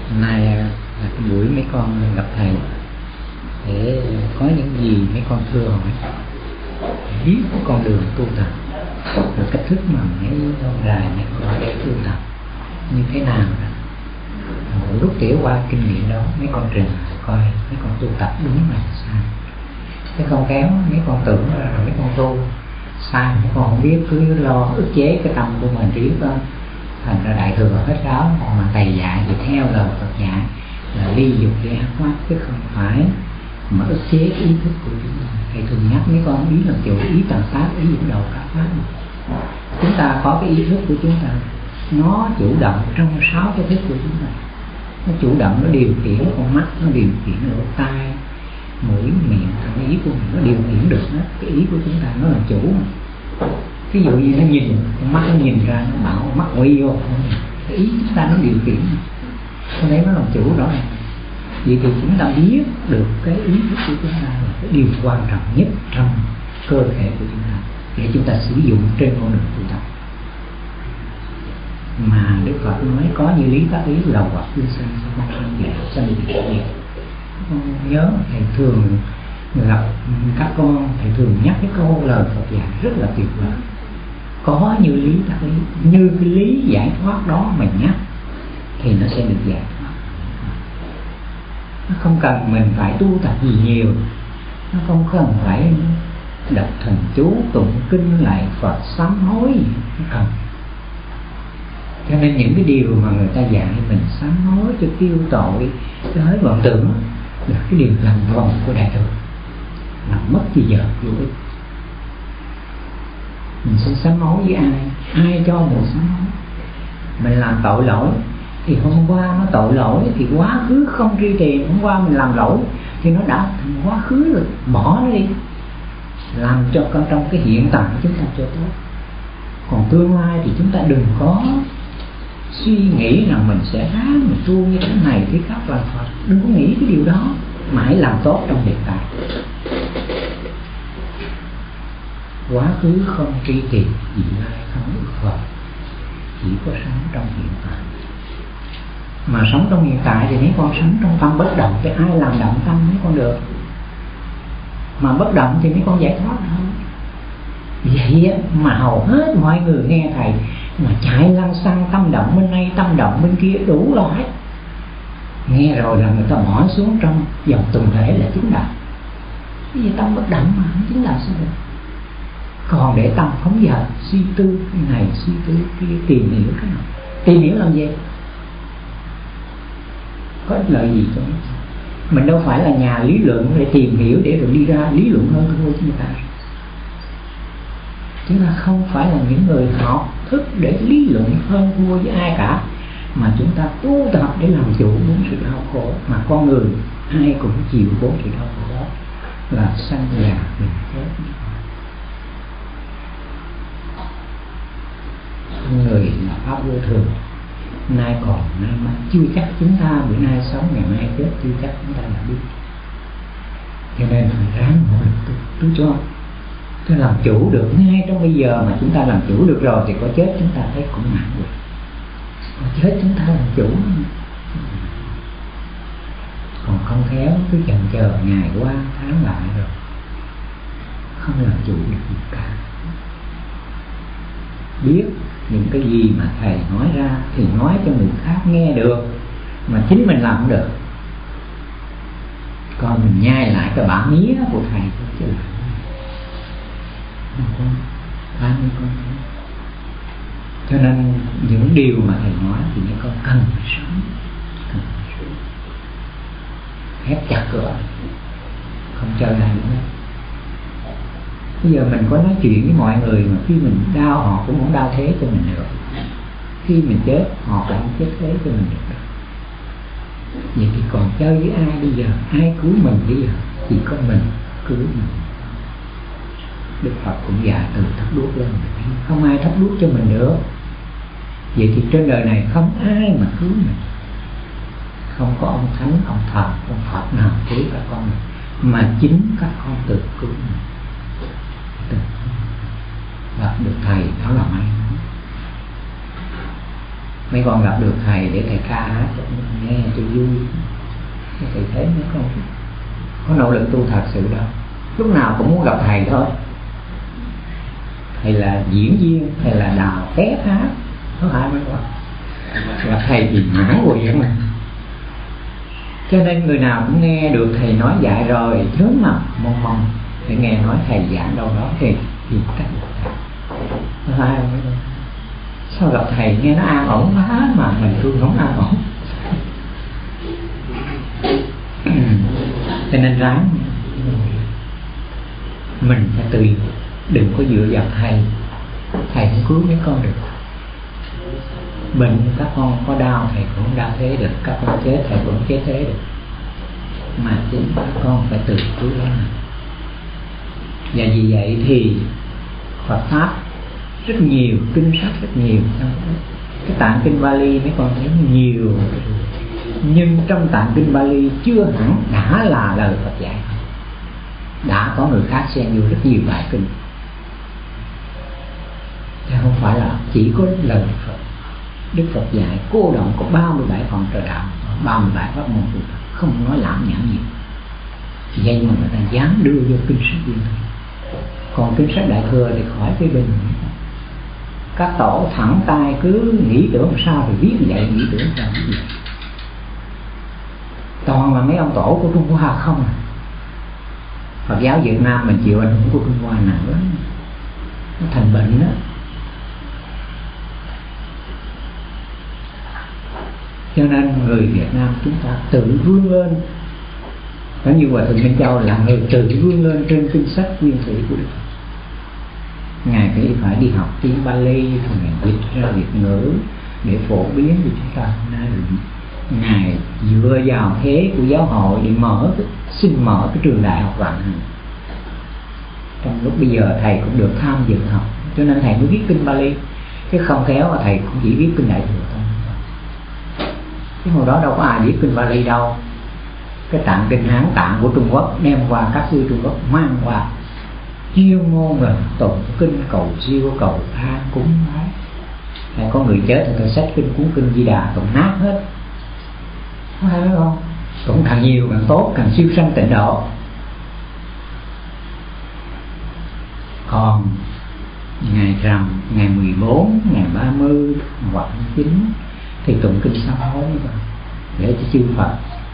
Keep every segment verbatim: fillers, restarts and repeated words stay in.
Hôm nay là cái buổi mấy con gặp thầy để có những gì mấy con thưa hỏi, biết cái con đường tu tập, rồi cách thức mà mấy lâu dài mấy con để tu tập như thế nào đó. Mỗi lúc tiểu qua kinh nghiệm đó mấy con trình coi mấy con tu tập đúng là sai. Mấy con kéo mấy con tưởng là mấy con tu sai, mấy con không biết, cứ lo ức chế cái tâm của mình riết đó, thành ra đại thừa hết đó. Mà thầy dạy thì theo lời Phật dạy là ly dục để ác mắt, chứ không phải mà ức chế ý thức của chúng ta. Thầy thường nhắc mấy con ý làm chủ, ý tầng pháp, ý dẫn đầu các pháp. Chúng ta có cái ý thức của chúng ta, nó chủ động trong sáu cái thức của chúng ta. Nó chủ động, nó điều khiển con mắt, nó điều khiển lỗ tai, mũi, miệng, thẩm ý của mình, nó điều khiển được hết. Cái ý của chúng ta nó làm chủ mà. Ví dụ như nó nhìn, con mắt nó nhìn ra, nó bảo mắt nguy vô, cái ý chúng ta nó điều khiển, cho nên nó làm chủ rõ ràng. Vậy thì chúng ta biết được cái ý thức của chúng ta là cái điều quan trọng nhất trong cơ thể của chúng ta để chúng ta sử dụng trên con đường tu tập. Mà Đức Phật nói có như lý tác ý đầu hoặc tương sanh không sanh diệt sanh diệt diệt. Con nhớ thầy thường gặp các con, thầy thường nhắc cái câu lời Phật dạy rất là tuyệt vời. Có như lý tác ý, như cái lý giải thoát đó mình nhắc thì nó sẽ được giải thoát. Nó không cần mình phải tu tập gì nhiều, nó không cần phải đọc thần chú, tụng kinh lại Phật, sám hối gì, nó cần. Cho nên những cái điều mà người ta dạy mình sám hối cho tiêu tội, cho hết vọng tưởng là cái điều làm vòng của đại thừa, làm mất thì giờ vô ích. Mình sẽ sám hối với ai? Ai cho mình sám hối? Mình làm tội lỗi thì hôm qua nó tội lỗi thì quá khứ không truy tìm. Hôm qua mình làm lỗi thì nó đã thành quá khứ rồi, bỏ nó đi, làm cho con trong cái hiện tại chúng ta cho tốt. Còn tương lai thì chúng ta đừng có suy nghĩ rằng mình sẽ ráng mình tu như thế này thế khác là Phật. Đừng có nghĩ cái điều đó, mà hãy làm tốt trong hiện tại. Quá khứ không truy tìm, vị lai không ước vọng, chỉ có sống trong hiện tại. Mà sống trong hiện tại thì mấy con sống trong tâm bất động, thì ai làm động tâm mấy con được. Mà bất động thì mấy con giải thoát thôi. Vậy mà hầu hết mọi người nghe thầy mà chạy lăng xăng, tâm động bên này, tâm động bên kia, đủ loại. Nghe rồi là người ta bỏ xuống trong dòng tuần thể là chứng đạo. Cái gì tâm bất động mà không chứng đạo sao được. Còn để tâm phóng dật, suy tư cái này, suy tư cái tìm hiểu cái nào. Tìm hiểu làm gì? Có ích lợi gì cho mình? Mình đâu phải là nhà lý luận để tìm hiểu để rồi đi ra lý luận hơn thua chúng ta. Chúng ta không phải là những người học thức để lý luận hơn thua với ai cả, mà chúng ta tu tập để làm chủ bốn sự đau khổ. Mà con người ai cũng chịu bốn sự đau khổ đó, là sanh già bệnh chết. Con người là pháp vô thường, nay còn nay mai, chưa chắc chúng ta bữa nay sống ngày mai chết, chưa chắc chúng ta đã biết. Cho nên phải ráng nỗ lực tu, tu cho Thế làm chủ được ngay trong bây giờ. Mà chúng ta làm chủ được rồi thì có chết chúng ta thấy cũng nặng rồi. Có chết chúng ta làm chủ, còn không khéo cứ chần chờ ngày qua tháng lại rồi không làm chủ được gì cả. Biết những cái gì mà thầy nói ra thì nói cho người khác nghe được, mà chính mình làm không được. Còn mình nhai lại cái bả mía của thầy chứ là con con con. Cho nên những điều mà thầy nói thì những con cần phải sống, cần phải sống, khép chặt cửa, không chơi lại nữa. Bây giờ mình có nói chuyện với mọi người mà khi mình đau họ cũng không đau thế cho mình được, khi mình chết họ cũng không chết thế cho mình được. Vậy thì còn chơi với ai bây giờ? Ai cứu mình bây giờ? Chỉ có mình cứu mình. Đức Phật cũng dạy từ thắp đuốc lên, không ai thắp đuốc cho mình được. Vậy thì trên đời này không ai mà cứu mình, không có ông thánh, ông thần, ông Phật nào cứu các con mình, mà chính các con tự cứu mình. Tự gặp được thầy đó là may mắn. Mấy con gặp được thầy để thầy ca hát cho mấy con nghe cho vui. Thầy thấy nó không có nỗ lực tu thật sự đâu, lúc nào cũng muốn gặp thầy thôi. Thầy là diễn viên, thầy là đào té phá, có phải mấy con? Gặp thầy thì mãn nguyện mà. Cho nên người nào cũng nghe được thầy nói dạy rồi hướng mặt mong mong để nghe nói thầy giảng đâu đó thì tìm cách gặp thầy. Có phải không mấy con? Sao gặp thầy nghe nó an ổn quá mà mình thương không an ổn. Cho nên ráng mình phải tùy, đừng có dựa vào thầy. Thầy không cứu mấy con được. Bệnh các con có đau thầy cũng không đau thế được, các con chết thầy cũng không chết thế được, mà chính các con phải tự cứu lấy mình. Và vì vậy thì Phật pháp rất nhiều, kinh sách rất nhiều. Cái tạng kinh Bali mấy con thấy nhiều, nhưng trong tạng kinh Bali chưa hẳn đã là lời Phật dạy. Đã có người khác xen vô rất nhiều bài kinh, chứ không phải là chỉ có lời Phật. Đức Phật dạy cô động có ba mươi bảy phần trời đạo, ba mươi bảy pháp môn tu tập, không nói lãm nhảm nhiều. Vậy mà người ta dám đưa vô kinh sách riêng thôi. Còn kinh sách Đại Thừa thì khỏi cái bình. Các tổ thẳng tay cứ nghĩ tưởng sao thì viết vậy, nghĩ tưởng sao viết vậy. Toàn là mấy ông tổ của Trung Hoa không à. Phật giáo Việt Nam mình chịu ảnh hưởng của Trung Hoa nặng lắm, nó thành bệnh đó. Cho nên người Việt Nam chúng ta tự vươn lên. Có như Hòa Thượng Minh Châu là người tự vươn lên trên kinh sách nguyên thủy của Đức Phật. Ngài phải phải đi học tiếng Bali, rồi Ngài dịch ra Việt ngữ để phổ biến cho chúng ta hôm nay. Ngài dựa vào thế của giáo hội để mở, xin mở cái trường đại học vạn hạnh. Trong lúc bây giờ thầy cũng được tham dự học, cho nên thầy mới viết kinh Bali, chứ không khéo mà thầy cũng chỉ viết kinh Đại Thừa thôi. Chứ hồi đó đâu có ai viết kinh Bali đâu. Cái tạng kinh Hán tạng của Trung Quốc đem qua, các sư Trung Quốc mang qua chuyên môn rồi tụng kinh cầu siêu cầu tha cúng bái. Hay có người chết thì tôi sách kinh cuốn kinh Di Đà tụng nát hết, có hay không? Tụng càng nhiều càng tốt, càng siêu sanh tịnh độ. Còn ngày rằm, ngày mười bốn, ngày ba mươi hoặc chín thì tụng kinh sám hối để cho chư Phật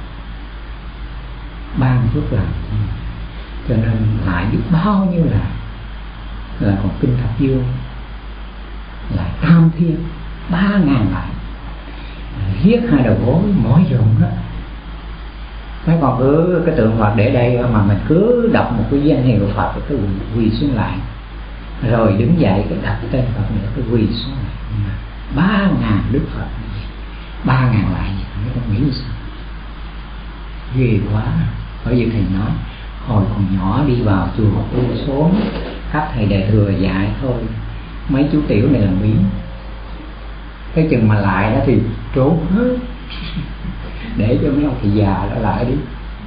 ban phước lành. Cho nên lại biết bao nhiêu là là còn kinh Thập Dương là tam thiên ba ngàn lại, viết hai đầu gối mỗi dụng đó. Mấy con cứ cái tượng Phật để đây mà mình cứ đọc một cái danh hiệu Phật cái quỳ xuống lại, rồi đứng dậy cái đặt tên Phật nữa cái quỳ xuống lại. Ba ngàn Đức Phật, ba ngàn lại gì mấy con nghĩ sao? Ghê quá. Bởi vì thầy nói hồi còn nhỏ đi vào chùa tu xuống, các thầy Đại Thừa dạy thôi, mấy chú tiểu này làm biến. Cái chừng mà lại đó thì trốn hết để cho mấy ông thầy già đó lại đi.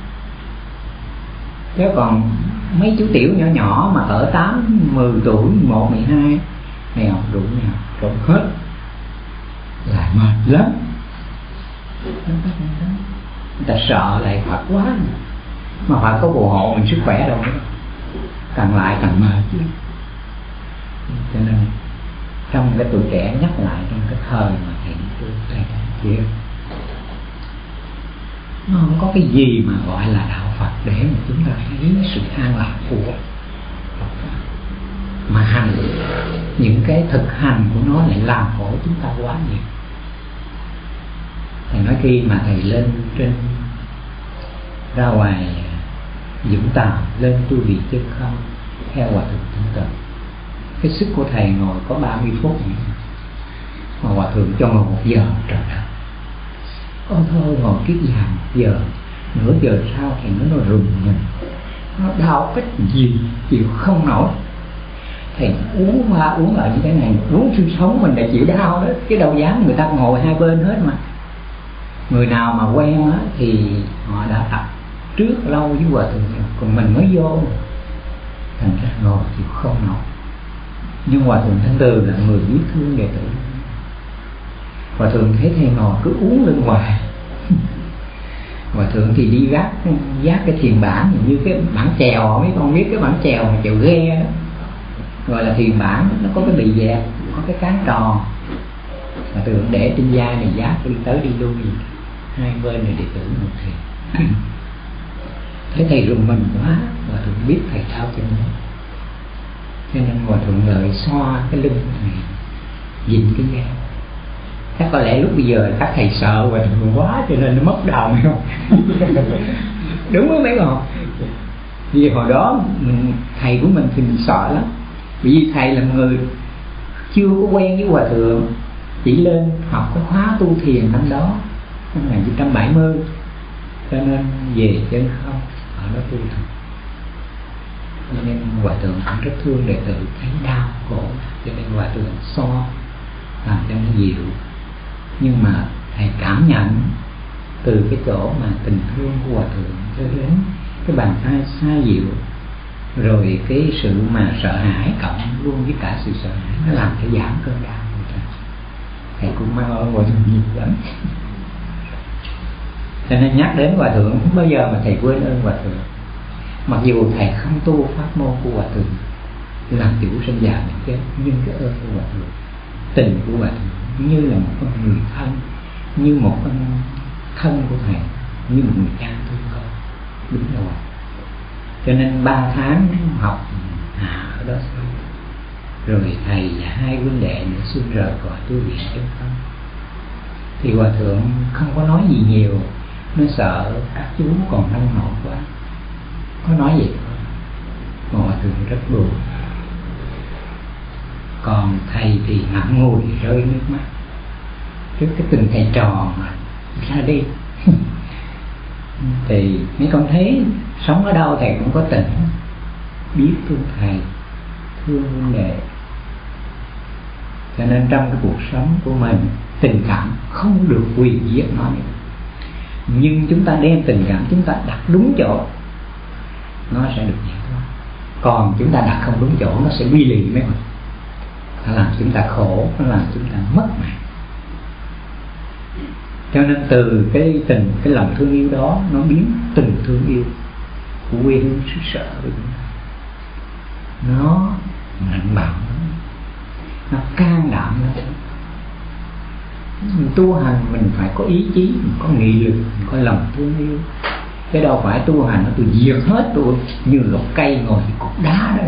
Chứ còn mấy chú tiểu nhỏ nhỏ mà ở tám, mười tuổi, mười một, mười hai này học đủ nào trốn hết, lại mệt lắm. Người ta sợ lại Phật quá, mà Phật có phù hộ mình sức khỏe đâu nữa, càng lại càng mệt chứ. Cho nên trong cái tuổi trẻ nhắc lại trong cái thời mà thầy tu thầy kia, nó không có cái gì mà gọi là đạo Phật để mà chúng ta thấy sự an lạc của Phật Pháp, mà hành những cái thực hành của nó lại làm khổ chúng ta quá nhiều. Thầy nói khi mà thầy lên trên ra ngoài Vũng Tàu lên tu viện chân không theo Hòa Thượng Thanh Tịnh, cái sức của thầy ngồi có ba mươi phút nữa, mà Hòa Thượng cho ngồi một giờ trời đất. Ôi thôi ngồi kiết già một giờ, nửa giờ sau thì nó nó rùng mình, nó đau cách gì chịu không nổi. Thầy uống qua uống lại như thế này, uống xương sống mình đã chịu đau đó, cái đâu dám, người ta ngồi hai bên hết mà. Người nào mà quen á thì họ đã tập trước lâu với Hòa Thượng, còn mình mới vô thành ra ngồi chịu không nổi. Nhưng Hòa Thượng Thanh Từ là người biết thương đệ tử. Hòa Thượng thấy thầy ngồi cứ uống lên hoài, Hòa thượng thì đi vác vác cái thiền bản như cái bản chèo, mấy con biết cái bản chèo mà chèo ghe đó, gọi là thiền bản, nó có cái bị dẹt, có cái cán tròn, Hòa thượng để trên vai này vác đi tới đi lui, hai bên này đệ tử một thiền. Thấy thầy rùng mình quá, Hòa thượng biết thầy thao chân đó, cho nên Hòa thượng lợi xoa cái lưng này, dịnh cái da. Chắc có lẽ lúc bây giờ các thầy sợ Hòa thượng quá cho nên nó mất đầu phải không? Đúng không mấy con? Vì hồi đó mình, thầy của mình thì mình sợ lắm, vì thầy là người chưa có quen với Hòa thượng, chỉ lên học cái khóa tu thiền năm đó, năm một nghìn chín trăm bảy mươi, cho nên về chân không ở đó tu thôi. Cho nên Hòa thượng cũng rất thương đệ tử, thấy đau khổ, cho nên Hòa thượng so làm cho nó dịu. Nhưng mà thầy cảm nhận từ cái chỗ mà tình thương của Hòa thượng cho đến cái bàn tay xa dịu, rồi cái sự mà sợ hãi cộng luôn với cả sự sợ hãi, nó làm cho giảm cơn đau của thầy. Thầy cũng mang ơn Hòa thượng nhiều lắm. Cho nên nhắc đến Hòa thượng không bao giờ mà thầy quên ơn Hòa thượng. Mặc dù thầy không tu pháp môn của Hòa thượng, làm chủ sinh già mình chết, nhưng cái ơn của Hòa thượng, tình của Hòa thượng như là một con người thân, như một con thân của thầy, như một người cha thương con, đúng rồi. Cho nên ba tháng học hạ ở đó xong, rồi thầy và hai huynh đệ nữa xin rời khỏi tu viện chân không. Thì Hòa thượng không có nói gì nhiều, nó sợ các chú còn nông nổi quá, có nói gì thôi. Mà Hòa thượng rất buồn. Còn thầy thì ngậm ngùi rơi nước mắt trước cái tình thầy trò mà ra đi. Thì mấy con thấy sống ở đâu thầy cũng có tình, biết thương thầy, thương huynh đệ. Cho nên trong cái cuộc sống của mình, tình cảm không được quyền giết nó nữa. Nhưng chúng ta đem tình cảm chúng ta đặt đúng chỗ, nó sẽ được giải thoát. Còn chúng ta đặt không đúng chỗ, nó sẽ bi lì mấy con, nó làm chúng ta khổ, nó làm chúng ta mất mạng. Cho nên từ cái tình, cái lòng thương yêu đó, nó biến tình thương yêu của quê hương xứ sở của chúng ta, nó mạnh bạo, nó can đảm nữa. Mình tu hành mình phải có ý chí, mình có nghị lực, mình có lòng thương yêu. Cái đâu phải tu hành nó tôi diệt hết tôi như gốc cây ngồi thì cục đá đó.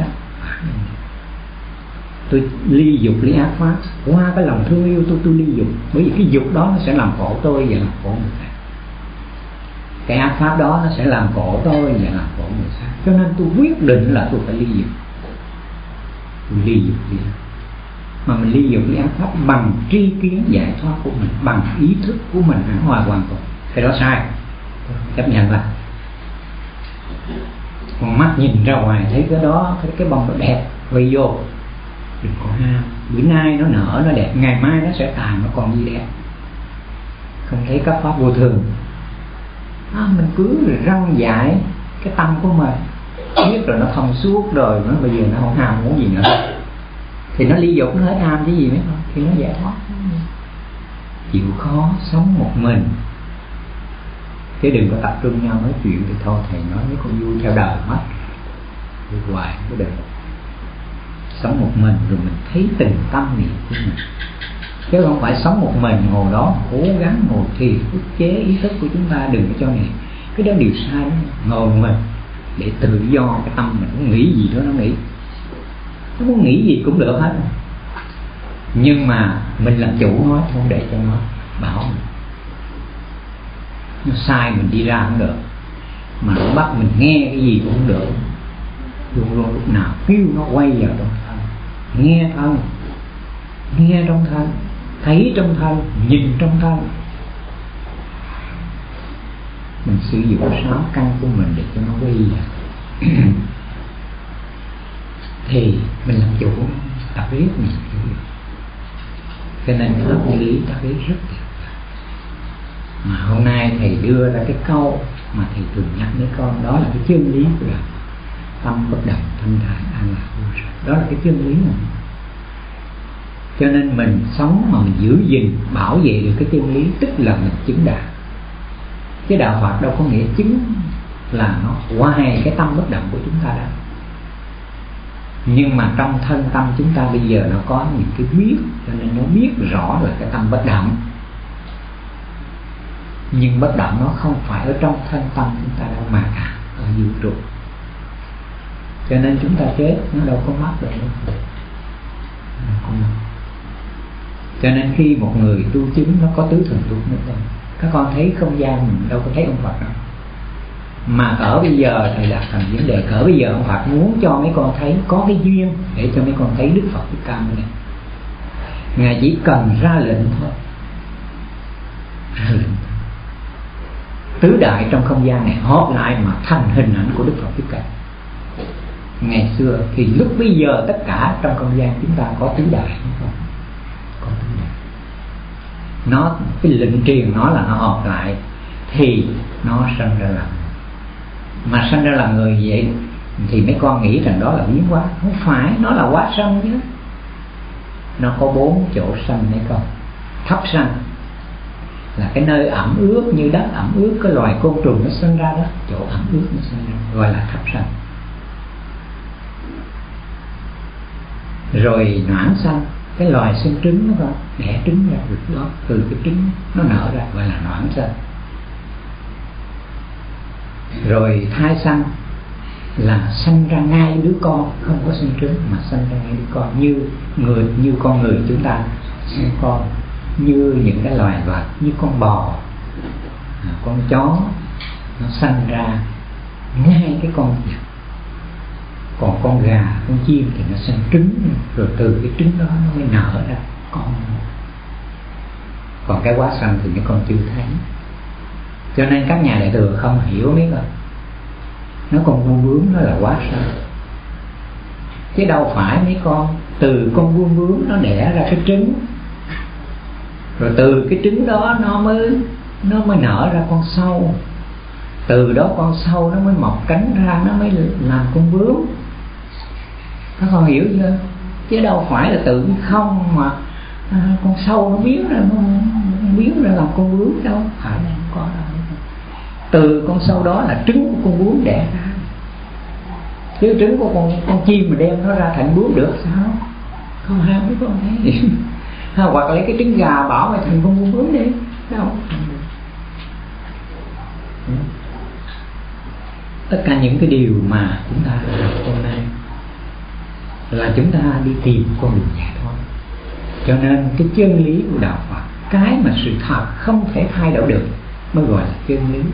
Tôi ly dục ly ác pháp, qua cái lòng thương yêu tôi tôi ly dục, bởi vì cái dục đó nó sẽ làm khổ tôi và làm khổ người khác. Cái ác pháp đó nó sẽ làm khổ tôi và làm khổ người khác. Cho nên tôi quyết định là tôi phải ly dục. Tôi ly dục ly ác. Mà mình ly dục ly ác pháp bằng tri kiến giải thoát của mình, bằng ý thức của mình hẳn hòa hoàn toàn. Cái đó sai, chấp nhận là. Còn mắt nhìn ra ngoài thấy cái đó, cái, cái bông nó đẹp, quay vô, đừng có ham. Bữa nay nó nở, nó đẹp, ngày mai nó sẽ tàn, nó còn gì đẹp. Không thấy các pháp vô thường. À, mình cứ răng dại cái tâm của mình, biết rồi nó thông suốt rồi, nó bây giờ nó không ham muốn gì nữa, thì nó ly dục, nó hết ham chứ gì nữa thôi, thì nó giải thoát. Chịu khó sống một mình, chứ đừng có tập trung nhau nói chuyện thì thôi thầy nói mấy con vui theo đời mất, đi hoài có được. Sống một mình rồi mình thấy tình tâm niệm của mình, chứ không phải sống một mình ngồi đó cố gắng ngồi thiền ức chế ý thức của chúng ta, đừng có cho này cái đó điều sai đó. Ngồi một mình để tự do cái tâm mình, muốn nghĩ gì đó nó nghĩ, nó muốn nghĩ gì cũng được hết, nhưng mà mình làm chủ nói, không để cho nó bảo mình. Nó sai mình đi ra không được, mà nó bắt mình nghe cái gì cũng không được. Luôn luôn lúc nào kêu nó quay vào trong thân, nghe thân, nghe trong thân, thấy trong thân, nhìn trong thân. Mình sử dụng sáu căn của mình để cho nó quay vào thì mình làm chủ. Tập riết mình chủ được. Cho nên pháp lý tập riết rất tuyệt vời. Mà hôm nay thầy đưa ra cái câu mà thầy thường nhắc với con, đó là cái chân lý của đạo. Tâm bất động, thanh thản, an lạc vô sở. Đó là cái chân lý này. Cho nên mình sống mà mình giữ gìn, bảo vệ được cái chân lý, tức là mình chứng đạt. Chứ đạo Phật đâu có nghĩa chứng là nó ngoài cái tâm bất động của chúng ta đâu. Nhưng mà trong thân tâm chúng ta bây giờ nó có những cái biết, cho nên nó biết rõ là cái tâm bất động. Nhưng bất động nó không phải ở trong thân tâm chúng ta đâu mà cả ở vũ trụ. Cho nên chúng ta chết nó đâu có mất được đâu. Cho nên khi một người tu chứng nó có tứ thần thuộc nữa thôi. Các con thấy không gian mình đâu có thấy ông Phật đâu. Mà cỡ bây giờ thì là thành vấn đề, cỡ bây giờ ông Phật muốn cho mấy con thấy, có cái duyên để cho mấy con thấy Đức Phật Thích Ca Mâu Ni. Ngài chỉ cần ra lệnh thôi, ra lệnh. Tứ đại trong không gian này hợp lại mà thành hình ảnh của Đức Phật Thích Ca. Ngày xưa thì lúc bây giờ tất cả trong không gian chúng ta có tứ đại không? Có tứ đại. Nó cái lệnh truyền nó là nó hợp lại thì nó sinh ra là, mà sinh ra là người vậy thì mấy con nghĩ rằng đó là biến hóa. Không phải, nó là hóa sanh chứ. Nó có bốn chỗ sanh mấy con. Thấp sanh là cái nơi ẩm ướt như đất ẩm ướt, cái loài côn trùng nó sinh ra đó, chỗ ẩm ướt nó sinh ra gọi là thấp sanh. Rồi noãn sanh, cái loài sinh trứng nó đẻ trứng ra được đó, từ cái trứng nó nở ra gọi là noãn sanh. Rồi thai sanh là sanh ra ngay đứa con, không có sinh trứng mà sanh ra ngay đứa con, như người như con người chúng ta sinh con, như những cái loài vật như con bò, con chó nó sanh ra ngay cái con vật. Còn con gà, con chim thì nó sinh trứng, rồi từ cái trứng đó nó mới nở ra con. Còn cái hóa sanh thì mấy con chưa thấy. Cho nên các nhà đại thừa không hiểu mấy con. Nó con vuông bướm nó là hóa sanh, chứ đâu phải mấy con từ con vuông bướm nó đẻ ra cái trứng, rồi từ cái trứng đó nó mới nó mới nở ra con sâu, từ đó con sâu nó mới mọc cánh ra, nó mới làm con bướm. Các con hiểu chưa? Chứ đâu phải là tự không mà à, con sâu nó biến ra, nó biến ra làm con bướm đâu, phải là không có đâu. Từ con sâu đó là trứng của con bướm đẻ ra, chứ trứng của con con chim mà đem nó ra thành bướm được sao? Không ham mấy con thấy. Ha, hoặc lấy cái trứng gà bỏ vào thành con bướm đi, đâu. Tất cả những cái điều mà chúng ta làm hôm nay là chúng ta đi tìm con đường giải thoát. Cho nên cái chân lý của đạo Phật, cái mà sự thật không thể thay đổi được mới gọi là chân lý.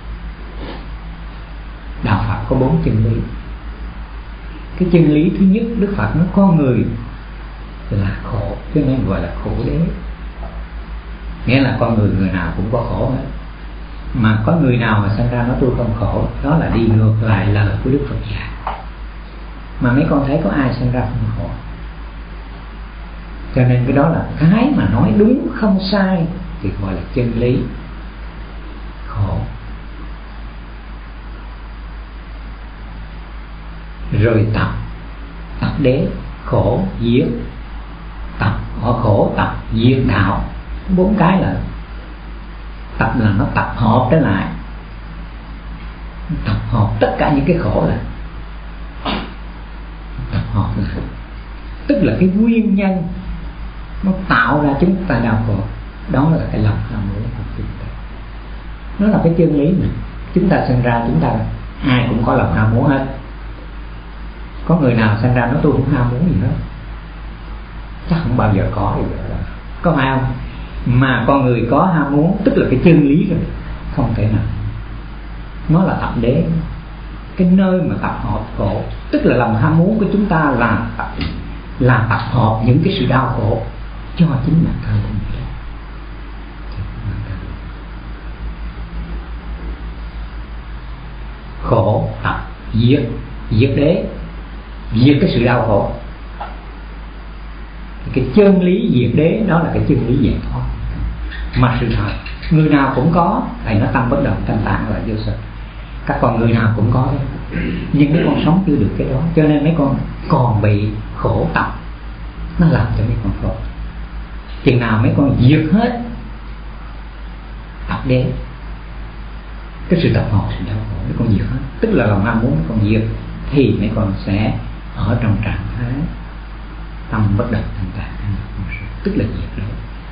Đạo Phật có bốn chân lý. Cái chân lý thứ nhất, Đức Phật nói con người là khổ, cho nên gọi là khổ đế. Nghĩa là con người người nào cũng có khổ hết. Mà có người nào mà sinh ra nó tôi không khổ, đó là đi ngược lại lời của Đức Phật dạy. Mà mấy con thấy có ai sinh ra không khổ. Cho nên cái đó là cái mà nói đúng không sai thì gọi là chân lý. Khổ. Rồi tập, tập đế, khổ, diệt. Tập, họ khổ, tập, diệt đạo. Bốn cái là tập là nó tập hợp trở lại, tập hợp tất cả những cái khổ lại, tập hợp lại, tức là cái nguyên nhân nó tạo ra chúng ta đau khổ, đó là cái lòng ham muốn của chúng ta. Nó là cái chân lý này. Chúng ta sinh ra chúng ta ai cũng có lòng ham muốn hết. Có người nào sinh ra nó tôi không ham muốn gì hết? Chắc không bao giờ có gì đó. Có phải không? Mà con người có ham muốn tức là cái chân lý rồi, không thể nào. Nó là tập đế, cái nơi mà tập hợp khổ, tức là lòng ham muốn của chúng ta là tập, là tập hợp những cái sự đau khổ cho chính bản thân của mình. Khổ tập diệt, diệt đế, diệt cái sự đau khổ. Cái chân lý diệt đế đó là cái chân lý giải thoát. Mà sự thật người nào cũng có, tại nó tâm bất động thanh tạng là vô sự. Các con người nào cũng có, nhưng mấy con sống chưa được cái đó, cho nên mấy con còn bị khổ tập, nó làm cho mấy con khổ. Chừng nào mấy con diệt hết tập đế cái sự tập hợp sự đau khổ mấy con diệt hết, tức là lòng ham muốn mấy con diệt, thì mấy con sẽ ở trong trạng thái tâm bất động thanh tạng, tức là diệt rồi.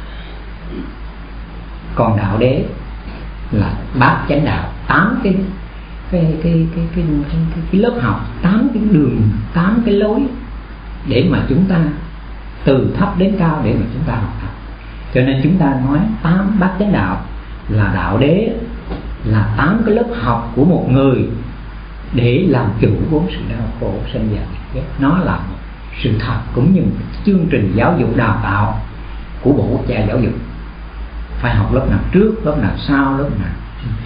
Còn đạo đế là bát chánh đạo, tám cái cái cái cái cái cái, cái, cái, cái lớp học, tám cái đường, tám cái lối để mà chúng ta từ thấp đến cao để mà chúng ta học tập. Cho nên chúng ta nói tám bát chánh đạo là đạo đế, là tám cái lớp học của một người để làm chủ vốn sự đau khổ sanh già chết. Nó là một sự thật, cũng như một chương trình giáo dục đào tạo của Bộ Quốc gia Giáo dục. Phải học lớp nào trước, lớp nào sau, lớp nào.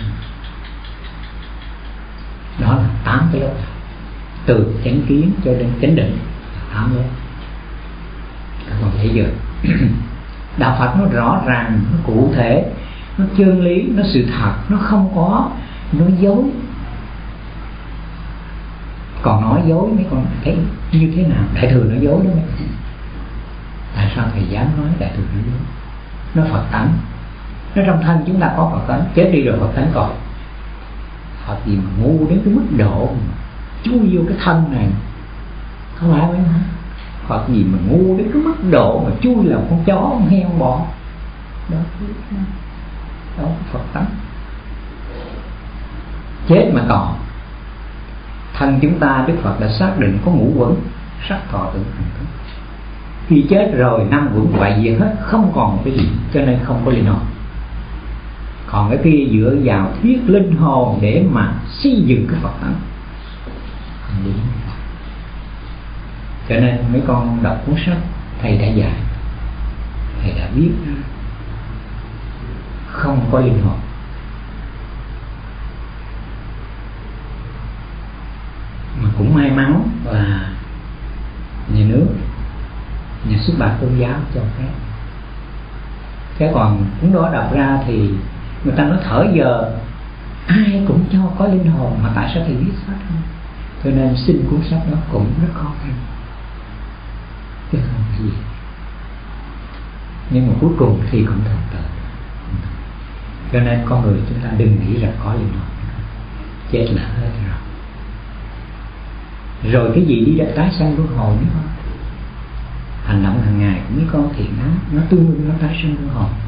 Đó là tám cái lớp, từ chánh kiến cho đến chánh định, tám lớp. Các con thấy chưa? Đạo Phật nó rõ ràng, nó cụ thể, nó chân lý, nó sự thật, nó không có nói dối. Còn nói dối mấy con thấy như thế nào? Đại thừa nói dối đó mấy con. Tại sao thầy dám nói đại thừa nói dối? Nó Phật tánh, nó trong thân chúng ta có Phật tánh, chết đi rồi Phật tánh còn. Phật gì mà ngu đến cái mức độ mà chui vô cái thân này, không phải mấy con. Phật gì mà ngu đến cái mức độ mà chui làm con chó, con heo, con bò. Đó, đó Phật tánh. Chết mà còn. Thân chúng ta Đức Phật đã xác định có ngũ quẩn, sắc thọ tưởng hành thức. Khi chết rồi năm quẩn hoại diệt hết, không còn cái gì, cho nên không có linh hồn. Còn cái kia dựa vào thuyết linh hồn để mà xây dựng cái Phật tánh, không đúng. Cho nên mấy con đọc cuốn sách thầy đã dạy, thầy đã biết không có linh hồn. Mà cũng may mắn là nhà nước, nhà xuất bản tôn giáo cho phép. Cái còn cuốn đó đọc ra thì người ta nói thở giờ ai cũng cho có linh hồn, mà tại sao thầy viết sách không? Cho nên xin cuốn sách đó cũng rất khó khăn, chứ không có gì. Nhưng mà cuối cùng thì cũng thành tựu. Cho nên con người chúng ta đừng nghĩ rằng có linh hồn, chết là hết rồi. Rồi cái gì đi đã tái sanh luân hồi nữa không? Hành động hàng ngày của mấy con thiện ác nó tương ứng nó tái sanh luân hồi,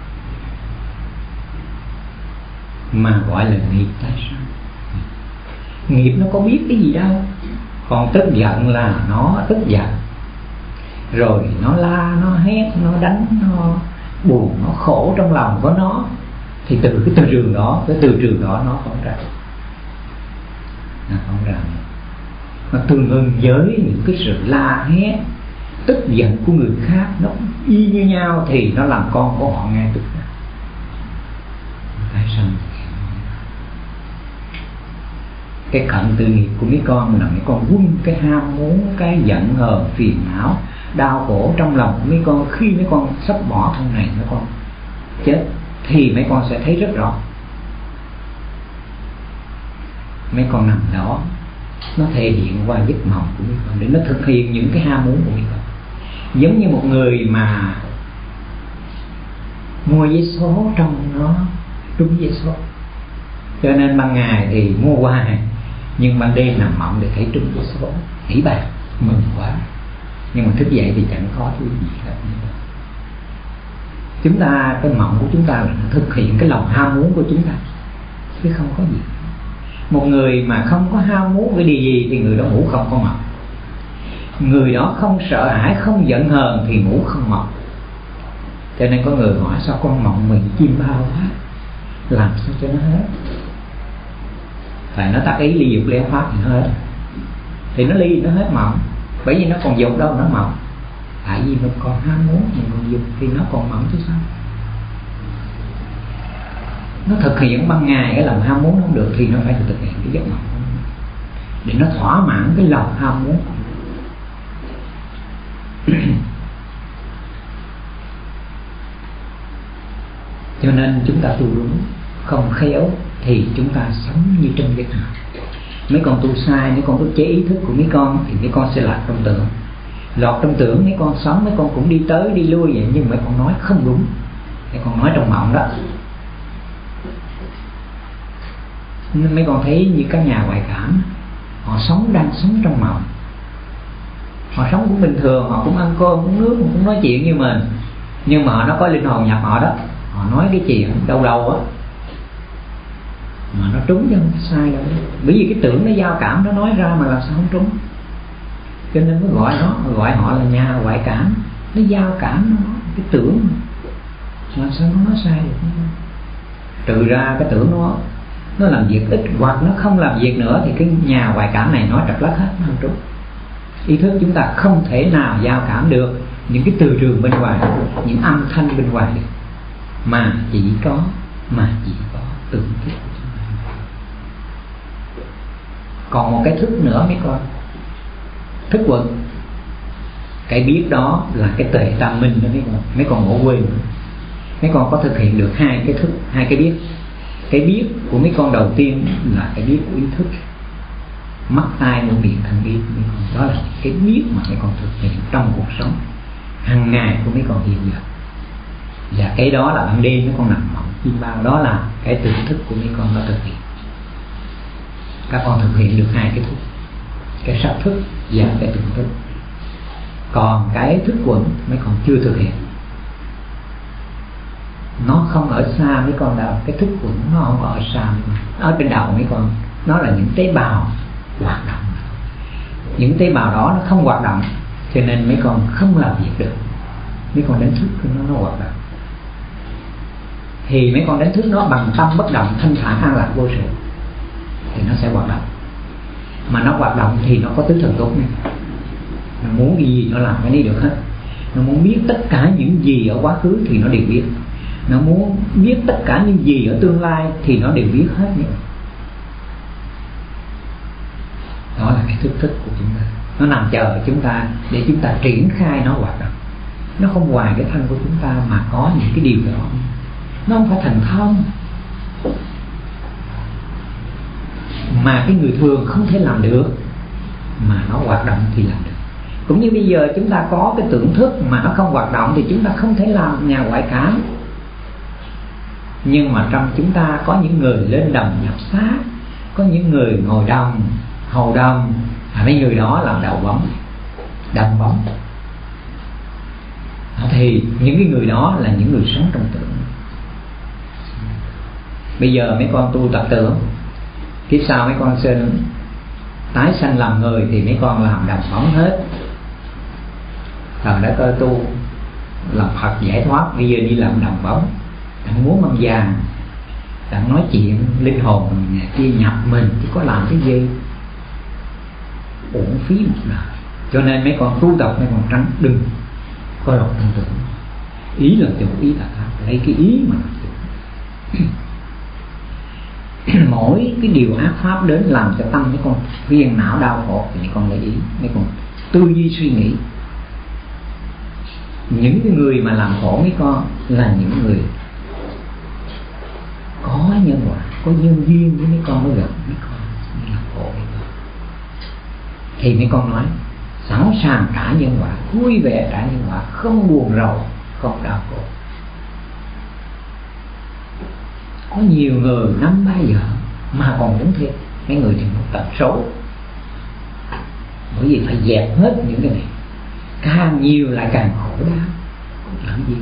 mà gọi là nghiệp tái sanh. Nghiệp nó có biết cái gì đâu. Còn tức giận là nó tức giận, rồi nó la, nó hét, nó đánh, nó buồn, nó khổ trong lòng của nó. Thì từ cái từ trường đó, cái từ trường đó nó không ra, nó không ra. Nó tương ứng với những cái sự la hét, tức giận của người khác, nó y như nhau thì nó làm con của họ ngay tức khắc. Tại sao? Cái cận từ nghiệp của mấy con là mấy con quân cái ham muốn, cái giận hờn, phiền não, đau khổ trong lòng của mấy con. Khi mấy con sắp bỏ thân này, mấy con chết thì mấy con sẽ thấy rất rõ. Mấy con nằm đó, nó thể hiện qua giấc mộng của mấy con để nó thực hiện những cái ham muốn của mấy con. Giống như một người mà mua vé số trong nó trúng vé số, cho nên ban ngày thì mua hoài, nhưng ban đêm nằm mộng để thấy trúng vé số, hỉ bạc, mừng quá. Nhưng mà thức dậy thì chẳng có thứ gì hết. Chúng ta, cái mộng của chúng ta là nó thực hiện cái lòng ham muốn của chúng ta, chứ không có gì. Một người mà không có ham muốn cái điều gì thì người đó ngủ không có mộng. Người đó không sợ hãi, không giận hờn thì ngủ không mộng. Cho nên có người hỏi sao con mộng mình chim bao quá, làm sao cho nó hết? Tại nó tác ý ly dục leo pháp thì nó hết. Thì nó ly nó hết mộng, bởi vì nó còn dục đâu nó mộng. Tại vì mình còn ham muốn, mình còn dục thì nó còn mộng chứ sao? Nó thực hiện ban ngày cái lòng ham muốn không được thì nó phải thực hiện cái giấc mộng để nó thỏa mãn cái lòng ham muốn. Cho nên chúng ta tu đúng, không khéo thì chúng ta sống như trong giấc mộng. Mấy con tu sai, mấy con ức chế ý thức của mấy con thì mấy con sẽ lạc trong tưởng. Lọt trong tưởng mấy con sống, mấy con cũng đi tới đi lui vậy, nhưng mấy con nói không đúng. Mấy con nói trong mộng đó. Nên mấy con thấy như các nhà ngoại cảm, họ sống đang sống trong mộng. Họ sống cũng bình thường, họ cũng ăn cơm, cũng nước, cũng nói chuyện như mình, nhưng mà họ nó có linh hồn nhập họ đó. Họ nói cái chuyện đâu đâu á mà nó trúng chứ không sai đâu. Bởi vì cái tưởng nó giao cảm, nó nói ra mà làm sao không trúng. Cho nên mới gọi nó, gọi họ là nhà ngoại cảm. Nó giao cảm, nó nói cái tưởng làm sao nó nói sai được. Trừ ra cái tưởng nó nó làm việc ít hoặc nó không làm việc nữa thì cái nhà ngoại cảm này nói trật lất hết, nó không trúng. Ý thức chúng ta không thể nào giao cảm được những cái từ trường bên ngoài, những âm thanh bên ngoài được, mà chỉ có mà chỉ có tưởng thức của chúng ta. Còn một cái thức nữa mấy con, thức quận. Cái biết đó là cái tuệ tam minh đó mấy con. Mấy con ngủ quên, mấy con có thực hiện được hai cái thức, hai cái biết. Cái biết của mấy con đầu tiên là cái biết của ý thức, mắt tai mũi miệng thân biết. Đó là cái biết mà mấy con thực hiện trong cuộc sống hàng ngày của mấy con hiện giờ. Và cái đó là ban đêm mấy con nằm mộng chim bao, đó là cái tưởng thức của mấy con đã thực hiện. Các con thực hiện được hai cái thức, cái sắc thức và cái tưởng thức. Còn cái thức quẩn mấy con chưa thực hiện. Nó không ở xa mấy con đâu. Cái thức quẩn nó không ở xa mấy con. Ở trên đầu mấy con, nó là những tế bào hoạt động. Những tế bào đó nó không hoạt động, cho nên mấy con không làm việc được. Mấy con đánh thức nó nó hoạt động, thì mấy con đánh thức nó bằng tâm bất động, thanh thản, an lạc, vô sự, thì nó sẽ hoạt động. Mà nó hoạt động thì nó có tứ thần tốt này. Nó muốn cái gì nó làm cái này được hết. Nó muốn biết tất cả những gì ở quá khứ thì nó đều biết. Nó muốn biết tất cả những gì ở tương lai thì nó đều biết hết nhé. Đó là cái thức thức của chúng ta. Nó nằm chờ chúng ta để chúng ta triển khai nó hoạt động. Nó không ngoài cái thân của chúng ta mà có những cái điều đó. Nó không phải thần thông mà cái người thường không thể làm được, mà nó hoạt động thì làm được. Cũng như bây giờ chúng ta có cái tưởng thức mà nó không hoạt động thì chúng ta không thể làm nhà ngoại cảm. Nhưng mà trong chúng ta có những người lên đồng nhập xá, có những người ngồi đồng, hầu đồng, à, mấy người đó làm đầu bóng, đầm bóng. Thì những cái người đó là những người sống trong tưởng. Bây giờ mấy con tu tập tưởng, kiếp sau mấy con sinh tái sanh làm người thì mấy con làm đồng bóng hết. Thần đã cơ tu làm Phật giải thoát, bây giờ đi làm đồng bóng. Đặng muốn bằng vàng, đặng nói chuyện linh hồn nhà kia nhập mình, chứ có làm cái gì uổng phí một đời. Cho nên mấy con tu tập mấy con tránh đừng có lộn trong tưởng. Ý là chủ, ý là pháp, lấy cái ý mà mỗi cái điều ác pháp đến làm cho tâm mấy con phiền não đau khổ thì mấy con lấy ý, mấy con tư duy suy nghĩ. Những cái người mà làm khổ mấy con là những người có nhân quả, có nhân duyên với mấy con mới gặp mấy con làm khổ mấy con. Thì mấy con nói sẵn sàng trả nhân quả, vui vẻ trả nhân quả, không buồn rầu, không đau khổ. Có nhiều người năm ba giờ mà còn muốn thêm, mấy người thì một tận số. Bởi vì phải dẹp hết những cái này, càng nhiều lại càng khổ đau, làm gì.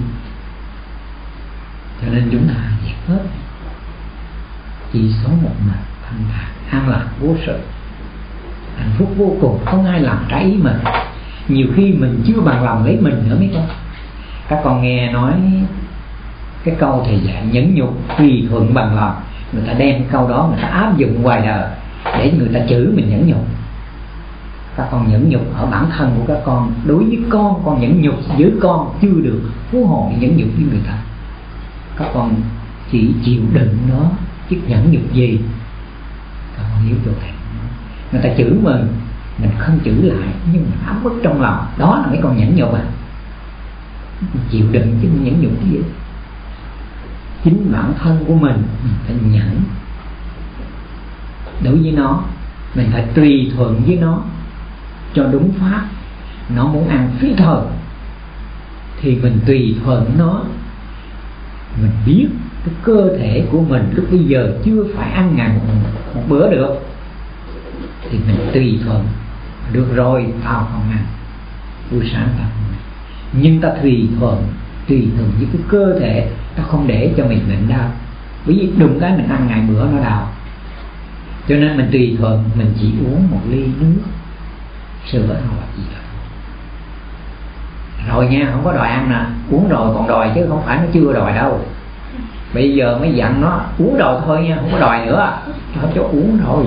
Cho nên chúng ta dẹp hết, chỉ sống một mình thanh thản, an lạc, vô sự, hạnh phúc vô cùng, không ai làm trái ý mình. Nhiều khi mình chưa bằng lòng lấy mình nữa mấy con. Các con nghe nói cái câu thầy dạy nhẫn nhục tùy thuận bằng lòng, người ta đem câu đó người ta áp dụng ngoài đời để người ta chửi mình nhẫn nhục. Các con nhẫn nhục ở bản thân của các con, đối với con con nhẫn nhục với con chưa được, huống hồ nhẫn nhục với người ta. Các con chỉ chịu đựng nó chứ nhẫn nhục gì. Các con hiểu chỗ này. Người ta chửi mình, mình không chửi lại nhưng mình ấm ức trong lòng, đó là mấy con nhẫn nhục à. Mình chịu đựng chứ nhẫn nhục cái gì. Chính bản thân của mình mình phải nhẫn đối với nó, mình phải tùy thuận với nó cho đúng pháp. Nó muốn ăn phí thời thì mình tùy thuận nó, mình biết cái cơ thể của mình lúc bây giờ chưa phải ăn ngày một, một bữa được, thì mình tùy thuận. Được rồi, tao không ăn, buổi sáng tao không ăn, nhưng ta tùy thuận, tùy thuận với cái cơ thể, ta không để cho mình bệnh đau. Bởi vì đụng cái mình ăn ngày bữa nó đau, cho nên mình tùy thuận, mình chỉ uống một ly nước sữa hoặc là gì đó rồi nha, không có đòi ăn nè. Uống rồi còn đòi chứ không phải nó chưa đòi đâu. Bây giờ mới dặn nó uống rồi thôi nha, không có đòi nữa, cho cho uống rồi.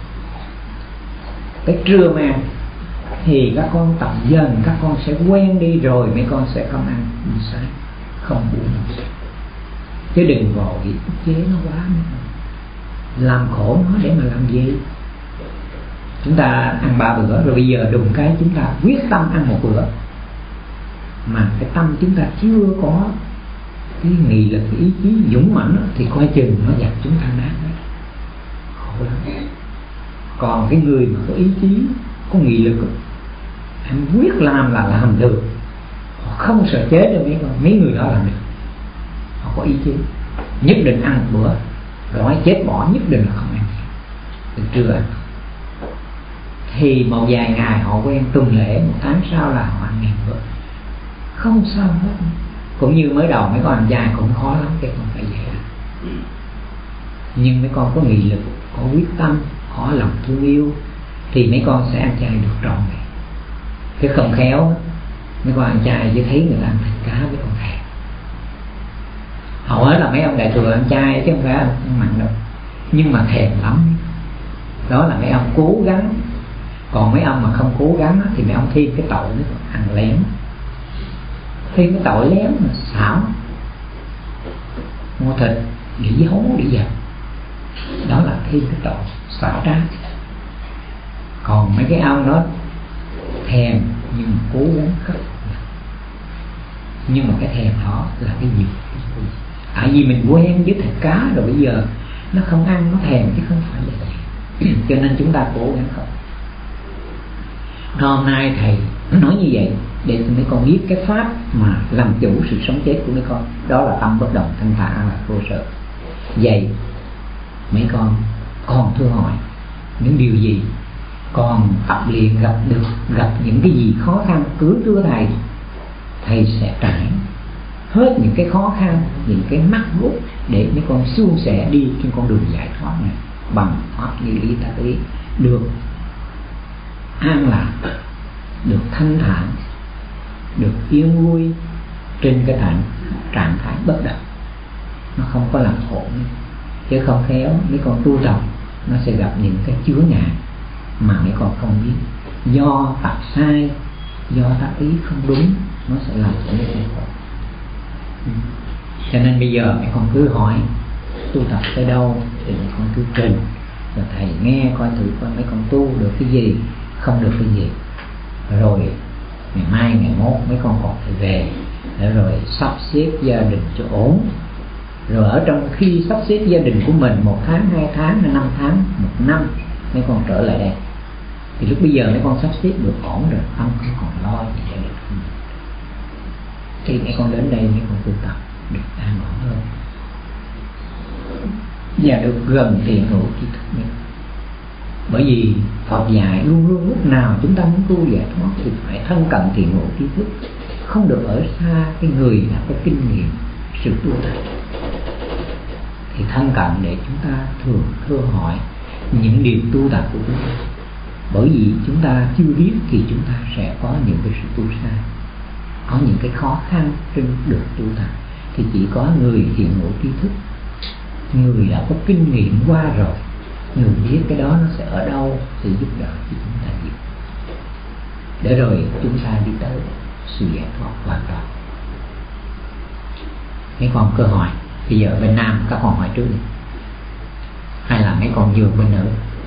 Cái trưa mà thì các con tập dần, các con sẽ quen đi rồi mấy con sẽ không ăn buổi sáng, không uống, chứ đừng vội ức chế nó quá nữa. Làm khổ nó để mà làm gì? Chúng ta ăn ba bữa rồi bây giờ đùng cái chúng ta quyết tâm ăn một bữa, mà cái tâm chúng ta chưa có cái nghị lực, cái ý chí dũng mãnh thì coi chừng nó dập chúng ta nát đấy, khổ lắm. Còn cái người mà có ý chí, có nghị lực, anh quyết làm là làm được, họ không sợ chết đâu mấy con. Mấy người đó làm được, họ có ý chí, nhất định ăn một bữa, rồi nói chết bỏ nhất định là không ăn từ trưa ăn. Thì một vài ngày họ quen, tuần lễ, một tháng sau là họ ăn ngày bữa, không sao hết. Cũng như mới đầu mấy con ăn chay cũng khó lắm, cái không phải vậy đâu. Nhưng mấy con có nghị lực, có quyết tâm, có lòng thương yêu thì mấy con sẽ ăn chay được trọn vẹn. Cái không khéo mấy con ăn chay chỉ thấy người ta ăn thịt cá với con thèm. Hầu hết là mấy ông đại thừa ăn chay chứ không phải ăn mặn đâu, nhưng mà thèm lắm. Đó là mấy ông cố gắng. Còn mấy ông mà không cố gắng thì mấy ông thêm cái tội nữa, ăn lén, thêm cái tội lén mà xảo, mua thịt để giấu để dập. Đó là thêm cái tội xảo trá. Còn mấy cái ông đó thèm nhưng mà cố gắng khắc phục. Nhưng mà cái thèm đó là cái gì? Tại vì mình quen với thịt cá rồi, bây giờ nó không ăn nó thèm chứ không phải là vậy. Cho nên chúng ta cố gắng không. Hôm nay thầy nói như vậy để mấy con biết cái pháp mà làm chủ sự sống chết của mấy con, đó là tâm bất động thanh thản là vô sở. Vậy mấy con còn thưa hỏi những điều gì, còn tập luyện gặp được gặp những cái gì khó khăn cứ thưa thầy, thầy sẽ trải hết những cái khó khăn, những cái mắc gút để mấy con suôn sẻ đi trên con đường giải thoát này bằng pháp như lý ta ý, được an lạc, được thanh thản, được yên vui trên cái trạng trạng thái bất động, nó không có làm khổ nữa. Chứ không khéo mấy con tu tập nó sẽ gặp những cái chướng ngại mà mấy con không biết, do tập sai, do tác ý không đúng, nó sẽ làm cho mấy con khổ. Cho nên bây giờ mấy con cứ hỏi tu tập tới đâu thì mấy con cứ trình, rồi thầy nghe coi thử coi mấy con tu được cái gì, không được cái gì, rồi ngày mai ngày mốt mấy con còn phải về để rồi sắp xếp gia đình cho ổn. Rồi ở trong khi sắp xếp gia đình của mình một tháng, hai tháng, hay năm tháng, một năm mấy con trở lại đây, thì lúc bây giờ mấy con sắp xếp được ổn rồi, không còn lo gì gia đình của mình, thì mấy con đến đây mấy con tu tập được an ổn hơn và được gần thiện hữu tri thức nhất. Bởi vì Phật dạy luôn luôn lúc nào chúng ta muốn tu giải thoát thì phải thân cận thiện hữu tri thức, không được ở xa cái người đã có kinh nghiệm sự tu tập. Thì thân cận để chúng ta thường thưa hỏi những điều tu tập của chúng ta. Bởi vì chúng ta chưa biết thì chúng ta sẽ có những cái sự tu sai, có những cái khó khăn trên đường tu tập. Thì chỉ có người thiện hữu tri thức, người đã có kinh nghiệm qua rồi, người biết cái đó nó sẽ ở đâu, sẽ giúp đỡ cho chúng ta nhiều, để rồi chúng ta đi tới sự giải thoát hoàn toàn. Mấy con cơ hội bây giờ bên nam các con hỏi trước đi, hay là mấy con nhường bên nữ?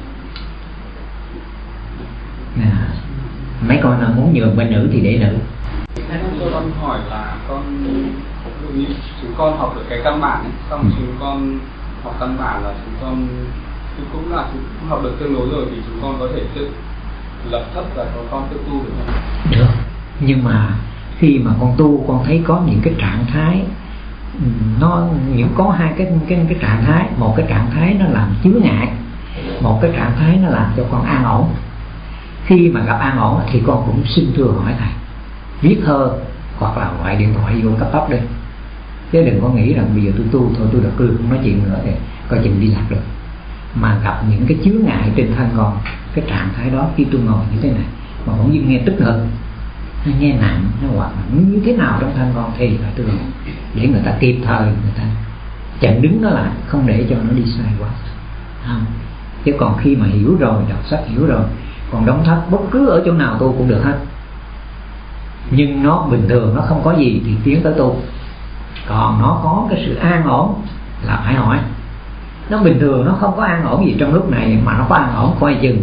À, mấy con nào muốn nhường bên nữ thì để nữ. Tôi con hỏi là con chúng con học được cái căn bản ấy, xong ừ. chúng con học căn bản là chúng con chúng cũng là chúng cũng học được tương đối rồi, thì chúng con có thể tự lập thấp và chúng con tự tu được không? Được, nhưng mà khi mà con tu con thấy có những cái trạng thái nó những có hai cái cái cái trạng thái. Một cái trạng thái nó làm chướng ngại, một cái trạng thái nó làm cho con an ổn. Khi mà gặp an ổn thì con cũng xin thưa hỏi thầy viết thơ hoặc là gọi điện thoại vô cấp tốc đi, chứ đừng có nghĩ rằng bây giờ tôi tu thôi tôi được cư không nói chuyện nữa thì coi chừng đi lạc được. Mà gặp những cái chướng ngại trên thân con, cái trạng thái đó khi tôi ngồi như thế này mà bỗng nhiên nghe tức ngực, nó nghe nặng, nó hoặc như thế nào trong thân con thì phải tôi để người ta kịp thời người ta chặn đứng nó lại, không để cho nó đi sai quá. Không. Chứ còn khi mà hiểu rồi, đọc sách hiểu rồi, còn đóng thắt bất cứ ở chỗ nào tu cũng được hết, nhưng nó bình thường, nó không có gì thì tiến tới tu. Còn nó có cái sự an ổn là phải hỏi. Nó bình thường, nó không có an ổn gì trong lúc này, mà nó có an ổn coi chừng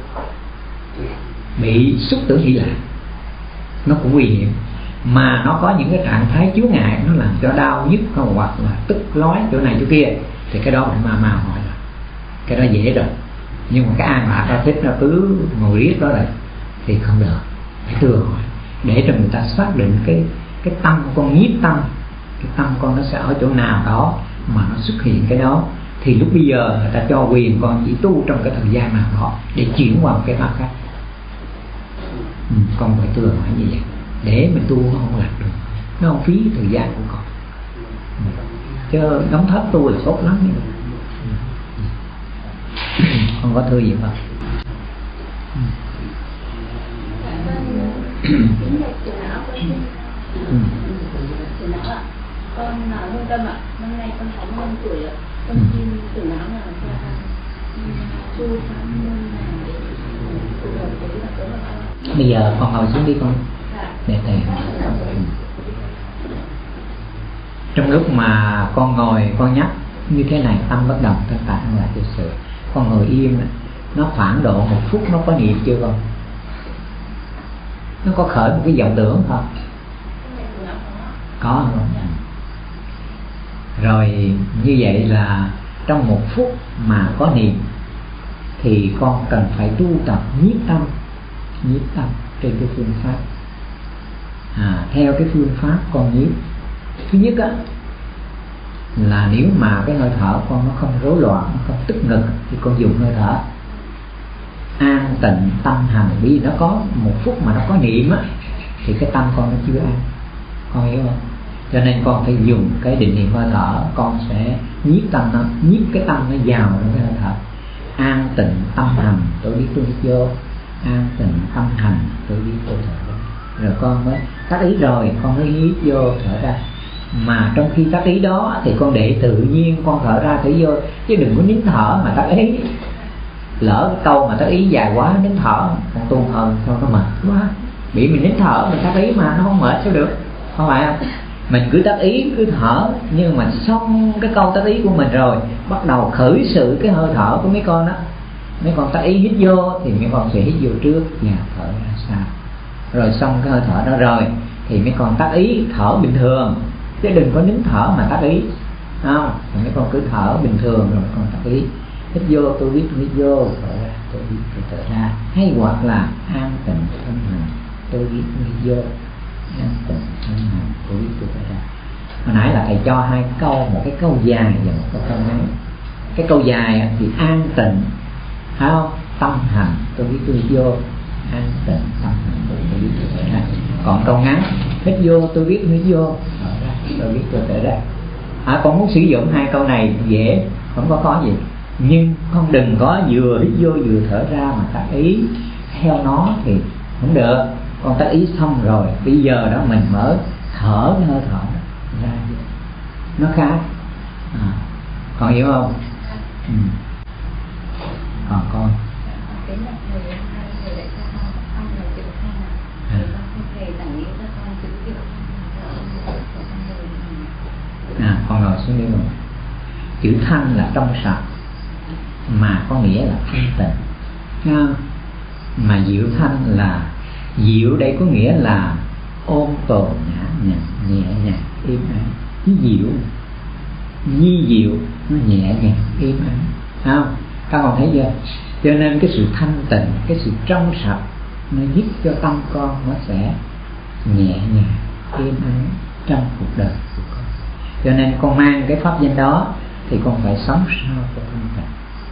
bị xúc tưởng hỷ lạc, nó cũng nguy hiểm. Mà nó có những cái trạng thái chướng ngại, nó làm cho đau nhức hoặc là tức lói chỗ này chỗ kia, thì cái đó phải ma ma hỏi rồi, cái đó dễ rồi. Nhưng mà cái an lạc nó thích nó cứ ngồi riết đó lại thì không được, phải thưa hỏi để cho người ta xác định cái cái tâm con, nhiếp tâm, cái tâm con nó sẽ ở chỗ nào đó mà nó xuất hiện cái đó, thì lúc bây giờ người ta cho quyền con chỉ tu trong cái thời gian nào đó để chuyển qua một cái pháp khác. Ừ, con phải thưa hỏi như vậy để mình tu nó không lạc được, nó không phí thời gian của con. Ừ. Chứ đóng thất tu là tốt lắm. Ừ. Con có thưa gì không? Ừ. Ừ. Con là Hương Tâm ạ, năm nay con sáu mươi lăm tuổi ạ. Con xin tử não là cho con tu pháp môn nào để phù hợp với đặc tính của con. Bây giờ con ngồi xuống đi con. Để thầy. Trong lúc mà con ngồi con nhắc như thế này, tâm bất động thanh tạng là thực sự. Con ngồi yên nó khoảng độ một phút nó có niệm chưa con? Nó có khởi một cái vọng tưởng không? Có không? Rồi như vậy là trong một phút mà có niệm thì con cần phải tu tập nhiếp tâm, nhiếp tâm trên cái phương pháp. À, theo cái phương pháp con nhiếp. Thứ nhất á, là nếu mà cái hơi thở con nó không rối loạn, nó không tức ngực thì con dùng hơi thở an tịnh tâm hành. Bởi vì nó có một phút mà nó có niệm á thì cái tâm con nó chưa an, con hiểu không? Cho nên con phải dùng cái định niệm hơi thở, con sẽ nhiếp tâm nó, nhiếp cái tâm nó vào trong cái hơi thở. An tịnh tâm hành, tôi biết tôi biết vô. An tịnh tâm hành, tôi biết tôi thở. Rồi con mới tác ý rồi, con mới hít vô thở ra. Mà trong khi tác ý đó thì con để tự nhiên con thở ra thở vô, chứ đừng có nín thở mà tác ý. Lỡ cái câu mà tác ý dài quá nín thở, con tuôn hơn sao nó mệt quá. Bị mình nín thở mình tác ý mà nó không mệt sao được, không phải không? Mình cứ tác ý cứ thở, nhưng mà xong cái câu tác ý của mình rồi bắt đầu khởi sự cái hơi thở của mấy con đó. Mấy con tác ý hít vô thì mấy con sẽ hít vô trước và thở ra sau. Rồi xong cái hơi thở đó rồi thì mấy con tác ý thở bình thường, chứ đừng có nín thở mà tác ý, không? Thì mấy con cứ thở bình thường rồi mấy con tác ý. Hít vô tôi biết tôi hít vô, thở ra tôi biết tôi thở ra. Hay hoặc là an tịnh thân hành, tôi biết tôi hít vô, an tịnh thân hành, tôi biết tôi thở ra. Hồi nãy là thầy cho hai câu, một cái câu dài và một cái câu ngắn. Cái câu dài thì an tịnh, phải không? Tâm hành, tôi biết tôi hít vô, an tịnh tâm hành, tôi biết tôi thở ra. Còn câu ngắn, hít vô tôi biết tôi hít vô, thở ra tôi biết tôi thở ra. À, con muốn sử dụng hai câu này dễ, không có khó gì. Nhưng con đừng có vừa hít vô vừa thở ra mà tác ý theo nó thì không được. Con tác ý xong rồi, bây giờ đó mình mở thở cái hơi thở ra, nó khác. À, con hiểu không? Ừ. Còn con à, con ngồi xuống đi rồi. Chữ thanh là trong sạch, mà có nghĩa là thanh tịnh. À, mà diệu thanh là diệu đây có nghĩa là ôn tồn nhã nhặn, nhẹ nhàng, êm ái. Chứ diệu, di diệu nó nhẹ nhàng, êm ái. Không? Các con thấy chưa? Cho nên cái sự thanh tịnh, cái sự trong sạch nó giúp cho tâm con nó sẽ nhẹ nhàng, êm ái trong cuộc đời của con. Cho nên con mang cái pháp danh đó thì con phải sống sao cho thanh tịnh,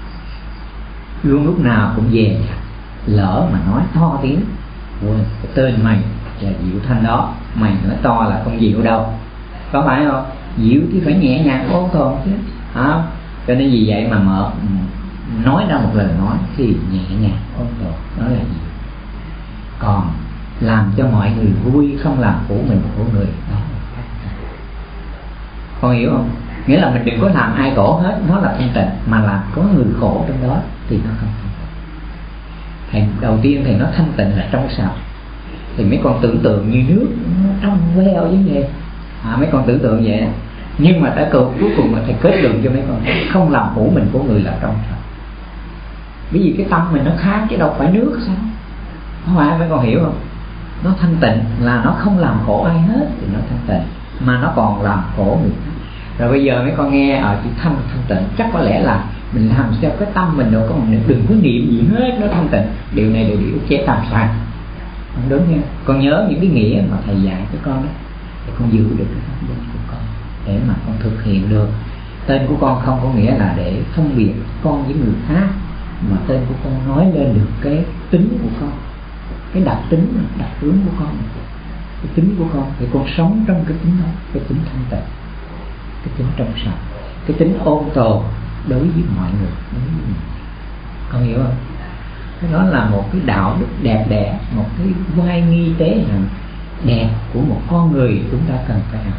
luôn lúc nào cũng về. Lỡ mà nói to tiếng, ôi cái tên mày là Diệu Thanh đó, mày nói to là không dịu đâu, có phải không? Dịu thì phải nhẹ nhàng ôn tồn chứ, à, cho nên vì vậy mà mở nói ra một lời nói thì nhẹ nhàng ôn tồn, đó là dịu. Còn làm cho mọi người vui, không làm khổ mình khổ người, đó là thanh tịnh. Con hiểu không? Nghĩa là mình đừng có làm ai khổ hết, nó là thanh tịnh, mà làm có người khổ trong đó thì nó không thanh tịnh. Thầy đầu tiên thầy nói thanh tịnh là trong sạch, thì mấy con tưởng tượng như nước nó trong veo như vậy, à, mấy con tưởng tượng vậy. Nhưng mà tới cầu cuối cùng mà thầy kết luận cho mấy con không làm khổ mình của người là trong sạch. Bởi vì cái tâm mình nó khác chứ đâu phải nước sao, không phải, mấy con hiểu không? Nó thanh tịnh là nó không làm khổ ai hết thì nó thanh tịnh, mà nó còn làm khổ người khác. Rồi bây giờ mấy con nghe ở chữ thanh thanh tịnh, chắc có lẽ là mình làm sao cái tâm mình đâu có một đừng có niệm gì hết, nó thanh tịnh. Điều này đều điều chế tam sai, không đúng nha. Con nhớ những cái nghĩa mà thầy dạy cho con đó, để con giữ được cái pháp danh của con, để mà con thực hiện được. Tên của con không có nghĩa là để phân biệt con với người khác, mà tên của con nói lên được cái tính của con, cái đặc tính, đặc tướng của con, cái tính của con, thì con sống trong cái tính đó, cái tính thanh tịnh, cái tính trong sạch, cái tính ôn tồn đối với mọi người, đối với mình. Con hiểu không? Cái đó là một cái đạo đức đẹp đẽ, một cái vai nghi tế hạnh đẹp của một con người chúng ta cần phải học,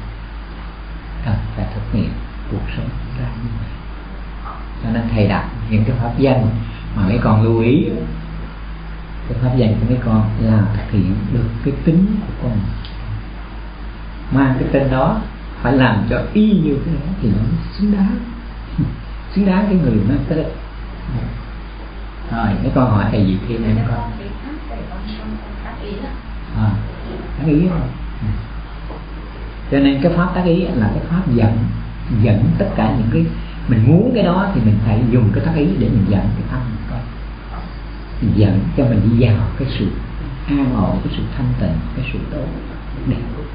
cần phải thực hiện cuộc sống ra như vậy. Cho nên thầy đặt những cái pháp danh mà mấy con lưu ý, cái pháp danh của mấy con là thực hiện được cái tính của con, mang cái tên đó phải làm cho y như cái đó thì nó xứng đáng, xứng đáng cái người mang tên. Rồi mấy con hỏi thầy gì thêm em con? À, tác ý rồi. Cho nên cái pháp tác ý là cái pháp dẫn, dẫn tất cả những cái mình muốn cái đó thì mình phải dùng cái tác ý để mình dẫn cái tâm mình coi, mình dẫn cho mình đi vào cái sự an ổn, cái sự thanh tịnh, cái sự tốt đẹp.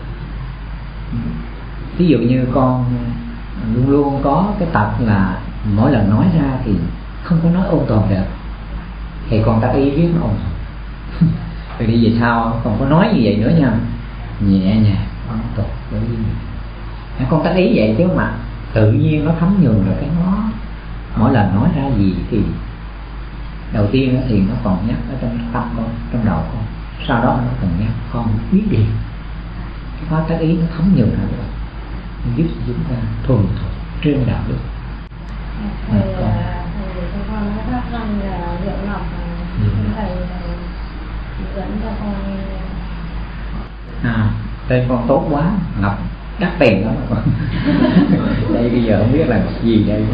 Ví dụ như con luôn luôn có cái tật là mỗi lần nói ra thì không có nói ôn tồn được, thì con tác ý biết nó ôn tồn. Từ đi về sau không có nói như vậy nữa nha, nhẹ nhàng ôn tồn đối với mình. Con tác ý vậy chứ mà tự nhiên nó thấm nhuần rồi cái nó mỗi lần nói ra gì thì đầu tiên thì nó còn nhắc ở trong tâm con, trong đầu con, sau đó nó còn nhắc con biết đi. Cái pháp tác ý nó thấm nhuần ra rồi, nó giúp chúng ta thuần thục trên đạo đức. Thầy thầy cho con nói pháp danh là Diệu Ngọc, thầy dẫn cho con. À, tên con tốt quá, Ngọc đắt tiền lắm con. Đây bây giờ không biết là gì đây.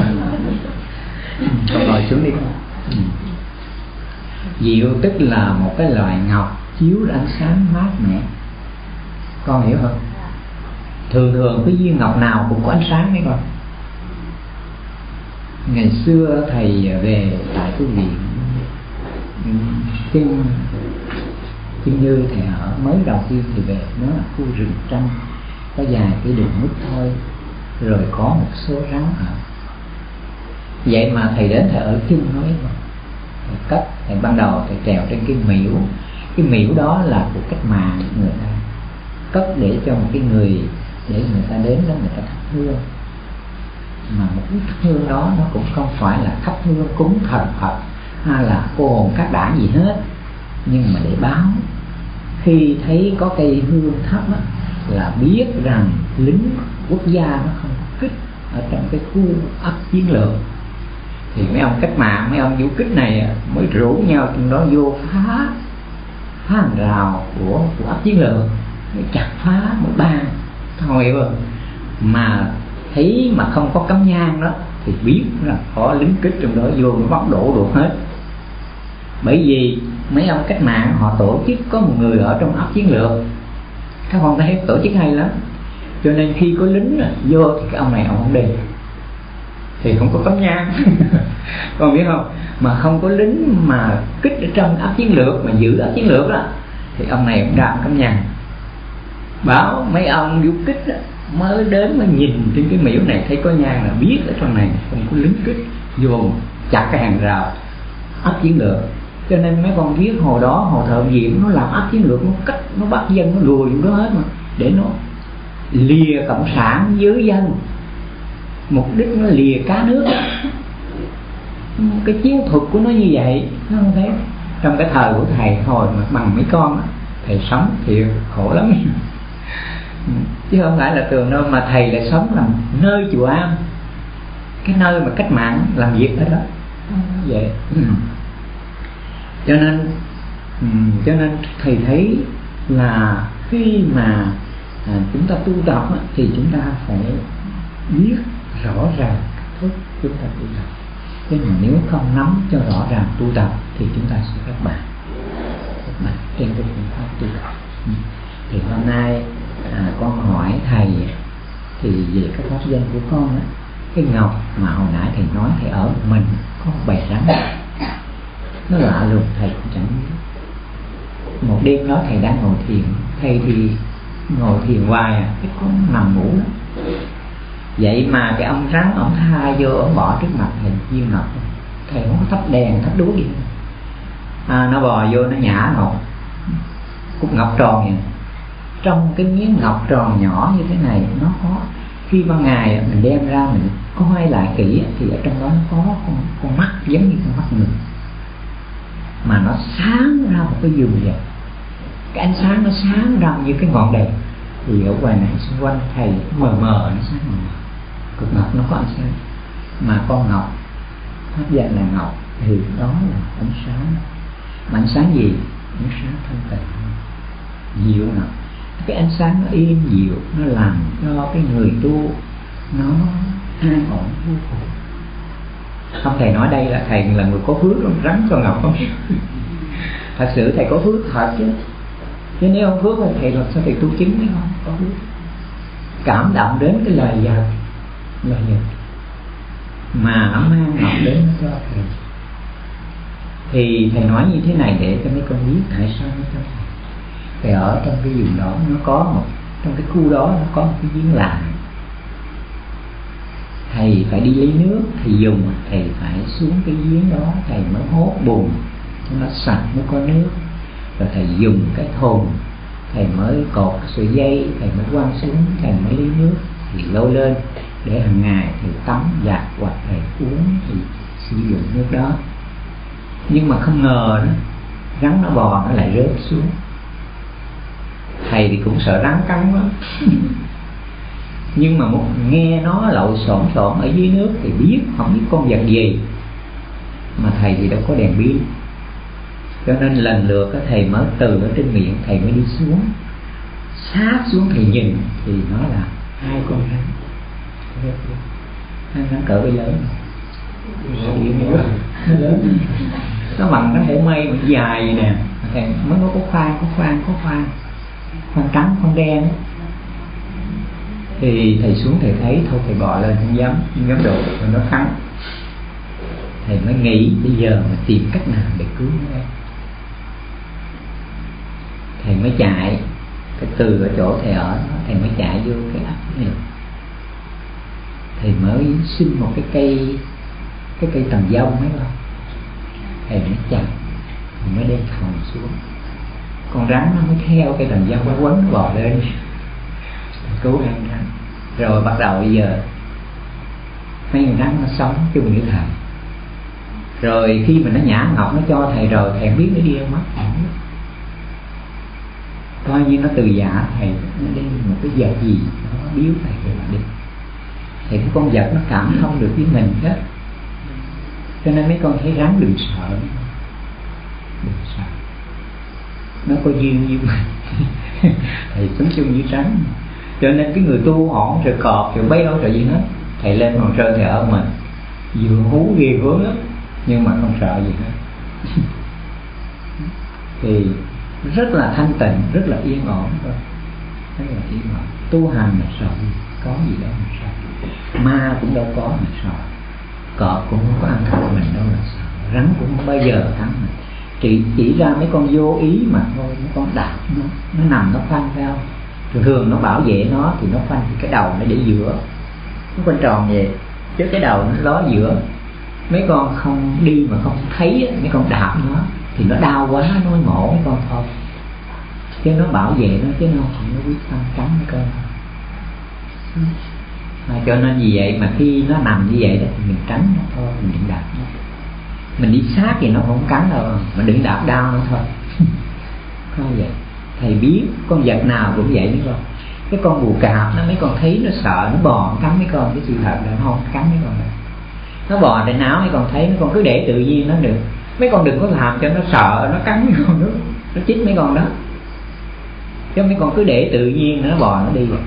Con ngồi xuống đi con. Diệu tức là một cái loại ngọc chiếu ánh sáng mát mẻ, con hiểu không? Thường thường cái viên ngọc nào cũng có ánh sáng đấy con. Ngày xưa thầy về tại cái viện Kinh Kinh Như thầy ở mới đầu tiên thì về, nó là khu rừng tranh, có dài cái đường mút thôi, rồi có một số rắn ở. Vậy mà thầy đến thầy ở chung nói mà thầy cất, thầy ban đầu thầy trèo trên cái miễu, cái miễu đó là của cách mạng người ta cất để cho một cái người, để người ta đến đó người ta thắp hương. Mà một cái thắp hương đó nó cũng không phải là thắp hương cúng thần Phật hay là cô hồn các đảng gì hết, nhưng mà để báo khi thấy có cây hương thắp á, là biết rằng lính quốc gia nó không có kích ở trong cái khu ấp chiến lược. Thì mấy ông cách mạng, mấy ông vũ kích này mới rủ nhau trong đó vô phá phá hàng rào của, của ấp chiến lược, để chặt phá một ban, thôi hiểu không? Mà thấy mà không có cắm nhang đó thì biết là có lính kích trong đó vô nó bắt đổ được hết. Bởi vì mấy ông cách mạng họ tổ chức có một người ở trong ấp chiến lược, các con thấy tổ chức hay lắm, cho nên khi có lính vô thì cái ông này ông không đi, thì không có cắm nhang. Con biết không? Mà không có lính mà kích ở trong ấp chiến lược, mà giữ ấp chiến lược đó, thì ông này cũng ra cắm nhang. Báo mấy ông du kích đó, mới đến mới nhìn trên cái miễu này thấy có nhang là biết ở trong này không có lính kích dồn chặt cái hàng rào áp chiến lược. Cho nên mấy con viết hồi đó hồi thợ Diệm nó làm áp chiến lược, nó cách nó bắt dân nó lùi vô đó hết mà, để nó lìa cộng sản dưới dân, mục đích nó lìa cá nước. Cái chiến thuật của nó như vậy, nó không thấy. Trong cái thời của thầy hồi mà bằng mấy con thầy sống thì khổ lắm chứ không phải là tường đâu, mà thầy lại sống làm nơi chùa Am, cái nơi mà cách mạng làm việc ở đó vậy. Cho nên cho nên thầy thấy là khi mà à, chúng ta tu tập á, thì chúng ta phải biết rõ ràng thức chúng ta tu tập. Chứ mà nếu không nắm cho rõ ràng tu tập thì chúng ta sẽ thất bại, thất bại trên cái phương pháp tu tập. Thì hôm nay à, con hỏi thầy thì về cái pháp danh của con á, cái ngọc mà hồi nãy thầy nói thầy ở một mình có một bầy rắn, nó lạ lùng thầy cũng chẳng biết. Một đêm đó thầy đang ngồi thiền, thầy thì ngồi thiền hoài à, ít có nằm ngủ lắm. Vậy mà cái ông rắn ông tha vô ông bỏ trước mặt thầy viên ngọc, thầy không có thắp đèn thắp đuốc gì à, nó bò vô nó nhả ngọc, cục ngọc tròn vậy. Trong cái miếng ngọc tròn nhỏ như thế này nó có, khi ban ngày mình đem ra mình coi lại kỹ thì ở trong đó nó có con, con mắt giống như con mắt người, mà nó sáng ra một cái vùng vậy. Cái ánh sáng nó sáng ra như cái ngọn đèn. Thì ở ngoài này xung quanh thầy mờ mờ nó sáng mờ mờ, cục ngọc nó có ánh sáng. Mà con ngọc pháp danh là ngọc thì đó là ánh sáng. Mà ánh sáng gì? Ánh sáng thanh tịnh, dịu ngọc. Cái ánh sáng nó yên dịu, nó làm cho cái người tu nó an ổn vô cùng. Không thầy nói đây là thầy là người có phước không, rắn con ngọc không. Thật sự thầy có phước thật chứ. Chứ nếu không phước thì thầy làm sao thầy tu chứng đấy không? Có phước. Cảm động đến cái lời vật, lời vật mà nó mang ngọc đến nó cho thầy. Thì thầy nói như thế này để cho mấy con biết tại sao nó cho thầy. Thầy ở trong cái vùng đó nó có một, trong cái khu đó nó có một cái giếng làng. Thầy phải đi lấy nước, thầy dùng, thầy phải xuống cái giếng đó, thầy mới hốt bùn cho nó sạch mới có nước. Rồi thầy dùng cái thùng, thầy mới cột sợi dây, thầy mới quăng xuống, thầy mới lấy nước, thì lôi lên để hàng ngày thầy tắm giặt hoặc thầy uống thì sử dụng nước đó. Nhưng mà không ngờ đó, rắn nó bò nó lại rớt xuống. Thầy thì cũng sợ rắn cắn lắm. Nhưng mà một nghe nó lội xổm xổm ở dưới nước thì biết không biết con vật gì. Mà thầy thì đâu có đèn pin, cho nên lần lượt thầy mới từ ở trên miệng thầy mới đi xuống, sát xuống thầy nhìn thì nó là hai con rắn, hai rắn cỡ bây lớn, nó lớn, nó bằng cái hổ mây mà dài vậy nè. Thầy mới nói có khoan, có khoan, có khoan, khoan trắng, khoan đen. Thì thầy xuống thầy thấy thôi thầy bò lên không dám, không dám độ, nó cắn. Thầy mới nghĩ bây giờ mà tìm cách nào để cứu nó em. Thầy mới chạy cái từ ở chỗ thầy ở, thầy mới chạy vô cái ấp này. Thầy mới xin một cái cây, cái cây tầng dông mấy không. Thầy mới chặt, thầy mới đem phòng xuống. Con rắn nó mới theo cây tầng dông, nó quấn nó bò lên cứu hai con rắn. Rồi bắt đầu bây giờ mấy con rắn nó sống chung với thầy. Rồi khi mà nó nhả ngọc nó cho thầy rồi, thầy biết nó đi đâu mất. Coi như nó từ giả thầy, nó đem một cái vật gì nó biếu thầy rồi mà đi. Thì cái con vật nó cảm thông được với mình hết. Cho nên mấy con thấy rắn đừng sợ, đừng sợ, nó có duyên như mình. Thầy sống chung với rắn. Cho nên cái người tu họ không sợ cọp, sợ béo, sợ gì hết. Thầy lên Hòn Sơn thầy ở mình, vừa hú ghê gớm lắm, nhưng mà không sợ gì hết. Thì rất là thanh tịnh, rất là yên ổn thôi, rất là yên ổn. Tu hành mà sợ gì, có gì đâu mà sợ. Ma cũng đâu có mà sợ, cọp cũng không có ăn thịt mình đâu mà sợ, rắn cũng không bao giờ thắng mình. Chỉ, chỉ ra mấy con vô ý mà thôi, mấy con đạp nó, nó nằm nó khoan cao, thường thường nó bảo vệ nó thì nó khoanh cái đầu nó để giữa, nó khoanh tròn vậy chứ cái đầu nó ló giữa. Mấy con không đi mà không thấy, mấy con đạp nó thì nó đau quá nó mới mổ mấy con thôi, chứ nó bảo vệ nó chứ nó không nó quyết tâm cắn mấy con. À, cho nên vì vậy mà khi nó nằm như vậy đó thì mình tránh nó thôi, mình đừng đạp nó. Mình đi sát thì nó không cắn đâu, mà đừng đạp đau nó thôi. Có vậy. Thầy biết con vật nào cũng vậy đúng không? Cái con bù cạp nó mấy con thấy nó sợ, nó bò cắn mấy con, cái sự thật là nó không cắn mấy con đâu. Nó bò trên áo mấy con thấy, mấy con cứ để tự nhiên nó được. Mấy con đừng có làm cho nó sợ, nó cắn mấy con nữa, nó chích mấy con đó. Chứ mấy con cứ để tự nhiên nó bò nó đi rồi.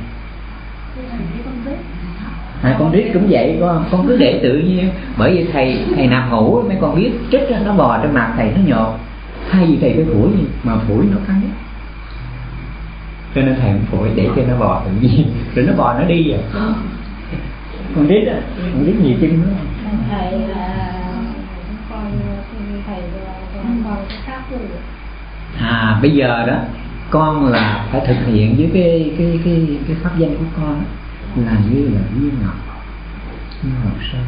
À, con rít cũng vậy con, con cứ để tự nhiên. Bởi vì thầy thầy nằm ngủ mấy con biết trích nó bò trên mặt thầy nó nhột, thay vì thầy phải phủi mà phủi nó cắn. Cho nên thầy không phủi để cho nó bò tự nhiên, rồi nó bò nó đi rồi. Con rít á, con rít nhiều chân nữa. Thầy là con thầy con con khác rồi. À bây giờ đó con là phải thực hiện với cái cái cái cái pháp danh của con là như là viên ngọc, như ngọc sơn.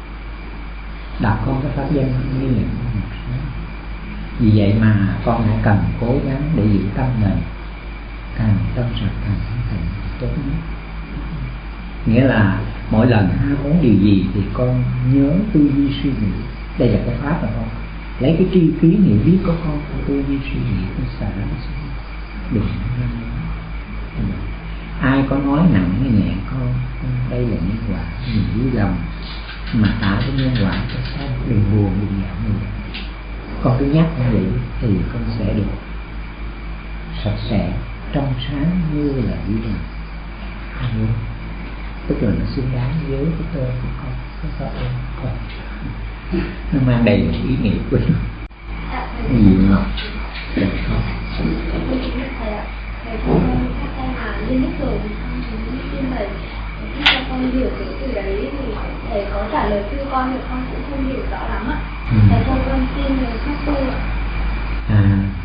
Đặt con cái pháp danh như là ngọc sơn. Vì vậy mà con hãy cần cố gắng để giữ tâm mình càng tâm sạch càng thành tốt nhất. Nghĩa là mỗi lần ham muốn điều gì thì con nhớ tư duy suy nghĩ. Đây là cái pháp mà con lấy cái tri kiến hiểu biết của con, con tư duy suy nghĩ, con xả nó xuống, đừng ham muốn. Ai có nói nặng hay nhẹ con, con đây là nhân quả, mình vui lòng mà tạo cái nhân quả cho sao, đừng buồn đừng giận mình. Con cứ nhắc như vậy thì con sẽ được sạch sẽ, trong sáng như là vui lòng. Con tức là nó xứng đáng với cái tên của con, cái pháp ơn của con, nó mang đầy đủ ý nghĩa của nó. Nhiều ngọc đẹp không? Thầy ạ, thầy cho con các con là liên đích rồi thì con cũng xin thầy giúp cho con hiểu cái từ đấy, thì thầy có trả lời cho con thì con cũng không hiểu rõ lắm ạ. Ừ. Thầy cho con xin lời pháp tu ạ. À,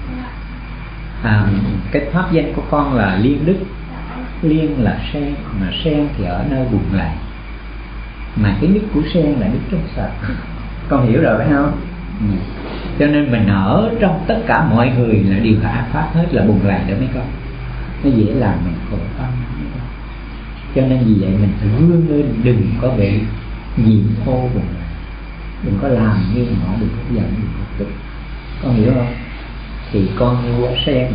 à, cái pháp danh của con là Liên Đức. Liên là sen, mà sen thì ở nơi bùn lầy, mà cái đức của sen là đức trong sạch. Con hiểu rồi phải không? Ừ. Cho nên mình ở trong tất cả mọi người là đều là ác pháp hết, là bùn lầy đó mấy con. Nó dễ làm mình khổ tâm. Cho nên vì vậy mình phải vươn lên, đừng có bị nhiễm ô bùn lầy, đừng có làm như họ, đừng có giận, đừng có tức. Con hiểu không? Thì con như quả sen,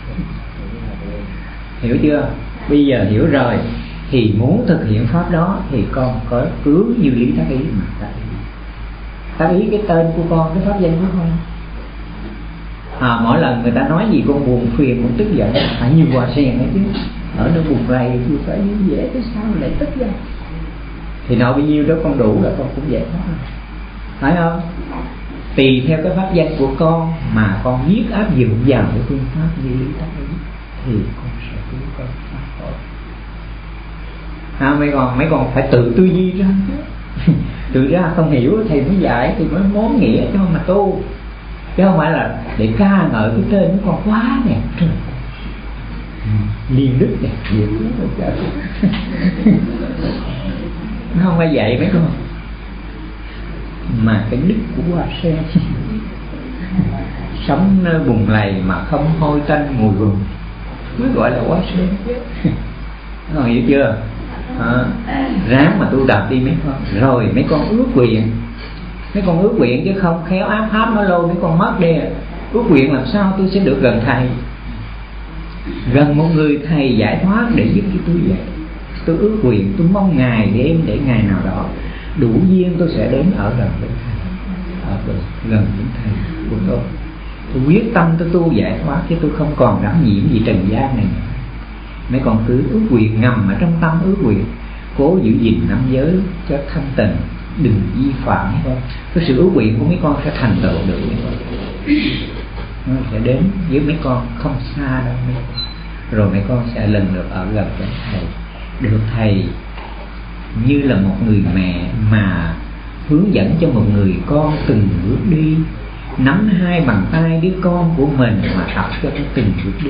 hiểu chưa? Bây giờ hiểu rồi thì muốn thực hiện pháp đó thì con có cứ như lý tác ý mà tác ý. Tác ý cái tên của con, cái pháp danh của con. À, mỗi lần người ta nói gì con buồn phiền, con tức giận, phải như quả sen đó chứ. Ở nơi buồn rầy thì phải như dễ, cái sao lại tức giận. Thì nào bao nhiêu đó con đủ là con cũng dễ thoát rồi, phải không? Tùy theo cái pháp danh của con mà con biết áp dụng vào cái phương pháp như lý tác ý thì con sẽ cứu con thoát khỏi. À, mấy con mấy con phải tự tư duy ra chứ. Tự ra không hiểu thầy mới dạy thì mới món nghĩa cho mà tu, chứ không phải là để ca ngợi cái tên của con quá đẹp trời, Liên Đức đẹp dữ rồi trời. Nó không ai dạy mấy con, mà cái đức của hoa sen. Sống nơi bùn lầy mà không hôi tanh mùi gừng mới gọi là hoa sen. Con hiểu chưa? À, ráng mà tu tập đi mấy con. Rồi mấy con ước nguyện, mấy con ước nguyện chứ không khéo áp pháp nó lâu mấy con mất đi. Ước nguyện làm sao tôi sẽ được gần thầy, gần một người thầy giải thoát để giúp cho tôi vậy. Tôi ước nguyện, tôi mong ngày đêm để ngày nào đó đủ duyên tôi sẽ đến ở gần với thầy, ở gần với thầy của tôi. Tôi quyết tâm tôi tu giải thoát chứ tôi không còn đắm nhiễm gì trần gian này nữa. Mấy con cứ ước nguyện ngầm ở trong tâm ước nguyện, cố giữ gìn năm giới cho thanh tịnh, đừng vi phạm mấy con. Cái sự ước nguyện của mấy con sẽ thành tựu được mấy con. Nó sẽ đến với mấy con không xa đâu mấy con. Rồi mấy con sẽ lần lượt ở gần với thầy, được thầy như là một người mẹ mà hướng dẫn cho một người con từng bước đi, nắm hai bàn tay đứa con của mình mà tập cho nó từng bước đi,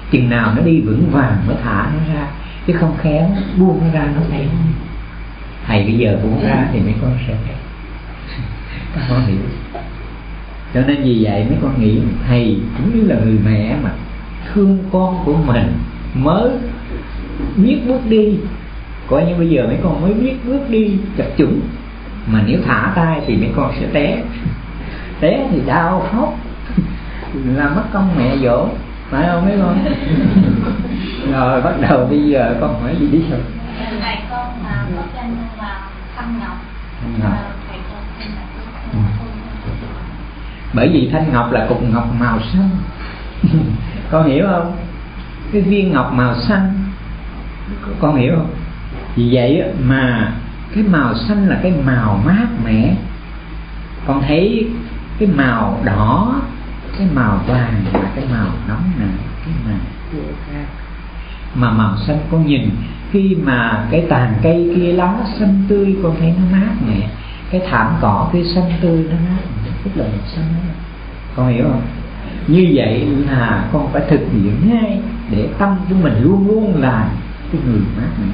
chừng nào nó đi vững vàng mới thả nó ra, chứ không khéo buông nó ra nó thấy. Thầy bây giờ buông ra thì mấy con sẽ thấy. Các con hiểu. Cho nên vì vậy mấy con nghĩ thầy cũng như là người mẹ mà thương con của mình mới biết bước đi, coi như bây giờ mấy con mới biết bước đi chập chững, mà nếu thả tay thì mấy con sẽ té. Té thì đau khóc, là mất công mẹ dỗ, phải không mấy con? Rồi bắt đầu bây giờ con hỏi gì đi rồi? Này con mà có danh là Thanh Ngọc. Thanh Ngọc. Ừ. Bởi vì thanh ngọc là cục ngọc màu xanh. Con hiểu không? Cái viên ngọc màu xanh, con hiểu không? Vì vậy mà cái màu xanh là cái màu mát mẻ. Con thấy cái màu đỏ, cái màu vàng là cái màu nóng nảy, cái màu khô khan. Mà màu xanh con nhìn, khi mà cái tàn cây kia lá xanh tươi con thấy nó mát mẻ, cái thảm cỏ kia xanh tươi nó mát mẻ, tức là màu xanh đó. Con hiểu không? Như vậy là con phải thực hiện ngay để tâm của mình luôn luôn là cái người mát mẻ.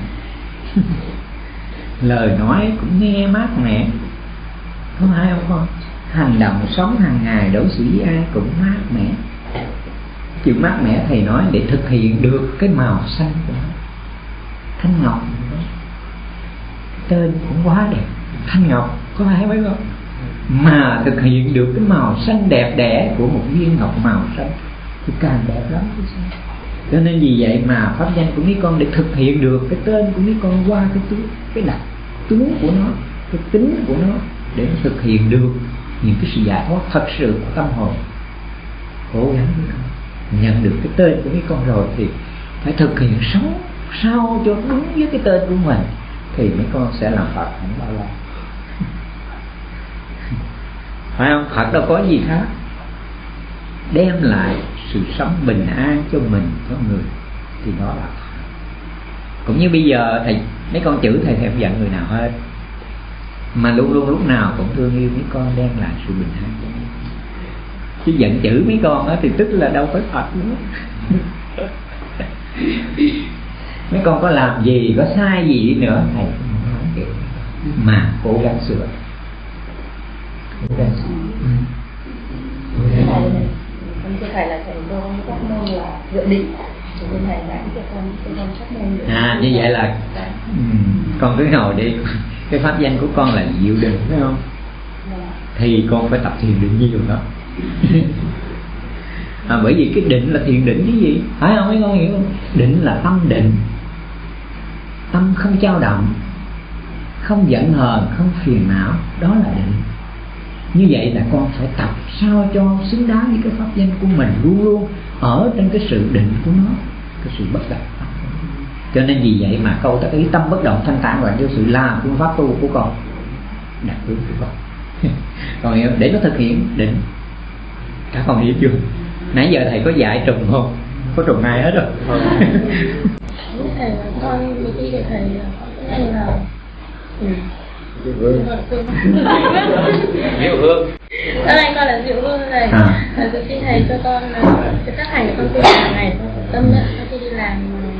Lời nói cũng nghe mát mẻ, có hay không con? Hành động sống hàng ngày đối xử với ai cũng mát mẻ. Chữ mát mẻ thầy nói để thực hiện được cái màu xanh của nó. Thanh Ngọc đó. Tên cũng quá đẹp, Thanh Ngọc, có hay mấy con? Mà thực hiện được cái màu xanh đẹp đẽ của một viên ngọc màu xanh thì càng đẹp lắm chứ sao. Cho nên vì vậy mà pháp danh của mấy con để thực hiện được cái tên của mấy con qua cái tướng, cái đặc tướng của nó, cái tính của nó, để nó thực hiện được những cái sự giải thoát thật sự của tâm hồn. Cố gắng với con nhận được cái tên của mấy con rồi thì phải thực hiện sống sao cho đúng với cái tên của mình, thì mấy con sẽ làm Phật không bao lâu. Phải không? Phật đâu có gì khác, đem lại sự sống bình an cho mình, cho người, thì đó là Phật. Cũng như bây giờ thầy, mấy con chửi thầy thèm giận người nào hết, mà luôn luôn lúc nào cũng thương yêu mấy con, đem lại sự bình an. Chứ giận chửi mấy con đó thì tức là đâu phải Phật nữa. Mấy con có làm gì, có sai gì đi nữa thầy cũng không nói kệ, mà cố gắng sửa. Cố gắng sửa. Ừ. Con thưa thầy là thầy con pháp môn là dự định, thì thầy giảng cho con cho con pháp môn dự định. À như vậy là ừ, con cứ ngồi đi. Cái pháp danh của con là diệu định, phải không? Thì con phải tập thiền định nhiều đó. À, bởi vì cái định là thiền định cái gì, phải không mấy con hiểu không? Định là tâm định, tâm không dao động, không giận hờn, không phiền não, đó là định. Như vậy là con phải tập sao cho xứng đáng với cái pháp danh của mình, luôn luôn ở trên cái sự định của nó, cái sự bất động. Cho nên vì vậy mà câu tác ý tâm bất động thanh tản và vô sự là phương pháp tu của con, đặc tướng của con. Còn hiểu, để nó thực hiện định. Các con hiểu chưa? Nãy giờ thầy có dạy trùng không? Có trùng ai hết rồi. Thầy là con đi để thầy thầy là Diệu Hương. Diệu Hương. Hôm nay con là Diệu Hương thầy. À. Là từ khi thầy cho con cái tác hành con tu hàng ngày, tâm nhận sau khi đi làm.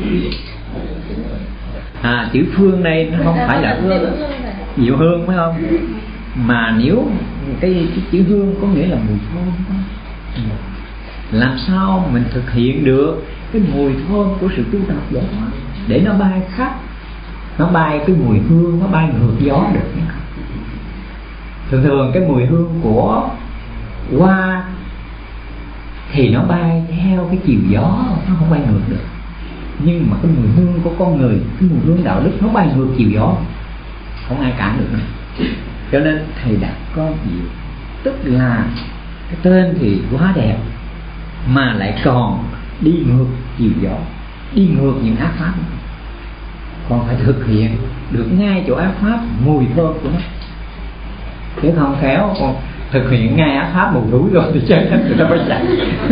À chữ Phương đây nó không phải là Hương, Diệu Hương phải không? Mà nếu cái, cái chữ Hương có nghĩa là mùi thơm đó. Làm sao mình thực hiện được cái mùi thơm của sự tu tập giải thoát để nó bay khắp, nó bay cái mùi hương, nó bay ngược gió được. Thường thường cái mùi hương của hoa thì nó bay theo cái chiều gió, nó không bay ngược được. Nhưng mà cái mùi hương của con người, cái mùi hương đạo đức, nó bay ngược chiều gió, không ai cản được nữa. Cho nên thầy đặt con Diệu, tức là cái tên thì quá đẹp mà lại còn đi ngược chiều gió, đi ngược những ác pháp. Còn phải thực hiện được ngay chỗ ác pháp mùi thơm của nó, chứ không khéo còn thực hiện ngay ác pháp mùi thúi rồi thì chắc chắn người ta phải chạy.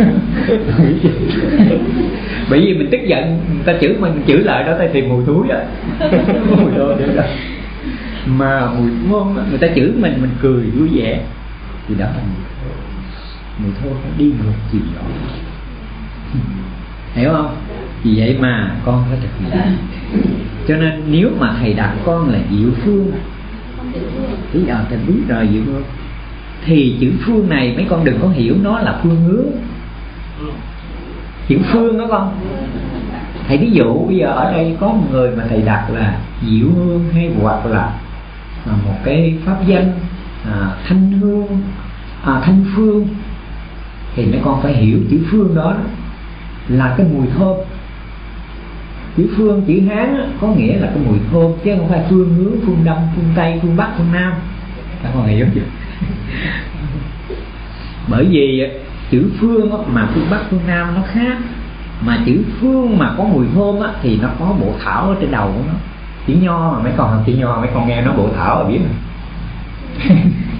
Bởi vì mình tức giận, người ta chửi mình, chửi lại đó thì mùi thúi á. Mùi thơm vậy đó. Mà mùi thơm á, người ta chửi mình, mình cười vui vẻ thì đó là mùi thơm. Mùi thơm nó đi ngược chiều gió. hiểu không? Vì vậy mà con phải thực hiện. Cho nên nếu mà thầy đặt con là Diệu Phương, ý là thầy biết rồi Diệu Phương, thì chữ phương này mấy con đừng có hiểu nó là phương hướng. Chữ phương đó con. Thầy ví dụ bây giờ ở đây có một người mà thầy đặt là Diệu Hương, hay hoặc là một cái pháp danh à, Thanh Hương, à, Thanh Phương, thì mấy con phải hiểu chữ phương đó là cái mùi thơm. Chữ phương, chữ Hán á, có nghĩa là cái mùi thơm, chứ không phải phương hướng, phương Đông, phương Tây, phương Bắc, phương Nam. Các con hiểu chưa? Bởi vì chữ phương á, mà phương Bắc, phương Nam nó khác. Mà chữ phương mà có mùi thơm á, thì nó có bộ thảo ở trên đầu của nó. Chữ nho mà mấy con học chữ nho, mấy con nghe nó bộ thảo ở biết rồi.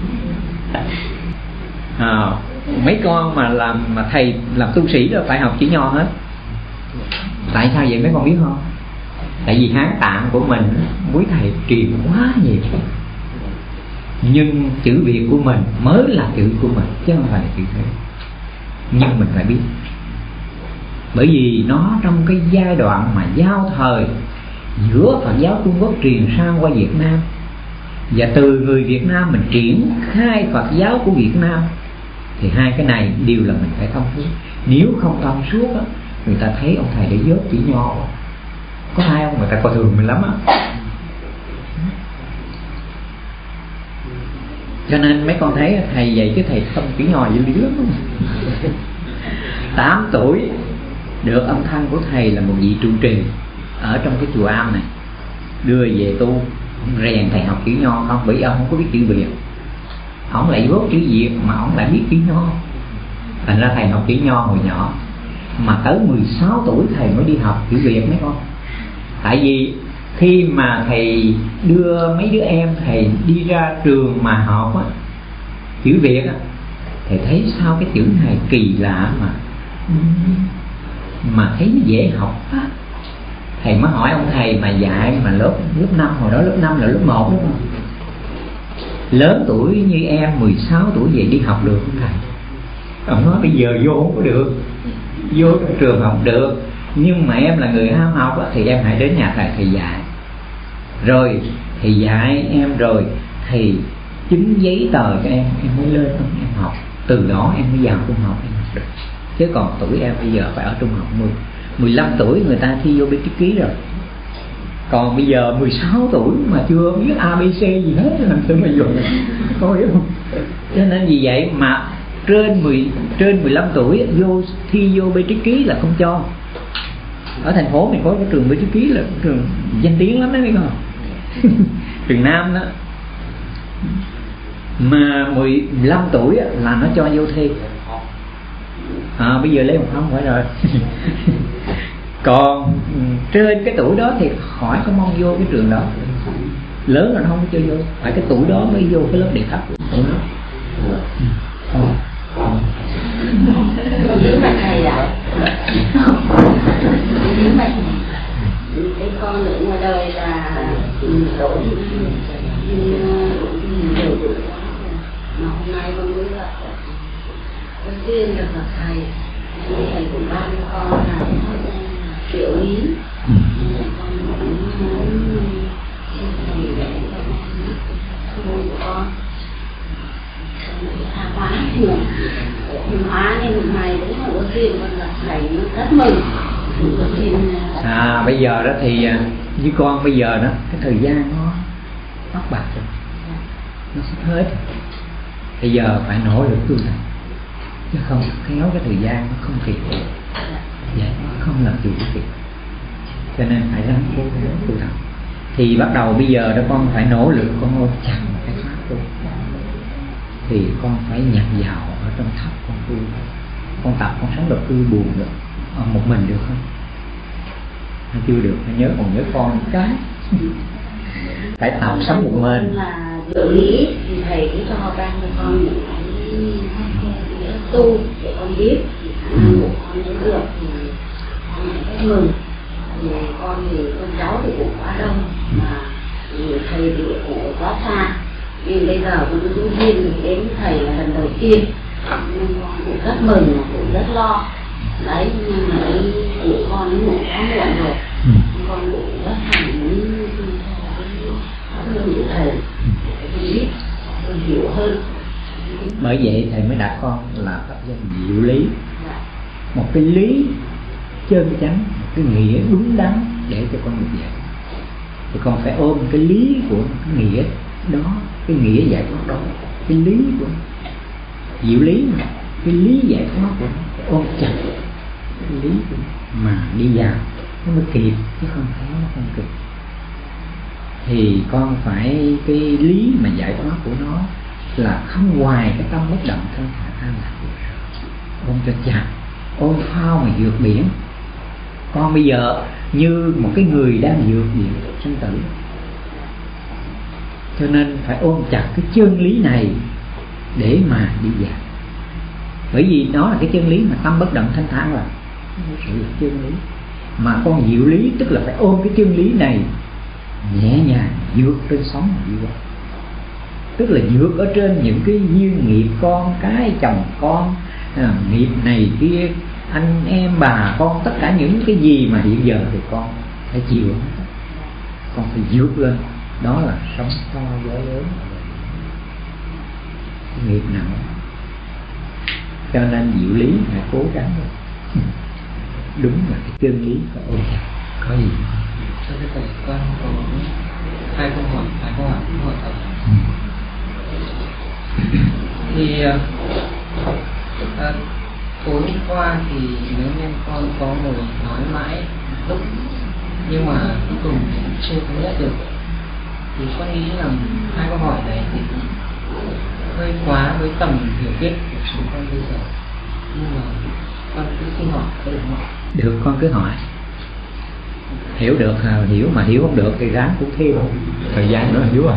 À, mấy con mà làm mà thầy làm tu sĩ là phải học chữ nho hết. Tại sao vậy mấy con biết không? Tại vì Hán tạng của mình quý thầy truyền quá nhiều, nhưng chữ Việt của mình mới là chữ của mình, chứ không phải là chữ thế. Nhưng mình phải biết, bởi vì nó trong cái giai đoạn mà giao thời giữa Phật giáo Trung Quốc truyền sang qua Việt Nam, và từ người Việt Nam mình triển khai Phật giáo của Việt Nam, thì hai cái này đều là mình phải thông suốt. Nếu không thông suốt á, người ta thấy ông thầy để dốt chữ nho, có ai không? Người ta coi thường mình lắm á. Cho nên mấy con thấy thầy vậy chứ thầy không chữ nho dữ lý lắm. Tám tuổi được âm thanh của thầy là một vị trụ trì ở trong cái chùa Am này, đưa về tu rèn thầy học chữ nho không, bởi ông không có biết chữ Việt, ông lại dốt chữ Việt mà ông lại biết chữ nho. Thành ra thầy học chữ nho hồi nhỏ, mà tới mười sáu tuổi thầy mới đi học chữ Việt mấy con. Tại vì khi mà thầy đưa mấy đứa em thầy đi ra trường mà học á, chữ Việt á, thầy thấy sao cái chữ này kỳ lạ mà mà thấy nó dễ học á. Thầy mới hỏi ông thầy mà dạy mà lớp lớp năm, hồi đó lớp năm là lớp một đúng không? Lớn tuổi như em mười sáu tuổi về đi học được không thầy? Ông nói bây giờ vô không có được, vô trường học được, nhưng mà em là người ham học á, thì em hãy đến nhà thầy thầy dạy. Rồi thầy dạy em rồi thầy chứng giấy tờ cho em, em mới lên em học. Từ đó em mới vào trung học em học được. Chứ còn tuổi em bây giờ phải ở trung học mười, mười lăm tuổi người ta thi vô bí tích ký rồi. Còn bây giờ mười sáu tuổi mà chưa biết a bê xê gì hết, làm sao mà vô? Có hiểu không? Cho nên vì vậy mà trên mười trên mười lăm tuổi vô thi vô bí tích ký là không cho. Ở thành phố mình có cái trường bí tích ký là trường danh tiếng lắm đấy mấy con. Trường Nam đó. Mà mười lăm tuổi là nó cho vô thi. À, bây giờ lấy một không phải rồi. Còn trên cái tuổi đó thì khỏi có mong vô cái trường đó. Lớn rồi nó không có cho vô, phải cái tuổi đó mới vô cái lớp địa thấp. Nếu mà thầy ạ, nếu mà cái con ở ngoài đời là đổi nhiều, mà hôm nay con mới gặp con tiên được gặp thầy, thầy cũng ban cho con là triệu lý, con cũng muốn thầy dạy cho con của con tha hóa nhiều, hóa nên một ngày cũng không có duyên con gặp thầy nó rất mừng. À bây giờ đó thì với con bây giờ đó cái thời gian nó bắt bạc rồi, nó sắp hết. Bây giờ phải nỗ lực tu tập, chứ không khéo cái thời gian nó không kịp, vậy nó không làm chủ kịp. Cho nên phải ráng cố gắng tu tập. Thì bắt đầu bây giờ đó con phải nỗ lực con ôn chặt cái pháp tu, thì con phải nhập vào ở trong thấp con tu. Con tập con sống được tu buồn được à, một mình được không? Hay chưa được, phải nhớ còn nhớ con cái phải tập sống một mình. Là tự lý thì thầy cứ cho ban cho con những cái tu để con biết khả năng của con nếu được thì con rất mừng. Thì con thì con cháu thì cũng quá đông mà thầy thì cũng quá xa, nhưng bây giờ con cứ duyên đến thầy là lần đầu tiên nên con cũng rất mừng, cũng rất lo. đấy, nhưng mà đi của con nó ngủ quá muộn rồi, ừ. con ngủ rất hẳn những thầy con biết, con hiểu hơn. Bởi vậy thầy mới đặt con là pháp danh diệu lý, một cái lý chân chánh, một cái nghĩa đúng đắn để cho con được dạy. Thì con phải ôm cái lý của cái nghĩa đó, cái nghĩa giải thoát đó, cái lý của diệu lý mà, cái lý giải thoát của nó, phải ôm chặt cái lý của nó mà đi vào nó mới kịp, chứ không phải nó không kịp. Thì con phải cái lý mà giải thoát của nó là không ngoài cái tâm bất động thanh thản an lạc, ôm cho chặt, ôm phao mà vượt biển. Con bây giờ như một cái người đang vượt biển sinh tử, cho nên phải ôm chặt cái chân lý này để mà đi vào. Bởi vì nó là cái chân lý mà tâm bất động thanh thản là sự là chân lý. Mà con diệu lý tức là phải ôm cái chân lý này nhẹ nhàng vượt trên sóng mà đi qua. Tức là vượt ở trên những cái duyên nghiệp con cái chồng con, à, nghiệp này kia, anh em bà con, tất cả những cái gì mà hiện giờ thì con phải chịu, con phải vượt lên. Đó là sóng to gió lớn, nghiệp nặng. Cho nên diệu lý phải cố gắng. Đúng là cái chân lý phải ôm chặt. Có gì Thưa thầy, con có hai câu hỏi, hai câu hỏi câu hỏi thầy. Ừ. Thì à, tối hôm qua thì nếu như con có ngồi nói mãi lúc, nhưng mà cuối cùng chưa thống nhất được, thì con nghĩ là hai câu hỏi này thì hơi quá với tầm hiểu biết của chúng con bây giờ, nhưng mà con cứ xin hỏi có được không ạ? Được, con cứ hỏi. Hiểu được là hiểu, mà hiểu không được thì ráng cũng thêm thời gian nữa hiểu rồi.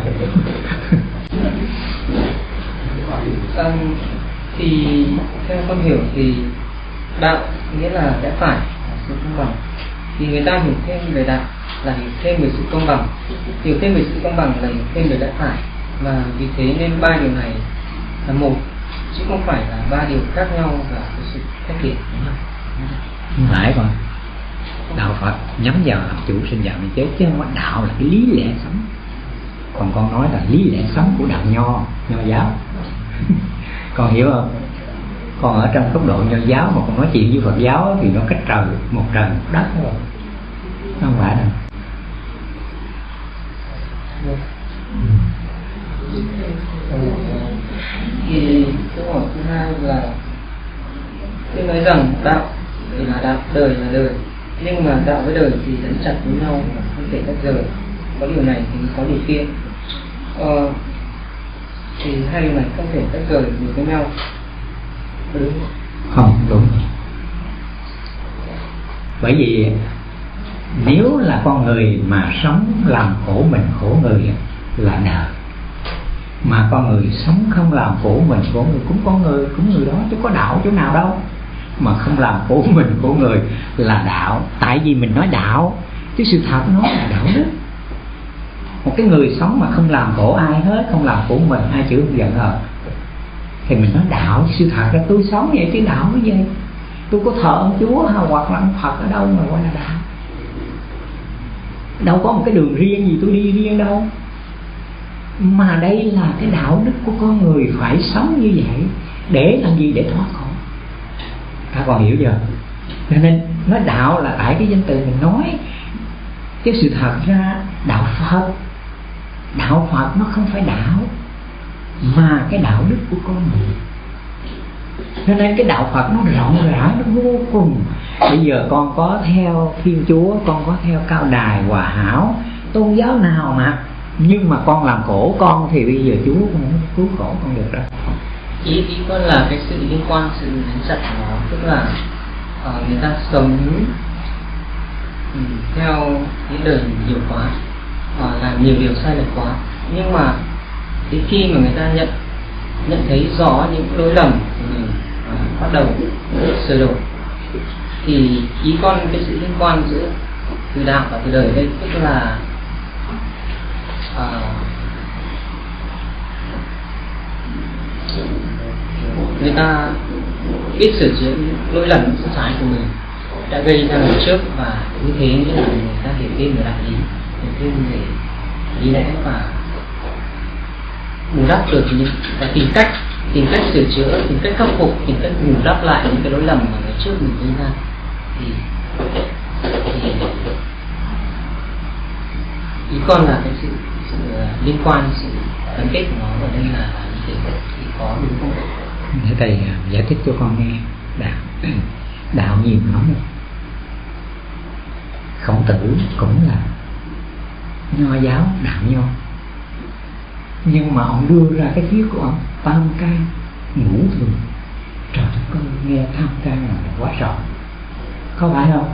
um, thì theo con hiểu thì đạo nghĩa là lẽ phải, là sự công bằng. Thì người ta hiểu thêm về đạo là hiểu thêm về sự công bằng, hiểu thêm về sự công bằng là hiểu thêm về lẽ phải. Và vì thế nên ba điều này là một, chứ không phải là ba điều khác nhau và có sự khác biệt. Không phải con. Đạo Phật nhắm vào làm chủ sinh vào mình chết, chứ không có đạo là cái lý lẽ sống. Còn con nói là lý lẽ sống của đạo nho, nho giáo. Con hiểu không? Còn ở trong góc độ nho giáo mà con nói chuyện với Phật giáo thì nó cách trời một trời một đất rồi, không phải đâu. Thì câu hỏi thứ hai là tôi nói rằng đạo thì là đạo, đời là đời, nhưng mà đạo với đời thì gắn chặt với nhau và không thể tách rời. Có điều này thì có điều kia, ờ, thì hai điều này không thể tách rời được với nhau, có đúng không? Không đúng. Bởi vì nếu là con người mà sống làm khổ mình khổ người là đời, mà con người sống không làm khổ mình khổ người cũng con người cũng người đó, chứ có đạo chỗ nào đâu. Mà không làm khổ mình khổ người là đạo. Tại vì mình nói đạo, chứ sự thật nó là đạo đức. Một cái người sống mà không làm khổ ai hết, không làm khổ mình, ai chửi không giận hờn, thì mình nói đạo. Sự thật là tôi sống vậy chứ đạo cái gì. Tôi có thờ ông Chúa hoặc là ông Phật ở đâu mà gọi là đạo. Đâu có một cái đường riêng gì tôi đi riêng đâu. Mà đây là cái đạo đức của con người phải sống như vậy. Để làm gì? Để thoát khổ. Các con hiểu chưa? Cho nên nói đạo là tại cái danh từ mình nói, chứ sự thật ra đạo Phật, đạo Phật nó không phải đạo, mà cái đạo đức của con người. Cho nên cái đạo Phật nó rộng rãi, nó vô cùng. Bây giờ con có theo Thiên Chúa, con có theo Cao Đài, Hòa Hảo, tôn giáo nào mà, nhưng mà con làm khổ con thì bây giờ Chúa cũng không cứu khổ con được đâu. Ý ý con là cái sự liên quan, sự gắn chặt của nó, tức là uh, người ta sống um, theo cái đời nhiều quá, uh, làm nhiều điều sai lệch quá, nhưng mà đến khi mà người ta nhận nhận thấy rõ những lỗi lầm của mình, uh, bắt đầu sửa đổi, thì ý con cái sự liên quan giữa từ đạo và từ đời đây tức là uh, người ta biết sửa chữa lỗi lầm sai trái của mình đã gây ra lần trước, và như thế nghĩa là người ta hiểu thêm về đạo lý, hiểu thêm về lý lẽ và bù đắp được những và tìm cách tìm cách sửa chữa, tìm cách khắc phục, tìm cách bù đắp lại những cái lỗi lầm mà ngày trước mình gây ra. Thì, thì ý con là cái sự, sự liên quan, sự gắn kết của nó ở đây là, là như thế, thì có đúng không? Để thầy giải thích cho con nghe. Đạo đạo nhiều lắm rồi. Khổng Tử cũng là nho giáo, đạo nho, nhưng mà ông đưa ra cái thuyết của ông tam can ngũ thường. Trời ơi, con nghe tam can là quá rộng, có phải không?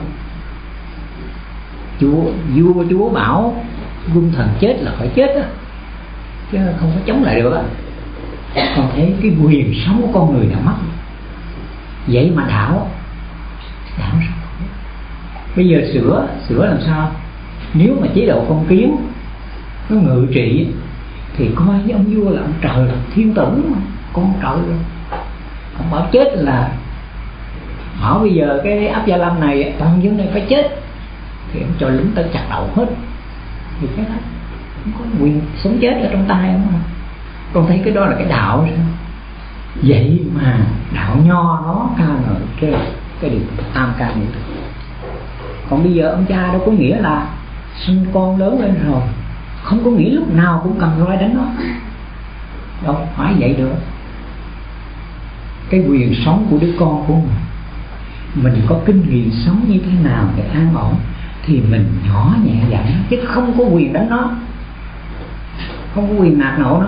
Chúa vua chúa bảo quân thần chết là phải chết á, chứ không có chống lại được á. Còn thấy cái quyền sống của con người đã mất. Vậy mà đạo đạo sao? Bây giờ sửa sửa làm sao? Nếu mà chế độ phong kiến nó ngự trị thì coi với ông vua là ông trời, là thiên tử mà, con trời rồi. Ông bảo chết là bảo bây giờ cái Áp Gia Lâm này toàn dân này phải chết, thì ông cho lính tới chặt đầu hết, thì chết hết, không có quyền sống chết ở trong tay ông. Con thấy cái đó là cái đạo sao? Vậy mà đạo nho nó ca ngợi trên cái điều tam can ngũ thường. Còn bây giờ ông cha đâu có nghĩa là sinh con lớn lên rồi không có nghĩa lúc nào cũng cầm roi đánh nó, đâu phải vậy được. Cái quyền sống của đứa con của mình, mình có kinh nghiệm sống như thế nào để an ổn thì mình nhỏ nhẹ dặn, chứ không có quyền đánh nó, không có quyền nạt nổ nó.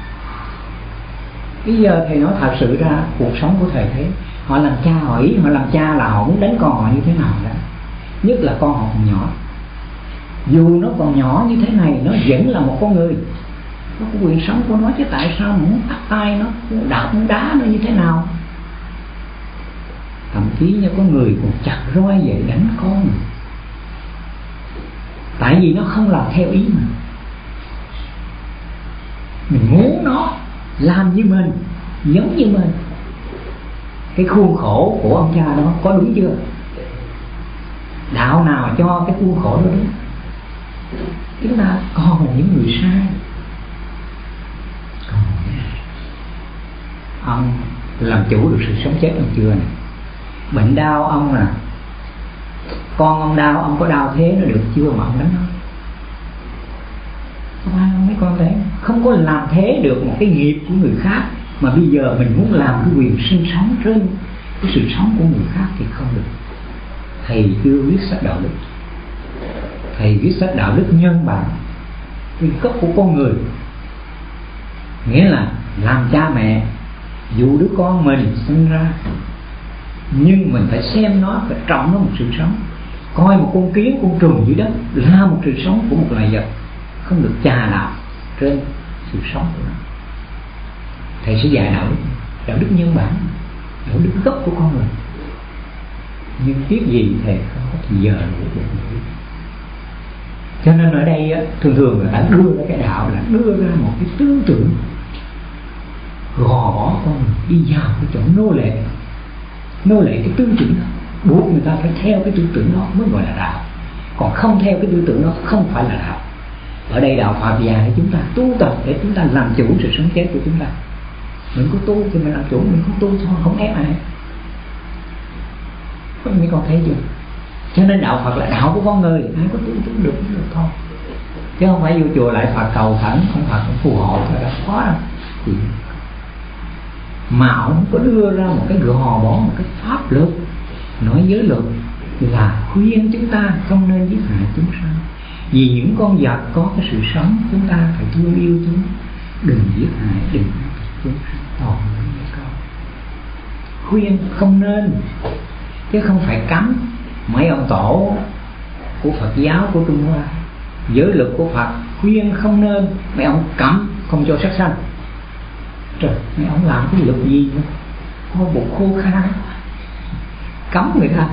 Bây giờ thầy nói thật sự ra, cuộc sống của thầy thấy họ làm cha, họ ý họ làm cha là họ muốn đánh con họ như thế nào đó, nhất là con họ còn nhỏ. Dù nó còn nhỏ như thế này, nó vẫn là một con người, nó có quyền sống của nó, chứ tại sao muốn tắt tay nó, đạp nó, đá nó như thế nào? Thậm chí như có người còn chặt roi về đánh con, tại vì nó không làm theo ý mình. Mình muốn nó làm như mình, giống như mình. Cái khuôn khổ của ông cha nó có đúng chưa? Đạo nào cho cái khuôn khổ đó đúng? Chúng ta còn là những người sai. Còn ông làm chủ được sự sống chết ông chưa này? Bệnh đau ông là con ông đau, ông có đau thế nó được chưa mà ông đánh nó? Không ai không, mấy con thấy không có làm thế được một cái nghiệp của người khác, mà bây giờ mình muốn làm cái quyền sinh sống trên cái sự sống của người khác thì không được. Thầy chưa viết sách đạo đức, thầy viết sách đạo đức nhân bản, cái gốc của con người, nghĩa là làm cha mẹ dù đứa con mình sinh ra, nhưng mình phải xem nó, phải trọng nó một sự sống. Coi một con kiến, con trùng dưới đất là một sự sống của một loài vật, không được chà đạp trên sự sống của nó. Thầy sẽ dạy đạo đức, đạo đức nhân bản, đạo đức gốc của con người. Nhưng tiếc gì thầy không có thời giờ để được. Cho nên ở đây á, thường thường người ta đưa ra cái đạo là đưa ra một cái tư tưởng gò bỏ con người đi vào cái chỗ nô lệ, nô lệ cái tư tưởng đó, buộc người ta phải theo cái tư tưởng đó mới gọi là đạo. Còn không theo cái tư tưởng đó không phải là đạo. Ở đây đạo Phật dạy chúng ta tu tập để chúng ta làm chủ sự sống chết của chúng ta. Mình có tu thì mình làm chủ, mình không tu thôi, không ép ai. Mấy con thấy chưa? Cho nên đạo Phật là đạo của con người, ai có tu tu được cũng được thôi, chứ không phải vô chùa lại Phật cầu khẩn, không Phật cũng phù hộ thôi, đó khó đâu. Thì mà ông có đưa ra một cái gò bỏ, một cái pháp luật, nói giới luật là khuyên chúng ta không nên giết hại chúng sanh. Vì những con vật có cái sự sống, chúng ta phải thương yêu chúng, đừng giết hại, đừng ăn thịt chúng sanh. Toàn những con khuyên không nên, chứ không phải cấm. Mấy ông tổ của Phật giáo của Trung Hoa, giới luật của Phật khuyên không nên, mấy ông cấm không cho sát sanh. Trời, mấy ông làm cái luật gì nữa? Khô bụng khô khan, cấm người ta.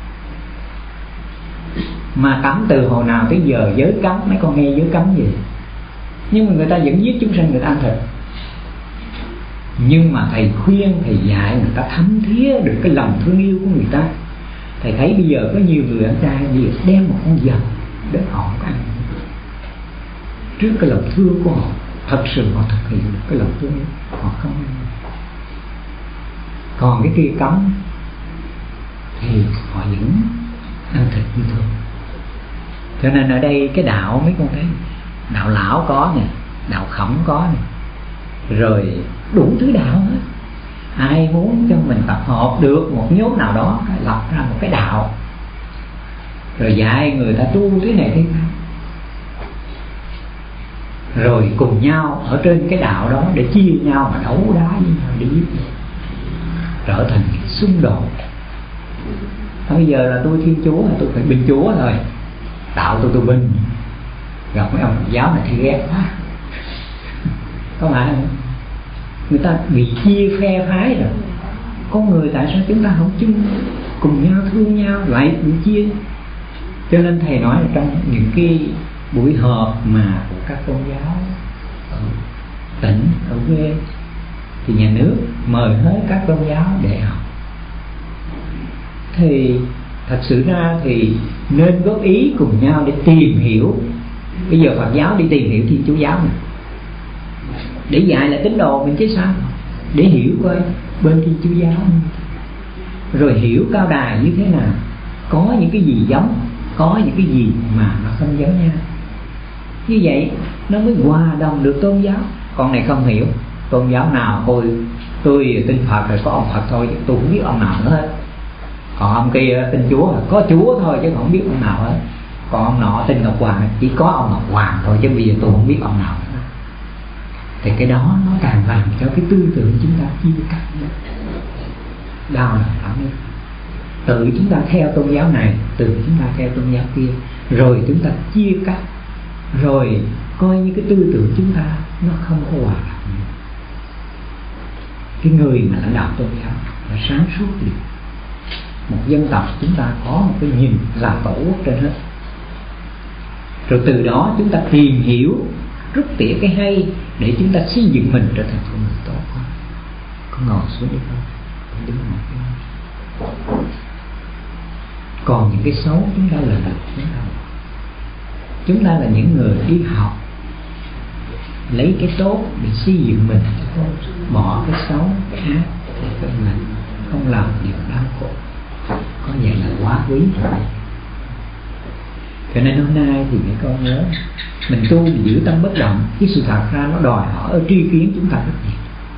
Mà cấm từ hồi nào tới giờ giới cấm, mấy con nghe giới cấm gì? Nhưng mà người ta vẫn giết chúng sanh, người ta ăn thịt. Nhưng mà thầy khuyên, thầy dạy người ta thấm thía được cái lòng thương yêu của người ta. Thầy thấy bây giờ có nhiều người ăn chay bây giờ đem một con vật để họ ăn. Trước cái lòng thương của họ, thật sự họ thực hiện được cái lòng thương yêu, họ không ăn. Còn cái kia cấm thì họ vẫn ăn thịt như thường. Cho nên ở đây cái đạo mấy con thấy, đạo lão có nè, đạo khổng có nè, rồi đủ thứ đạo hết. Ai muốn cho mình tập hợp được một nhóm nào đó, lập ra một cái đạo, rồi dạy người ta tu thế này thế nào, rồi cùng nhau ở trên cái đạo đó để chia nhau mà đấu đá với nhau để giết nhau, trở thành xung đột. Bây giờ là tôi Thiên Chúa là tôi phải binh Chúa thôi, đạo tôi tôi binh. Gặp mấy ông Phật giáo này thì ghét quá. Có phải không? Người ta bị chia phe phái rồi. Con người tại sao chúng ta không chung cùng nhau thương nhau lại bị chia? Cho nên thầy nói là trong những cái buổi họp mà của các tôn giáo ở tỉnh, ở quê, thì nhà nước mời hết các tôn giáo để học. Thì thật sự ra thì nên góp ý cùng nhau để tìm hiểu. Bây giờ Phật giáo đi tìm hiểu Thiên Chúa giáo này, để dạy lại tín đồ mình chứ sao, để hiểu coi bên Thiên Chúa giáo, rồi hiểu cao đài như thế nào, có những cái gì giống, có những cái gì mà nó không giống nhau. Như vậy nó mới hòa đồng được tôn giáo. Con này không hiểu tôn giáo nào, tôi tôi tin Phật rồi có ông Phật thôi, tôi không biết ông nào nữa hết. Còn ông kia tin Chúa là có Chúa thôi chứ không biết ông nào hết. Còn ông nọ tin Ngọc Hoàng chỉ có ông Ngọc Hoàng thôi, chứ bây giờ tôi không biết ông nào nữa. Thì cái đó nó càng làm cho cái tư tưởng chúng ta chia cắt. Đau là lắm. Tự chúng ta theo tôn giáo này, tự chúng ta theo tôn giáo kia, rồi chúng ta chia cắt, rồi coi như cái tư tưởng chúng ta nó không có hòa đồng. Cái người mà lãnh đạo tôn giáo là sáng suốt đi. Một dân tộc chúng ta có một cái nhìn là tổ quốc trên hết. Rồi từ đó chúng ta tìm hiểu, rút tỉa cái hay để chúng ta xây dựng mình trở thành con người tốt hơn. Con ngồi xuống đi con, con đứng ngồi xuống. Còn những cái xấu chúng ta là được chúng ta. Chúng ta là những người đi học, lấy cái tốt để xây dựng mình, bỏ cái xấu, cái ác để cho mình không làm điều đau khổ. Có vậy là quá quý rồi. Cho nên hôm nay thì mấy con nhớ, mình tu mình giữ tâm bất động. Cái sự thật ra nó đòi hỏi ở tri kiến chúng ta rất nhiều.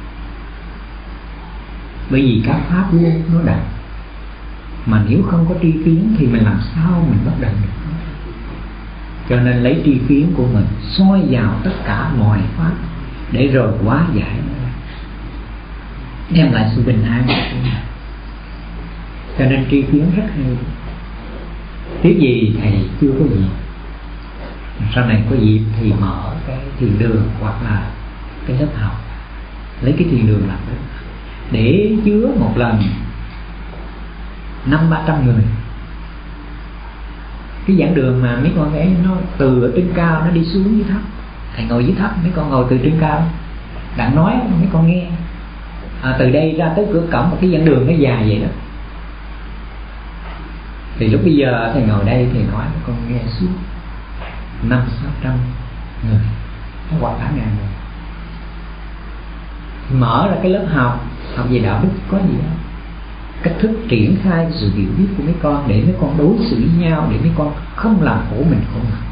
Bởi vì các pháp luôn nó động, mà nếu không có tri kiến thì mình làm sao mình bất động được. Cho nên lấy tri kiến của mình soi vào tất cả mọi pháp để rồi hóa giải nó, đem lại sự bình an cho chúng ta. Cho nên tri kiến rất hay. Tiếc gì thầy chưa có dịp, sau này có dịp thì mở cái thiền đường hoặc là cái lớp học, lấy cái thiền đường làm đó để chứa một lần năm ba trăm người. Cái giảng đường mà mấy con ấy nó từ ở trên cao nó đi xuống dưới thấp, thầy ngồi dưới thấp, mấy con ngồi từ trên cao, đặng nói mấy con nghe. À, từ đây ra tới cửa cổng một cái giảng đường nó dài vậy đó. Thì lúc bây giờ thầy ngồi đây thì nói mấy con nghe suốt năm sáu trăm người, nó qua cả ngàn người. Thì mở ra cái lớp học, học về đạo đức có gì đó, cách thức triển khai sự hiểu biết của mấy con để mấy con đối xử với nhau, để mấy con không làm khổ mình khổ mình.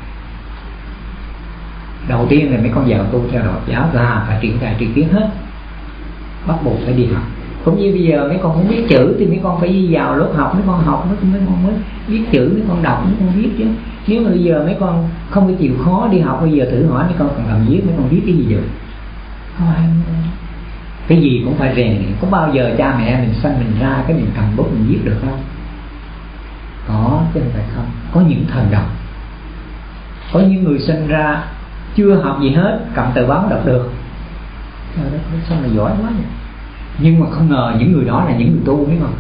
Đầu tiên là mấy con vào tu theo đạo giáo là phải triển khai tri kiến hết, bắt buộc phải đi học. Cũng như bây giờ mấy con không biết chữ thì mấy con phải đi vào lớp học, mấy con học mấy con mới biết chữ, mấy con đọc mấy con viết chứ. Nếu mà bây giờ mấy con không có chịu khó đi học, bây giờ thử hỏi mấy con còn làm viết, mấy con viết cái gì được? Không ai. Cái gì cũng phải rèn luyện. Có bao giờ cha mẹ mình sanh mình ra cái mình cầm bút mình viết được không? Có chứ không phải không. Có những thần đọc, có những người sinh ra chưa học gì hết, cầm tờ báo đọc được. Trời đất ơi, sao mà giỏi quá vậy? Nhưng mà không ngờ những người đó là những người tu, biết không?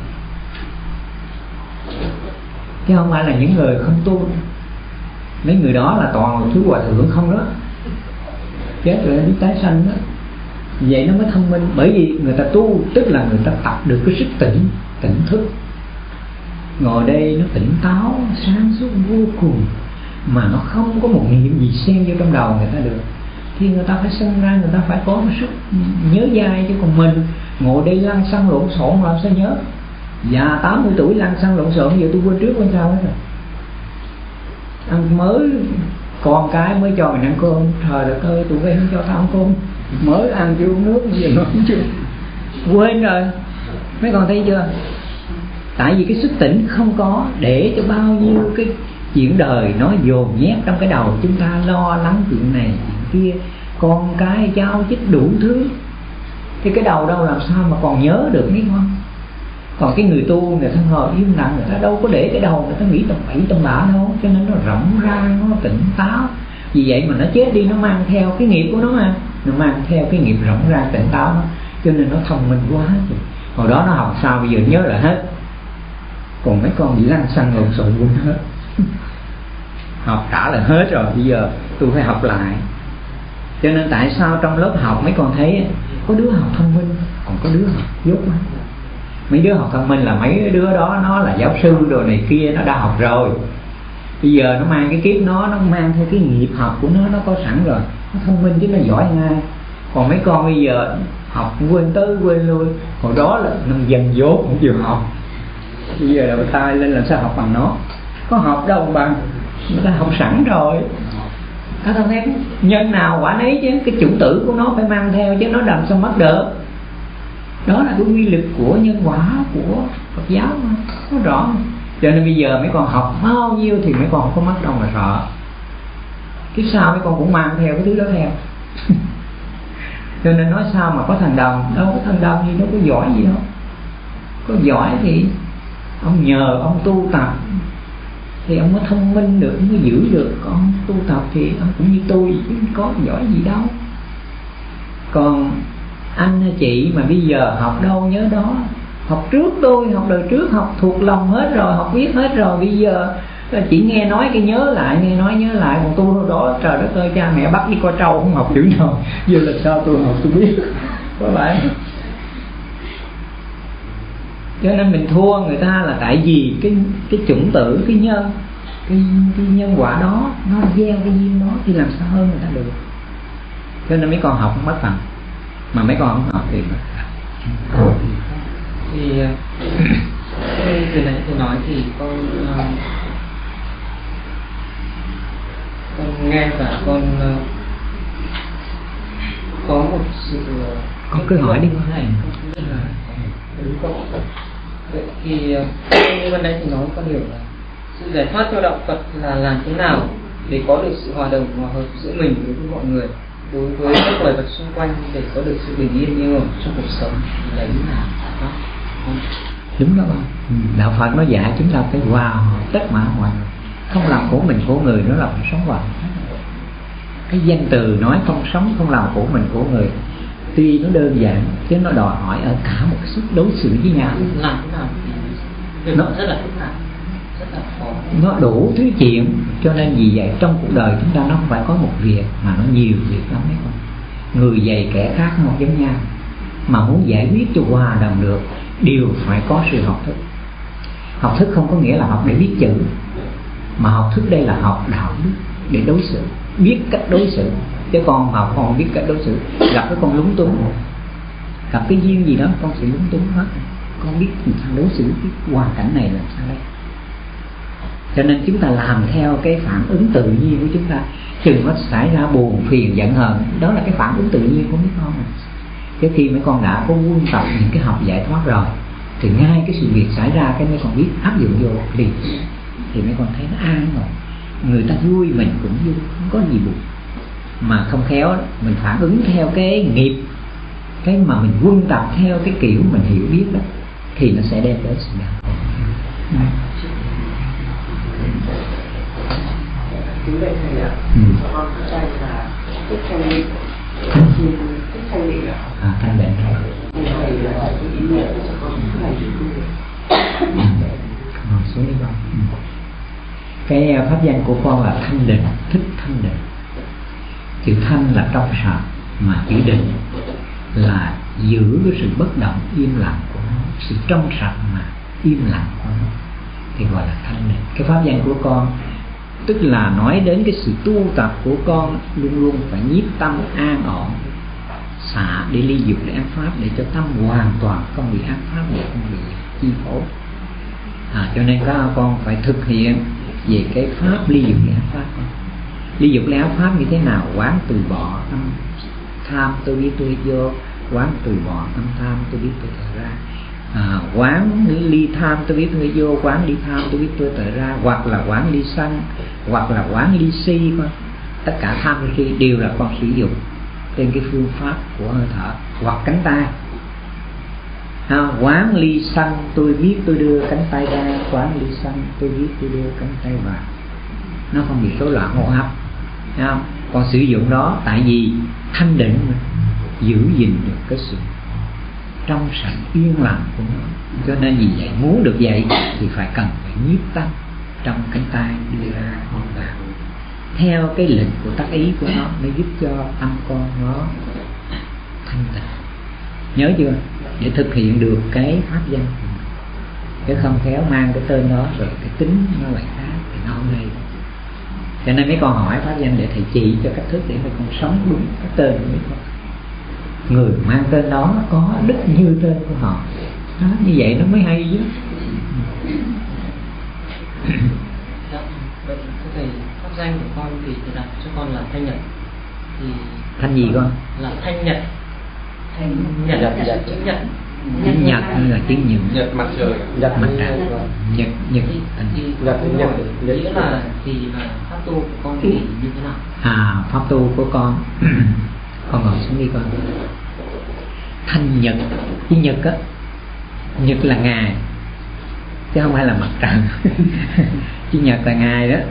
Chứ không phải là những người không tu. Mấy người đó là toàn thứ hòa thượng không đó, chết rồi đi tái sanh đó. Vậy nó mới thông minh. Bởi vì người ta tu tức là người ta tập được cái sức tỉnh, tỉnh thức. Ngồi đây nó tỉnh táo, sáng suốt vô cùng, mà nó không có một niệm gì xen vô trong đầu người ta được. Thì người ta phải sinh ra, người ta phải có cái sức nhớ dai. Chứ còn mình ngồi đây lăn xăng lộn xộn làm sao nhớ. Già tám mươi tuổi lăn xăng lộn xộn, giờ tôi quên trước quên sau hết rồi. Ăn mới con cái mới cho mình ăn cơm, trời đất ơi tụi bay không cho tao ăn cơm, mới ăn chưa uống nước bây giờ nó cũng chưa quên rồi. Mấy con thấy chưa? Tại vì cái sức tỉnh không có, để cho bao nhiêu cái chuyện đời nó dồn nhét trong cái đầu chúng ta, lo lắng chuyện này chuyện kia, con cái cháu chích đủ thứ, thì cái đầu đâu làm sao mà còn nhớ được mấy con. Còn cái người tu người ta ngồi im lặng, người ta đâu có để cái đầu người ta nghĩ tầm bậy tầm bạ đâu, cho nên nó rỗng rang, nó tỉnh táo. Vì vậy mà nó chết đi nó mang theo cái nghiệp của nó, mà nó mang theo cái nghiệp rỗng rang tỉnh táo đó, cho nên nó thông minh quá. Hồi đó nó học sao bây giờ nhớ là hết, còn mấy con bị lăn xăng lộn xộn quên hết. Học trả là hết rồi, bây giờ tôi phải học lại. Cho nên tại sao trong lớp học mấy con thấy có đứa học thông minh, còn có đứa học dốt quá. Mấy đứa học thông minh là mấy đứa đó nó là giáo sư đồ này kia, nó đã học rồi. Bây giờ nó mang cái kiếp nó, nó mang theo cái nghiệp học của nó, nó có sẵn rồi, nó thông minh chứ nó giỏi ngay. Còn mấy con bây giờ học quên tới quên lui, hồi đó là nó dần dốt cũng chịu học. Bây giờ đầu tay lên làm sao học bằng nó, có học đâu bằng, người ta học sẵn rồi. Các con thấy nhân nào quả nấy chứ, cái chủng tử của nó phải mang theo chứ, nó làm sao mất được. Đó là cái quy lực của nhân quả của Phật giáo mà, nó rõ. Cho nên bây giờ mấy con học bao nhiêu thì mấy con không có mất đâu mà sợ. Kiếp sau mấy con cũng mang theo cái thứ đó theo. Cho nên nói sao mà có thằng đồng, đâu có thằng đồng gì, đâu có giỏi gì đâu. Có giỏi thì ông nhờ ông tu tập thì ông mới thông minh được, mới giữ được. Còn tu tập thì ông cũng như tôi chứ có giỏi gì đâu. Còn anh hay chị mà bây giờ học đâu nhớ đó, học trước tôi, học đời trước, học thuộc lòng hết rồi, học biết hết rồi. Bây giờ chỉ nghe nói cái nhớ lại, nghe nói nhớ lại. Còn tôi hồi đó trời đất ơi, cha mẹ bắt đi coi trâu không học chữ nào, giờ là sao tôi học tôi biết. Có phải. Cho nên mình thua người ta là tại vì cái cái chủng tử, cái nhân, cái, cái nhân quả đó nó gieo cái duyên đó, thì làm sao hơn người ta được. Cho nên mấy con học không mất bằng, mà mấy con không học thì thì từ nãy tôi nói thì con uh, con nghe và con uh, có một sự uh, con cứ hỏi đi con này. Vậy thì như ban nãy thì nói con hiểu là sự giải thoát cho đạo Phật là làm thế nào để có được sự hòa đồng hòa hợp giữa mình đối với mọi người, đối với các loài vật xung quanh, để có được sự bình yên yên ổn trong cuộc sống, là như nào đó. Đúng đó bạn. Đạo Phật nó dạy chúng ta phải hòa hợp tất cả mọi người, không làm khổ mình khổ người, nó là phải sống hòa. Cái danh từ nói không sống không làm khổ mình khổ người, tuy nó đơn giản chứ nó đòi hỏi ở cả một sức đối xử với nhau. Làm thế nào thì nó rất là phức tạp, rất là khó, nó đủ thứ chuyện. Cho nên vì vậy trong cuộc đời chúng ta nó không phải có một việc mà nó nhiều việc lắm đấy con. Người dày kẻ khác không giống nhau, mà muốn giải quyết cho hòa đồng được đều phải có sự học thức. Học thức không có nghĩa là học để biết chữ, mà học thức đây là học đạo đức để đối xử, biết cách đối xử. Chứ con học con biết cách đối xử, gặp cái con lúng túng, gặp cái duyên gì đó con sẽ lúng túng hết. Con biết làm sao đối xử cái hoàn cảnh này làm sao đây. Cho nên chúng ta làm theo cái phản ứng tự nhiên của chúng ta. Chừng nó xảy ra buồn phiền giận hờn, đó là cái phản ứng tự nhiên của mấy con này. Chứ khi mấy con đã có quân tập những cái học giải thoát rồi thì ngay cái sự việc xảy ra cái mấy con biết áp dụng vô liền, thì mấy con thấy nó an rồi. Người ta vui mình cũng vui, không có gì buồn. Mà không khéo mình phản ứng theo cái nghiệp, cái mà mình quân tập theo cái kiểu mình hiểu biết đó, thì nó sẽ đem đến sự đau khổ. Kính lạy thầy ạ, con có trai là Thích Thanh Định. Thích Thanh Định ạ. À, Thanh Định. Thầy là cái ý nghĩa cho con cái này thì tu. Ngồi xuống đi con. Cái pháp danh của con là Thanh Định, Thích Thanh Định. Chữ thanh là trong sạch, mà chữ định là giữ cái sự bất động im lặng của nó, sự trong sạch mà im lặng của nó, thì gọi là thanh định. Cái pháp danh của con tức là nói đến cái sự tu tập của con luôn luôn phải nhiếp tâm an ổn, xả để ly dục để ác pháp, để cho tâm hoàn toàn không bị ác pháp, để không bị chi phối. À, cho nên các con phải thực hiện về cái pháp ly dục ly ác pháp. Ly dục ly ác pháp như thế nào? Quán từ bỏ tâm tham tôi biết tôi vô, quán từ bỏ tâm tham tôi biết tôi tự ra, à, quán ly tham tôi biết tôi vô, quán ly tham tôi biết tôi tự ra, hoặc là quán ly sân, hoặc là quán ly si. Con tất cả tham si đều là con sử dụng trên cái phương pháp của hơi thở hoặc cánh tay. À, quán ly sân tôi biết tôi đưa cánh tay ra, quán ly sân tôi biết tôi đưa cánh tay vào, nó không bị rối loạn hô hấp. Còn sử dụng đó tại vì thanh định mà giữ gìn được cái sự trong sạch yên lặng của nó. Cho nên vì vậy muốn được vậy thì phải cần phải nhiếp tâm trong cánh tay đưa ra đưa vào theo cái lệnh của tác ý của nó, mới giúp cho tâm con nó thanh tịnh. Nhớ chưa? Để thực hiện được cái pháp danh, chứ không khéo mang cái tên đó rồi cái tính nó lại khác thì nó không hay. Cho nên mấy con hỏi pháp danh để thầy chỉ cho cách thức để mấy con sống đúng cái tên của mấy con. Người mang tên đó có đức như tên của họ đó, như vậy nó mới hay chứ. Vậy thầy, pháp danh của con thì thầy đặt cho con là Thanh Nhật. Thì Thanh gì con? Là Thanh Nhật. Thanh Nhật, Nhật, Nhật, chữ Nhật. Tiếng Nhật hay là tiếng Nhật? Nhật mặt trời. Nhật mặt trời. Nhật Nhật Nhật Nhật Nhật nghĩa là thì là pháp tu của con thì như thế nào? À, pháp tu của con con ngồi xuống đi con. Thanh Nhật, chữ Nhật á, Nhật là ngày chứ không phải là mặt trời. Chữ Nhật là ngày đó.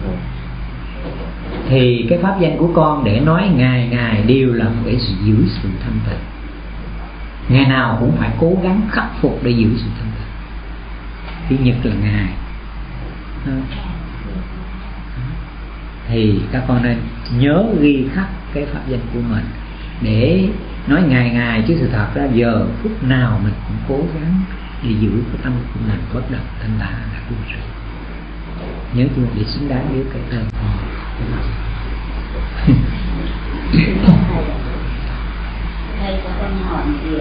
Thì cái pháp danh của con để nói ngày ngày đều là để giữ sự thanh tịnh, ngày nào cũng phải cố gắng khắc phục để giữ sự thanh tịnh. Chữ Nhật là ngày. Thì các con nên nhớ ghi khắc cái pháp danh của mình để nói ngày ngày, chứ sự thật ra giờ phút nào mình cũng cố gắng để giữ cái tâm của mình bất động thanh thản là tu sĩ. Nhớ chưa? Để xứng đáng với cái tên. Thầy cho con hỏi một điều,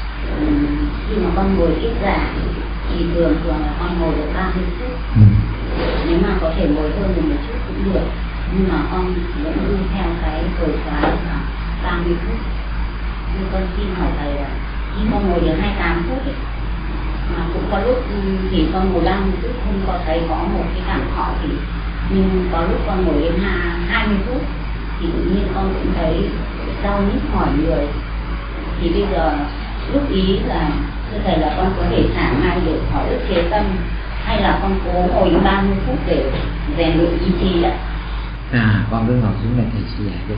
khi mà con ngồi ít giả thì thường thường là con ngồi được ba mươi phút. Ừ. Nếu mà có thể ngồi hơn một chút cũng được, nhưng mà con vẫn đi theo cái thời khóa là ba mươi phút. Nhưng con xin hỏi thầy là khi con ngồi được hai mươi tám phút ấy, mà cũng có lúc thì con ngồi ba mươi phút không có thấy có một cái cảm thọ gì, nhưng có lúc con ngồi đến hai mươi phút thì tự nhiên con cũng thấy đau nhức mỏi người. Thì bây giờ lúc ý là thưa thầy là con có thể xả ngay được khỏi ức chế tâm, hay là con cố ngồi đến ba mươi phút để rèn luyện ý chí ạ? À, con cứ ngồi xuống đây thầy sẽ giải thích.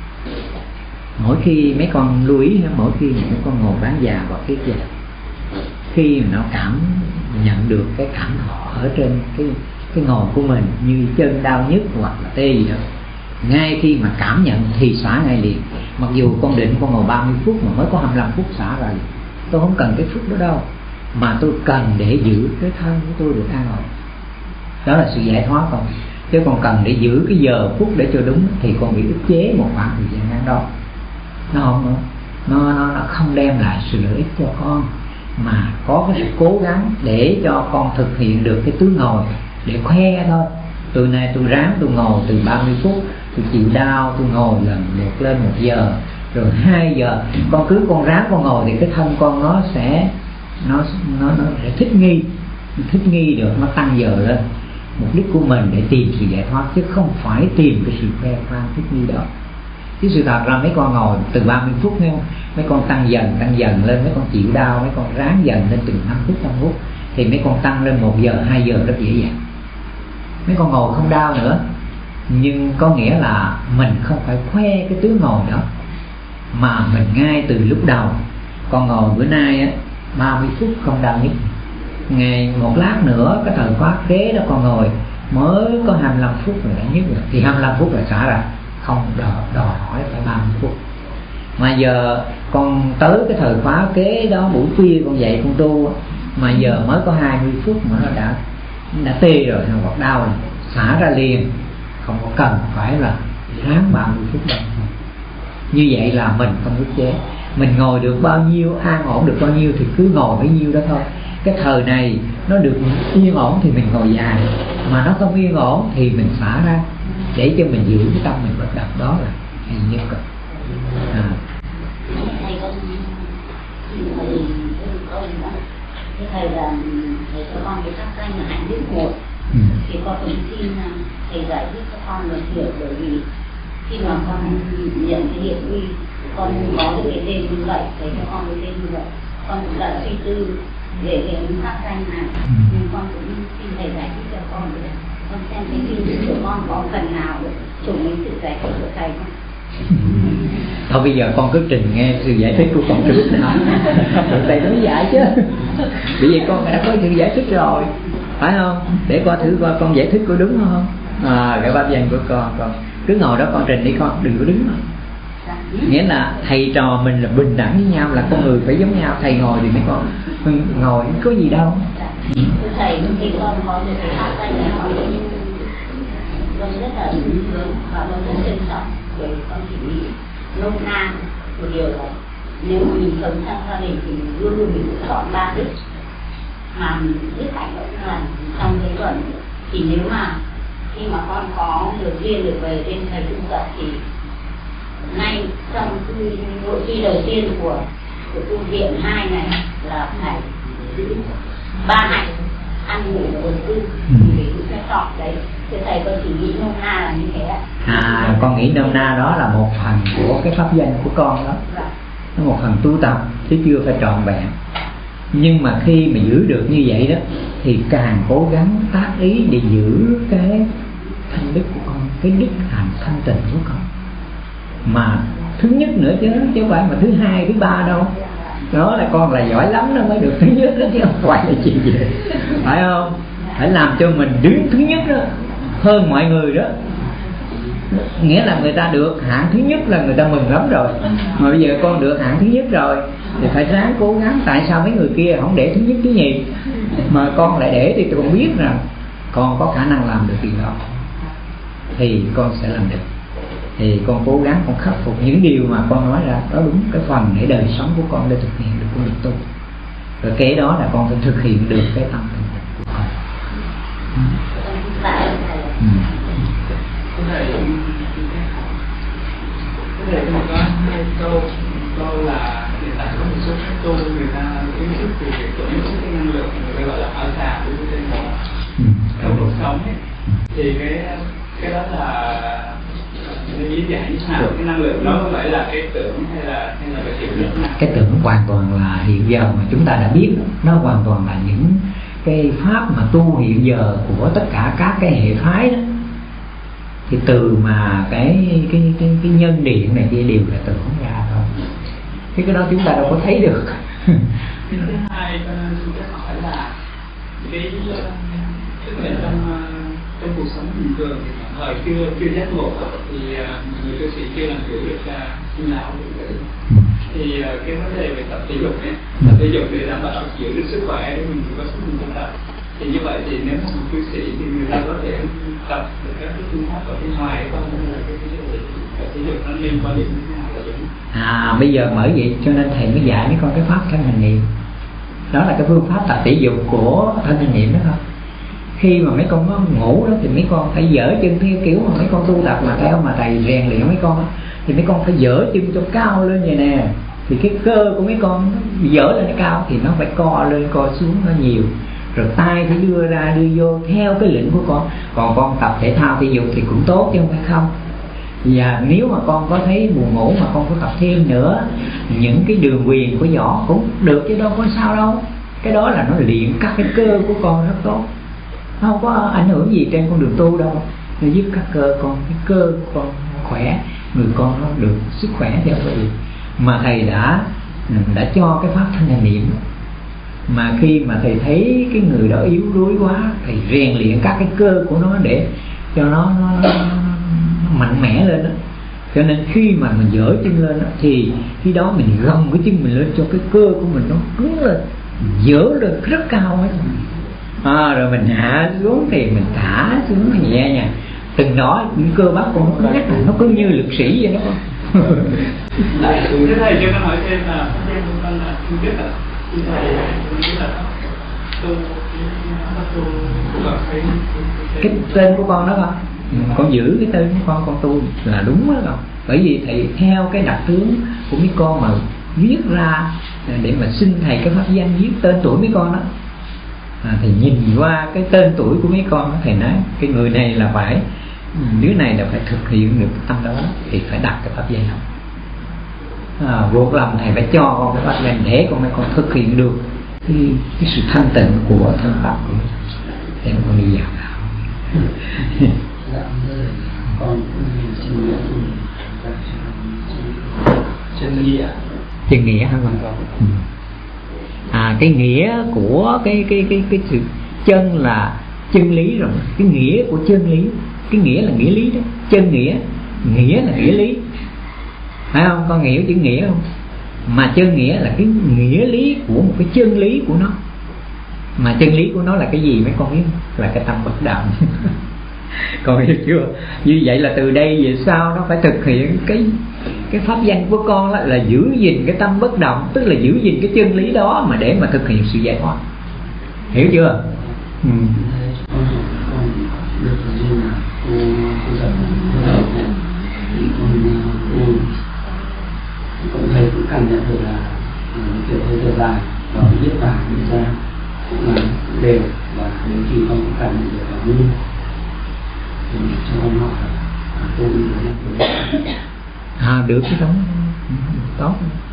Mỗi khi mấy con lưu ý, mỗi khi mấy con ngồi bán già vào cái giờ, khi mà nó cảm nhận được cái cảm thọ ở trên cái cái ngồi của mình như chân đau nhức hoặc là tê gì đó, ngay khi mà cảm nhận thì xả ngay liền. Mặc dù con định con ngồi ba mươi phút mà mới có hai mươi lăm phút xả rồi, tôi không cần cái phút đó đâu, mà tôi cần để giữ cái thân của tôi được an ổn. Đó là sự giải thoát con. Chứ còn cần để giữ cái giờ phút để cho đúng thì con bị ức chế một khoảng thời gian ngắn đó. Nó không nó, nó, nó không đem lại sự lợi ích cho con, mà có cái sự cố gắng để cho con thực hiện được cái tướng ngồi để khoe thôi. Từ nay tôi ráng tôi ngồi từ ba mươi phút, tôi chịu đau tôi ngồi lần lượt lên một giờ, rồi hai giờ. Con cứ con ráng con ngồi thì cái thân con nó sẽ nó nó nó sẽ thích nghi, thích nghi được, nó tăng giờ lên. Mục đích của mình để tìm sự giải thoát, chứ không phải tìm cái sự khoe khoang thích nghi đó. Chứ sự thật ra mấy con ngồi từ ba mươi phút nghe không? Mấy con tăng dần tăng dần lên, mấy con chịu đau, mấy con ráng dần lên từ năm phút năm phút thì mấy con tăng lên một giờ hai giờ rất dễ dàng. Mấy con ngồi không đau nữa, nhưng có nghĩa là mình không phải khoe cái tướng ngồi đó, mà mình ngay từ lúc đầu con ngồi bữa nay á ba mươi phút không đau nhức, ngày một lát nữa cái thời khóa kế đó con ngồi mới có hai mươi lăm phút rồi đã nhức rồi, thì hai mươi lăm phút là xả ra, không đòi, đòi hỏi phải ba mươi phút. Mà giờ con tới cái thời khóa kế đó buổi khuya con dậy con tu, mà giờ mới có hai mươi phút mà nó đã đã tê rồi, nó hoặc đau rồi, xả ra liền, không có cần phải là ráng ba mươi phút đâu. Như vậy là mình không ức chế, mình ngồi được bao nhiêu, an ổn được bao nhiêu thì cứ ngồi bấy nhiêu đó thôi. Cái thời này nó được yên ổn thì mình ngồi dài, mà nó không yên ổn thì mình xả ra để cho mình giữ cái tâm mình bất động, đó là hay nhất rồi. À. Thầy con thầy con đó, cái thầy là thầy cho con cái pháp danh là hạnh đức một, ừ. Thì con cũng xin thầy giải thích cho con được hiểu, bởi vì khi mà con nhận cái hiện uy, con có được cái tên như vậy, thầy cho con cái tên như vậy, con cũng đã suy tư để cái pháp danh này, nhưng con cũng xin thầy giải thích cho con được, con xem cái suy của con có phần nào trùng với sự giải thích của thầy không? Thôi bây giờ con cứ trình nghe sự giải thích của con trước nào, rồi thầy nói giải chứ. Bởi vì con đã có sự giải thích rồi, phải không? Để coi thử coi con giải thích có đúng không? À, cái pháp danh của con, con cứ ngồi đó con trình đi con, đừng có đứng mà. Nghĩa là thầy trò mình là bình đẳng với nhau, là con người phải giống nhau. Thầy ngồi thì mấy con ngồi có gì đâu. Ừ. Thầy khi con có được cái pháp danh này, con con rất là hứng thú và con rất trân trọng, bởi vì con chỉ nghĩ nôm na một điều là nếu mà mình sống trong gia đình thì mình luôn luôn mình chọn ba đức, mà đức hạnh vẫn là trong cái luận. Thì nếu mà khi mà con có được duyên được về bên thầy tu tập thì ngay trong cái nội quy đầu tiên của của tu viện hai này là phải giữ ba hạnh, ăn ngủ và đầu tư, thì để cái chọn đấy. Thì thầy con chỉ nghĩ nôm na là như thế ạ. À, con nghĩ nôm na đó là một phần của cái pháp danh của con đó, nó một phần tu tập chứ chưa phải trọn vẹn. Nhưng mà khi mà giữ được như vậy đó thì càng cố gắng tác ý để giữ cái thanh đức của con, cái đức hạnh thanh tịnh của con. Mà thứ nhất nữa chứ, chứ không phải mà thứ hai, thứ ba đâu. Đó là con là giỏi lắm nó mới được thứ nhất đó, chứ không phải là chuyện gì, phải không? Phải làm cho mình đứng thứ nhất đó, hơn mọi người đó. Nghĩa là người ta được hạng thứ nhất là người ta mừng lắm rồi, mà bây giờ con được hạng thứ nhất rồi thì phải ráng cố gắng. Tại sao mấy người kia không để thứ nhất thứ nhì mà con lại để? Thì tôi con biết rằng con có khả năng làm được điều đó thì con sẽ làm được. Thì con cố gắng con khắc phục những điều mà con nói ra, đó đúng cái phần để đời sống của con để thực hiện được con được tu. Rồi kế đó là con phải thực hiện được cái tâm của con. Ừ. Ừ. Thầy, thầy có có hai câu, câu là hiện tại có một số các tu người ta ý thức từ việc tổ chức cái năng lượng người ta gọi là áo xà của cái tên đó trong cuộc sống ấy, thì cái cái đó là nên lý giải như thế nào? Cái năng lượng đó có phải là cái tưởng hay là hay là cái hiểu như thế nào? Cái tưởng hoàn toàn là hiện giờ mà chúng ta đã biết, nó hoàn toàn là những cái pháp mà tu hiện giờ của tất cả các cái hệ phái đó. Thì từ mà cái cái cái cái nhân điện này kia đều là tưởng ra thôi. Cái cái đó chúng ta đâu có thấy được. Thứ hai tôi hỏi là cái tức là trong trong cuộc sống bình thường thì thời chưa chưa giác ngộ thì người cư sĩ chưa làm chủ được sinh lão tử, thì cái vấn đề về tập thể dục ấy, tập thể dục để đảm bảo giữ được sức khỏe để mình có sức mình tu tập. Thì như vậy thì nếu mà một cư sĩ thì người ta có thể tập được các cái phương pháp ở bên ngoài hay không, hay là cái tập thể dục nó liên quan đến thế nào là đúng? À, bây giờ bởi vậy cho nên thầy mới dạy mấy con cái pháp thanh hành niệm. Đó là cái phương pháp tập thể dục của thanh hành niệm đó thôi. Khi mà mấy con có ngủ đó thì mấy con phải dở chân theo kiểu mà mấy con tu tập mà theo mà thầy rèn luyện mấy con đó, thì mấy con phải dở chân cho cao lên vậy nè. Thì cái cơ của mấy con dở lên cao thì nó phải co lên co xuống nó nhiều. Rồi tay phải đưa ra đưa vô theo cái lĩnh của con. Còn con tập thể thao thể dục thì cũng tốt chứ không phải không. Và nếu mà con có thấy buồn ngủ mà con có tập thêm nữa những cái đường quyền của võ cũng được chứ đâu có sao đâu. Cái đó là nó luyện các cái cơ của con rất tốt, nó không có ảnh hưởng gì trên con đường tu đâu. Nó giúp các cơ con, cái cơ của con khỏe, người con nó được sức khỏe theo cái gì mà thầy đã đã cho cái pháp thanh hành niệm. Mà khi mà thầy thấy cái người đó yếu đuối quá, thầy rèn luyện các cái cơ của nó để cho nó, nó, nó, nó mạnh mẽ lên đó. Cho nên khi mà mình dỡ chân lên đó, thì khi đó mình gồng cái chân mình lên cho cái cơ của mình nó cứng lên, dỡ lên rất cao ấy. À, rồi mình hạ xuống thì mình thả xuống nhẹ nhàng. Từng đó những cơ bắp của nó rất là, nó cứ như lực sĩ vậy đó con. Thế thầy cho con nói thêm là pháp danh của con là không biết là thầy nghĩ là tu tu là cái cái tên của con đó con, con giữ cái tên của con con tu là đúng đó con. Bởi vì thầy theo cái đặc tướng của mấy con mà viết ra để mà xin thầy cái pháp danh viết tên tuổi mấy con đó. À, thì nhìn qua cái tên tuổi của mấy con đó, thầy nói cái người này là phải, đứa này là phải thực hiện được cái tâm đó, thì phải đặt cái pháp danh đó. À, buộc lòng thầy phải cho con cái pháp danh để con mấy con thực hiện được cái, cái sự thanh tịnh của thân pháp của mình để con đi vào đạo. con chân nghĩa chân nghĩa hả con? À, cái nghĩa của cái cái cái cái sự chân là chân lý rồi, cái nghĩa của chân lý, cái nghĩa là nghĩa lý đó, chân nghĩa, nghĩa là nghĩa lý, phải không? Con hiểu chữ nghĩa không? Mà chân nghĩa là cái nghĩa lý của một cái chân lý của nó. Mà chân lý của nó là cái gì mấy con biết không? Là cái tâm bất động. Con hiểu chưa? Như vậy là từ đây về sau nó phải thực hiện cái cái pháp danh của con là, là giữ gìn cái tâm bất động, tức là giữ gìn cái chân lý đó mà để mà thực hiện sự giải thoát. Hiểu chưa? Ừ. Con được cái gì là cô cô dạy thì con cô con thầy cũng cảm nhận được là kiểu hơi thở dài và biết và biết ra cũng là đều, và đến khi con cũng cảm nhận được là nguyên thì cho con hỏi là tôi đi đến là À, được cái đó tốt.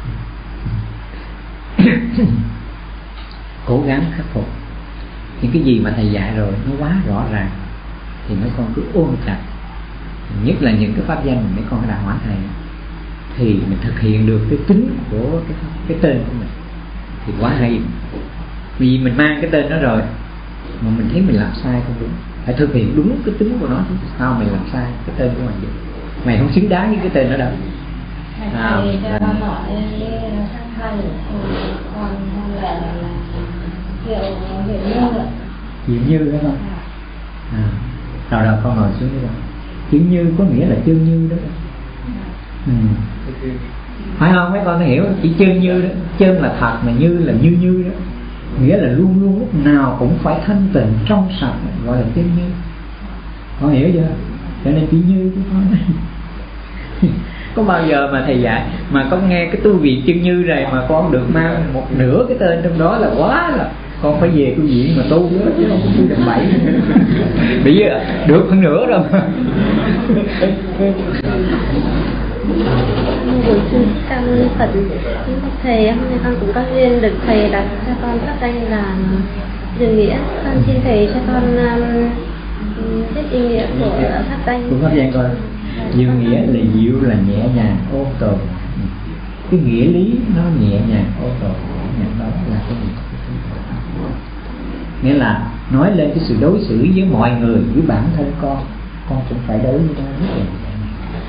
Cố gắng khắc phục những cái gì mà thầy dạy rồi nó quá rõ ràng thì mấy con cứ ôm chặt, nhất là những cái pháp danh mà mấy con đã hoàn thành thì mình thực hiện được cái tính của cái, cái tên của mình thì quá hay. Vì mình mang cái tên đó rồi mà mình thấy mình làm sai không đúng, phải thực hiện đúng cái tính của nó chứ sao mày làm sai cái tên của mình vậy, mày không xứng đáng với cái tên đó đâu. À, thầy cho con hỏi sắc thân con là hiệu hiệu như ạ. Hiệu như đó không? À, rồi rồi con ngồi xuống đi con. Chữ như có nghĩa là chân như đó. Ừ. Phải không? Mấy con hiểu chỉ chân như đó, chân là thật mà như là như như đó, nghĩa là luôn luôn lúc nào cũng phải thanh tịnh trong sạch, gọi là chân như. Con hiểu chưa? Cho nên chữ như của con này. Có bao giờ mà thầy dạy mà con nghe cái tu viện chân như này mà con được mang một nửa cái tên trong đó là quá là con phải về tu viện mà tu nữa chứ không có tu đầm bậy. Bây giờ được phân nửa rồi mà. Buổi xin cảm ơn Phật thầy, hôm nay con cũng có duyên được thầy đặt cho con pháp danh là Dương Nghĩa. Con xin thầy cho con um, biết ý nghĩa của pháp danh. Của pháp danh coi. Dương Nghĩa là dịu, là nhẹ nhàng, ôn tồn. Cái nghĩa lý nó nhẹ nhàng, ôn tồn, nhẹ đó là cái gì? Nghĩa là nói lên cái sự đối xử với mọi người, với bản thân con, con cũng phải đối với nó rất là nhẹ nhàng.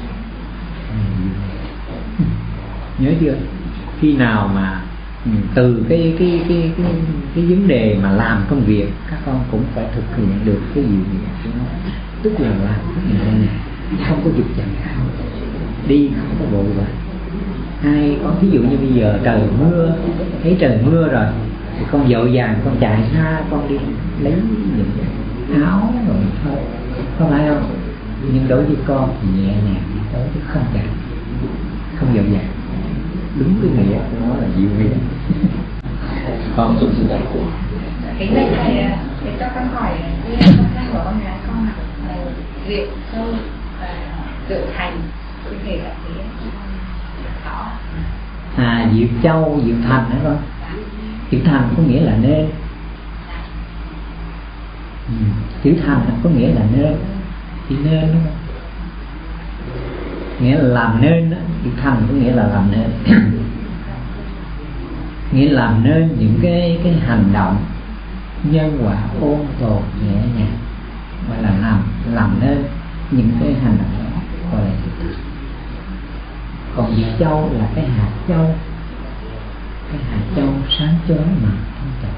Nhớ chưa? Khi nào mà từ cái cái cái cái cái vấn đề mà làm công việc, các con cũng phải thực hiện được cái gì của nó, tức là làm rất nhẹ nhàng, không có dục vọng, đi không có vội vã. Hay có ví dụ như bây giờ trời mưa, thấy trời mưa rồi thì con vội vàng con chạy ra con đi lấy những áo rồi thôi, có phải không? Nhưng đối với con thì nhẹ nhàng đi tới chứ không chạy, không vội vàng. Đúng cái nghĩa của nó là dịu nghĩa. Con cũng xin của cái này thầy để cho con hỏi cái con danh của con gái con là Diệu Châu và Diệu Thành, cụ thể là cái đó. À, Diệu Châu, Diệu Thành hả con? Chữ Thành có nghĩa là nên. Ừ. Chữ Thành có nghĩa là nên, chữ nên đúng không? Nghĩa là làm nên đó. Chữ Thành có nghĩa là làm nên. Nghĩa làm nên những cái cái hành động nhân quả ôn tồn nhẹ nhàng, gọi là làm làm nên những cái hành động đó, gọi là chữ Thành. Còn Diệt Châu là cái hạt châu, cái hạt châu sáng chói mà thanh tịnh.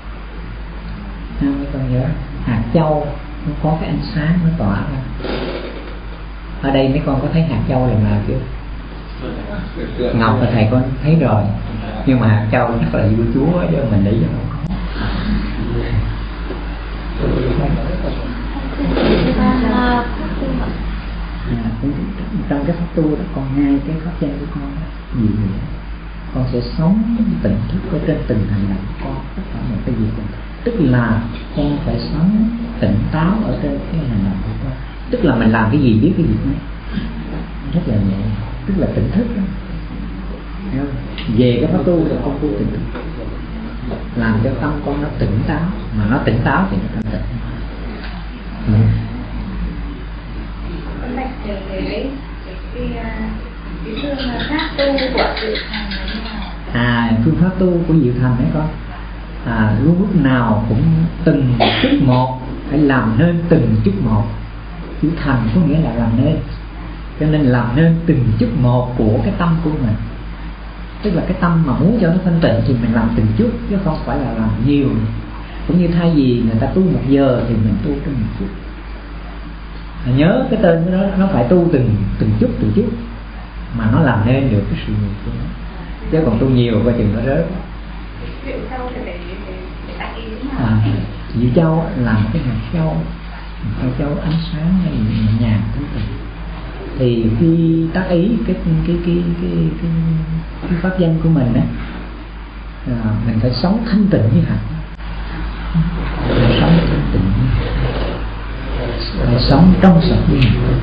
Mấy con nhớ hạt châu nó có cái ánh sáng nó tỏa ra. Ở đây mấy con có thấy hạt châu lần nào chưa? Ngọc và thầy con thấy rồi, nhưng mà hạt châu chắc là vua chúa chứ mình nghĩ không có. À, trong cái pháp tu đó con ngay cái pháp danh của con đó, gì nữa con sẽ sống tỉnh thức ở trên từng hành động của con, tất cả mọi cái gì con, tức là con phải sống tỉnh táo ở trên cái hành động của con, tức là mình làm cái gì biết cái gì đấy, rất là nhẹ, tức là tỉnh thức đó. Về cái pháp tu là con tu tỉnh thức, làm cho tâm con nó tỉnh táo, mà nó tỉnh táo thì nó thanh tịnh. Ừ. Bạch thầy cái cái cái phương pháp tu của Diệu Thành là như nào? À, phương pháp tu của Diệu Thành đấy con, à, lúc lúc nào cũng từng chút một, phải làm nên từng chút một. Chữ thành có nghĩa là làm nên, cho nên làm nên từng chút một của cái tâm của mình. Tức là cái tâm mà muốn cho nó thanh tịnh thì mình làm từng chút, chứ không phải là làm nhiều. Cũng như thay vì người ta tu một giờ thì mình tu trong một chút. Nhớ cái tên đó, nó phải tu từng từng chút từng chút mà nó làm nên được cái sự nghiệp của nó, chứ còn tu nhiều coi chừng nó rớt. Diệu Châu thì phải phải tác ý thế nào? À, Diệu Châu là một cái hạt châu, hạt châu ánh sáng hay nhẹ nhàng thanh tịnh. Thì khi tác ý cái cái cái cái cái, cái, cái pháp danh của mình á, à, mình phải sống thanh tịnh như hạt, phải sống thanh tịnh, phải sống trong sạch như hạt.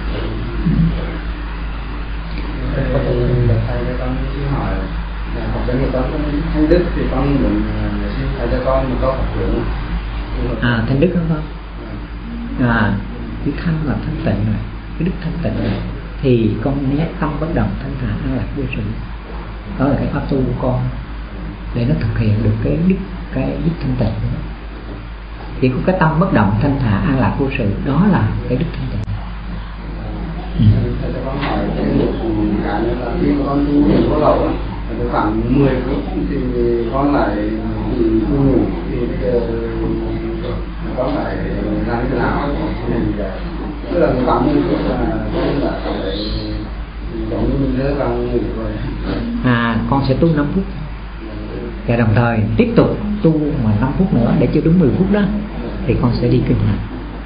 Thầy cho con hỏi học đến người con có Thanh Đức thì con muốn xin thầy cho con một câu học hướng. À, Thanh Đức đó con. À, cái thanh là thanh tịnh rồi, cái đức thanh tịnh rồi, thì con nhắc tâm bất động thanh thản an lạc vô sự. Đó là cái pháp tu của con để nó thực hiện được cái đức cái đức thanh tịnh của nó. Chỉ có cái tâm bất động thanh thản an lạc vô sự, đó là cái đức thanh tịnh. Thầy cho con hỏi thêm một cái nữa là khi con tu thiền có lậu thì khoảng mười phút thì con lại tu ngủ, thì bây giờ con phải làm thế nào? Tức là khoảng mười phút là con đã phải giống như mình rơi vào ngủ rồi. À, con sẽ tu năm phút và đồng thời tiếp tục tu mà năm phút nữa để cho đúng mười phút đó thì con sẽ đi kinh hành.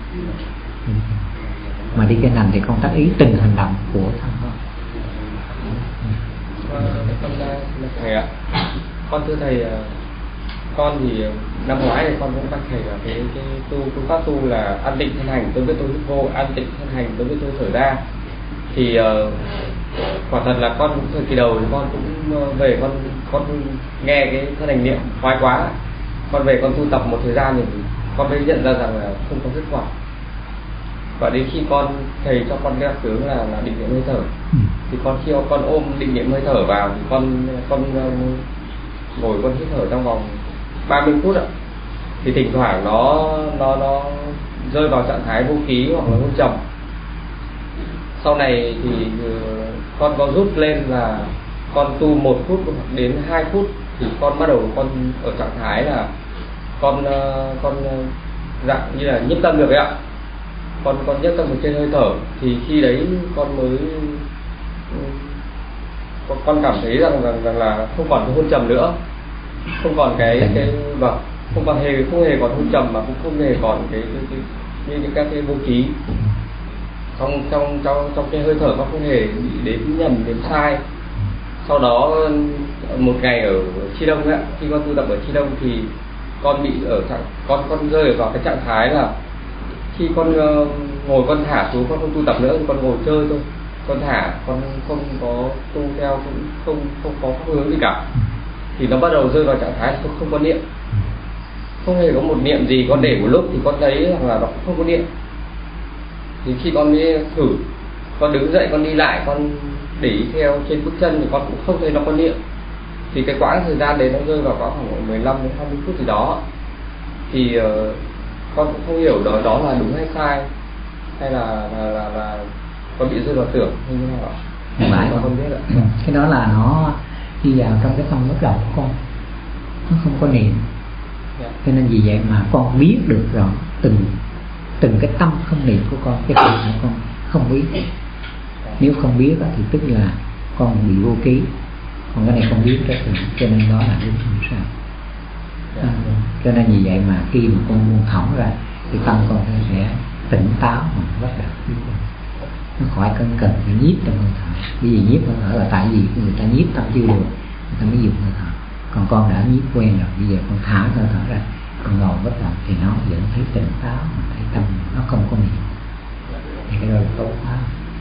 Mà đi kinh hành thì con tác ý từng hành động của thân con. Con thầy ạ, con thưa thầy, con thì năm ngoái thì con cũng bắt thầy là cái cái tu phương pháp tu là an tịnh thân hành đối với tôi hít vô, an tịnh thân hành đối với tôi thở ra. Thì uh, quả thật là con thời kỳ đầu thì con cũng uh, về con con nghe cái thân hành niệm khoái quá, con về con tu tập một thời gian thì con mới nhận ra rằng là không có kết quả. Và đến khi con thầy cho con cái đặc tướng là là định niệm hơi thở, thì con khi con ôm định niệm hơi thở vào thì con con uh, ngồi con hít thở trong vòng ba mươi phút ạ. Thì thỉnh thoảng nó nó nó rơi vào trạng thái vô khí hoặc là hôn trầm. Sau này thì con có rút lên là con tu một phút hoặc đến hai phút thì con bắt đầu con ở trạng thái là con con dạng như là nhất tâm được ấy ạ. Con con nhất tâm ở trên hơi thở thì khi đấy con mới con, con cảm thấy rằng, rằng rằng là không còn cái hôn trầm nữa, không còn cái cái vâng không còn hề không hề còn hôn trầm mà cũng không hề còn cái, cái, cái như những các cái vô khí. Trong trong trong trong cái hơi thở con không hề bị đếm nhầm đếm sai. Sau đó một ngày ở Chi Đông ấy, khi con tu tập ở Chi Đông thì con bị ở trạng con con rơi vào cái trạng thái là khi con uh, ngồi con thả xuống, con không tu tập nữa thì con ngồi chơi thôi, con thả, con không có tu theo, cũng không không có pháp hướng gì cả, thì nó bắt đầu rơi vào trạng thái không, không có niệm, không hề có một niệm gì. Con để một lúc thì con thấy rằng là nó không có niệm. Thì khi con đi thử, con đứng dậy con đi lại, con để ý theo trên bước chân thì con cũng không thấy nó có niệm. Thì cái quãng thời gian đấy nó rơi vào khoảng mười lăm đến hai mươi phút gì đó. Thì uh, con cũng không hiểu đó đó là đúng hay sai, hay là là là, là con bị rơi vào tưởng như thế nào ạ. không phải con không biết ạ. Cái đó là nó đi vào trong cái tâm bất động của con, nó không có niệm. Cho nên vì vậy mà con biết được rõ từng từng cái tâm không niệm của con, cái chuyện của con không biết. Nếu không biết thì tức là con bị vô ký, còn cái này không biết đó, cho nên đó là đúng không sao. À, cho nên vì vậy mà khi mà con buông thõng ra thì tâm con sẽ tỉnh táo mà bắt đầu nó khỏi cần cần phải nhiếp trong hơi thở. Bởi vì nhiếp hơi thở là tại vì người ta nhiếp tâm chưa được, người ta mới dùng hơi thở. Còn con đã nhiếp quen rồi, bây giờ con thả hơi thở ra, con ngồi bất động thì nó vẫn thấy tỉnh táo, mà thấy tâm nó không có niệm. Thì cái đó là tốt quá.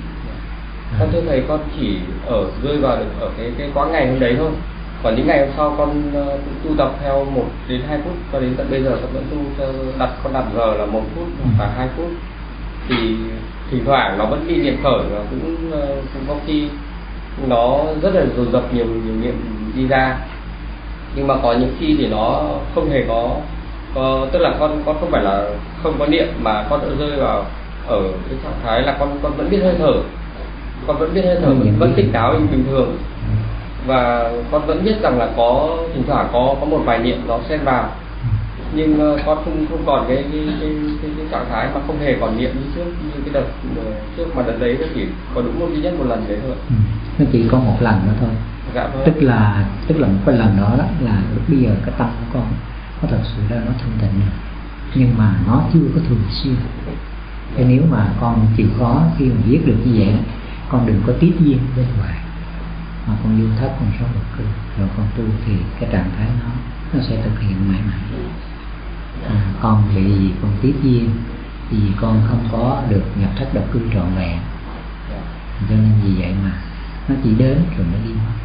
Con thưa thầy, con chỉ ở rơi vào được ở cái cái quãng ngày hôm đấy thôi. Còn những ngày hôm sau con uh, tu tập theo một đến hai phút, cho đến tận bây giờ con vẫn tu theo đặt con đặt giờ là một phút hoặc là hai phút. Thì thỉnh thoảng nó vẫn đi niệm khởi và cũng uh, cũng có khi nó rất là dồn dập nhiều nhiều niệm đi ra. Nhưng mà có những khi thì nó không hề có, có tức là con con không phải là không có niệm, mà con đã rơi vào ở cái trạng thái là con con vẫn biết hơi thở, con vẫn biết hơi thở, vẫn, vẫn tỉnh táo bình thường, và con vẫn biết rằng là có thỉnh thoảng có có một vài niệm nó xen vào, nhưng uh, con không không còn cái cái, cái cái cái trạng thái mà không hề còn niệm như trước, như cái đợt trước mà đợt đấy nó chỉ có đúng một duy nhất một lần đấy thôi. Ừ. Nó chỉ có một lần nữa thôi. Dạ, tức là tức là một cái lần đó, đó là lúc bây giờ cái tâm của con nó thật sự ra nó thanh tịnh rồi, nhưng mà nó chưa có thường xuyên. Thế nếu mà con chịu khó khi mà biết được như vậy, con đừng có tiếp duyên bên ngoài, mà con vô thấp con sống một cư rồi con tu thì cái trạng thái nó nó sẽ thực hiện mãi mãi. À, con bị gì con tiếp duyên, vì con không có được nhập thất độc cư trọn vẹn, cho nên vì vậy mà nó chỉ đến rồi nó đi mất.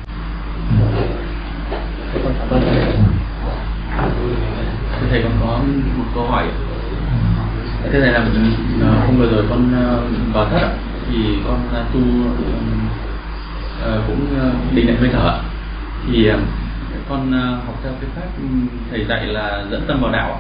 Thưa thầy, con có một câu hỏi. Thưa thầy, là hôm vừa rồi con vào thất thì con tu cũng định niệm hơi thở, thì con học theo cái pháp thầy dạy là dẫn tâm vào đạo.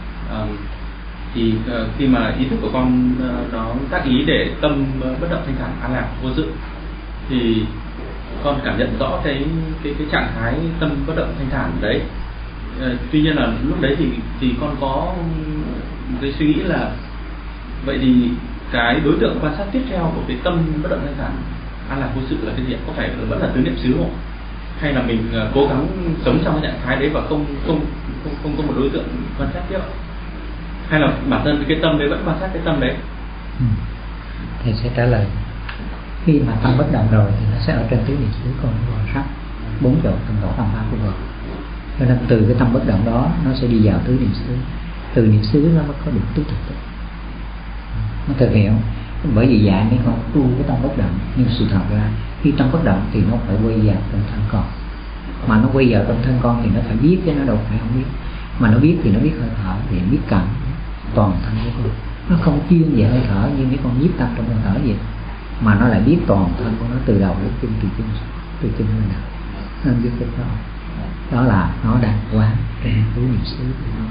Thì khi mà ý thức của con nó tác ý để tâm bất động thanh thản an lạc vô dự, thì con cảm nhận rõ cái cái cái trạng thái tâm bất động thanh thản đấy. À, tuy nhiên là lúc đấy thì thì con có một cái suy nghĩ là vậy thì cái đối tượng quan sát tiếp theo của cái tâm bất động thanh thản an lạc vô sự là cái gì? Có phải vẫn là tứ niệm xứ không? Hay là mình cố gắng sống trong cái trạng thái đấy và không không không không có một đối tượng quan sát tiếp? Hay là bản thân cái tâm đấy vẫn quan sát cái tâm đấy? Ừ. Thầy sẽ trả lời. Khi mà tâm bất động rồi thì nó sẽ ở trên tứ niệm xứ con vò sắc bốn chỗ tâm tổ tâm pháp của vò. Cho nên từ cái tâm bất động đó nó sẽ đi vào tứ niệm xứ. Từ niệm xứ nó mới có được tứ thực tịch. Nó thực hiện. Bởi vì dạy mấy con tu cái tâm bất động, nhưng sự thật ra khi tâm bất động thì nó phải quay vào trong thân con. Mà nó quay vào trong thân con thì nó phải biết, chứ nó đâu phải không biết. Mà nó biết thì nó biết hơi thở, thì biết cảm toàn thân của con. Nó không chuyên về hơi thở như mấy con nhiếp tâm trong hơi thở vậy, mà nó lại biết toàn thân của nó từ đầu đến chân, từ chân từ chân lên đầu. Nên biết cái đó, đó là nó đang quán trên tứ niệm xứ của nó.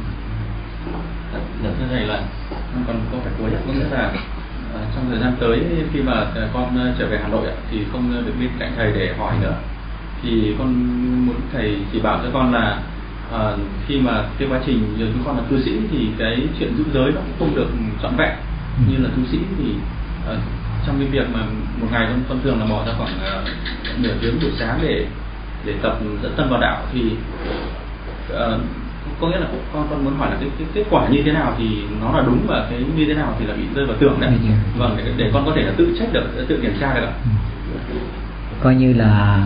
Dạ thưa thầy, là còn có phải cuối, có nghĩa là uh, trong thời gian tới khi mà con uh, trở về Hà Nội uh, thì không được bên cạnh thầy để hỏi nữa, thì con muốn thầy chỉ bảo cho con là uh, khi mà cái quá trình giờ chúng con là tu sĩ thì cái chuyện giữ giới nó cũng không được trọn vẹn như là tu sĩ. Thì uh, trong cái việc mà một ngày con, con thường là bỏ ra khoảng uh, nửa tiếng buổi sáng để để tập dẫn tâm vào đạo, thì uh, có nghĩa là con con muốn hỏi là cái, cái kết quả như thế nào thì nó là đúng, và cái như thế nào thì là bị rơi vào tưởng đấy. Vâng, để, để con có thể là tự trách được, tự kiểm tra được ạ. Coi như là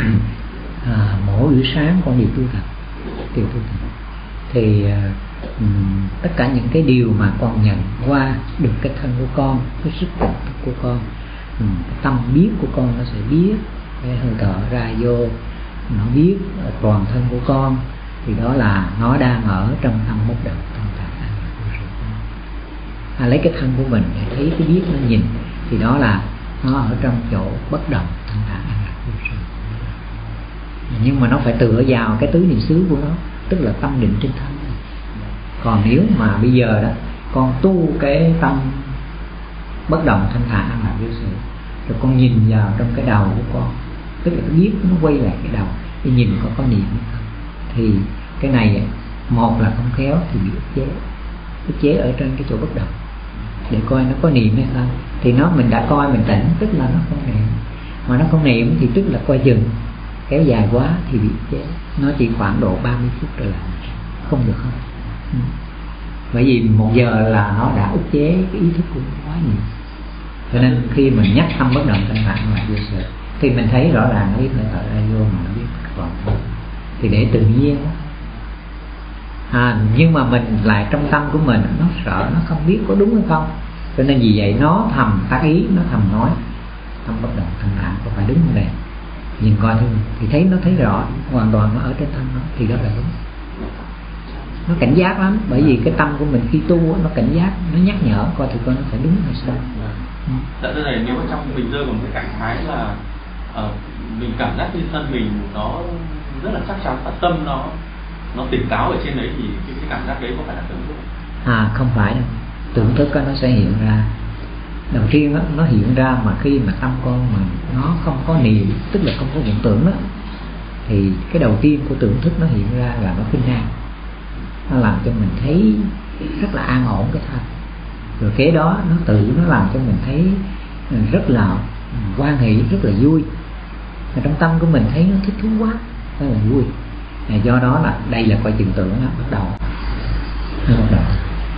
à, mỗi buổi sáng con đều tu tập, đều tu tập. Thì um, tất cả những cái điều mà con nhận qua được cái thân của con, cái sức tỉnh của con, um, cái tâm biết của con nó sẽ biết cái hơi thở ra vô, nó biết toàn thân của con, thì đó là nó đang ở trong tâm bất động thanh thản an lạc vô sự. À, lấy cái thân của mình để thấy cái biết nó nhìn, thì đó là nó ở trong chỗ bất động thanh thản an lạc vô sự. Nhưng mà nó phải tựa vào cái tứ niệm xứ của nó, tức là tâm định trên thân. Còn nếu mà bây giờ đó con tu cái tâm bất động thanh thản an lạc vô sự rồi con nhìn vào trong cái đầu của con, tức là cái biết nó quay lại cái đầu để nhìn có có niệm hay không. Thì cái này một là không khéo thì bị ức chế, ức chế ở trên cái chỗ bất động để coi nó có niệm hay không. Thì nó mình đã coi mình tỉnh, tức là nó không niệm, mà nó không niệm thì tức là coi chừng kéo dài quá thì bị ức chế. Nó chỉ khoảng độ ba mươi phút trở lại, không được không. Ừ. Bởi vì một giờ là nó đã ức chế cái ý thức của nó quá nhiều. Cho nên khi mình nhắc tâm bất động thanh thản là vô sự, thì mình thấy rõ ràng nó biết hơi thở ra vô mà nó biết còn thì để tự nhiên đó. À, nhưng mà mình lại trong tâm của mình nó sợ, nó không biết có đúng hay không, cho nên vì vậy nó thầm tác ý, nó thầm nói tâm bất động thanh thản có phải đúng không đây, nhìn coi thôi thì thấy nó thấy rõ hoàn toàn nó ở trên thân nó, thì đó là đúng. Nó cảnh giác lắm, bởi vì cái tâm của mình khi tu nó cảnh giác, nó nhắc nhở coi thử coi nó phải đúng hay sao. Dạ thưa thầy, nếu mà trong mình rơi vào một cái trạng thái là uh, mình cảm giác như thân mình nó rất là chắc chắn và tâm nó nó tỉnh táo ở trên đấy, thì cái, cái cảm giác đấy có phải là tưởng thức? À không phải đâu, tưởng thức nó sẽ hiện ra. Đầu tiên đó, nó hiện ra mà khi mà tâm con mà nó không có niệm, tức là không có vọng tưởng đó, thì cái đầu tiên của tưởng thức nó hiện ra là nó khinh an, nó làm cho mình thấy rất là an ổn cái thân. Rồi kế đó nó tự nó làm cho mình thấy rất là hoan hỷ, rất là vui. Mà trong tâm của mình thấy nó thích thú quá, rất là vui. À, do đó là đây là coi chừng tưởng đó, bắt đầu nó bắt đầu.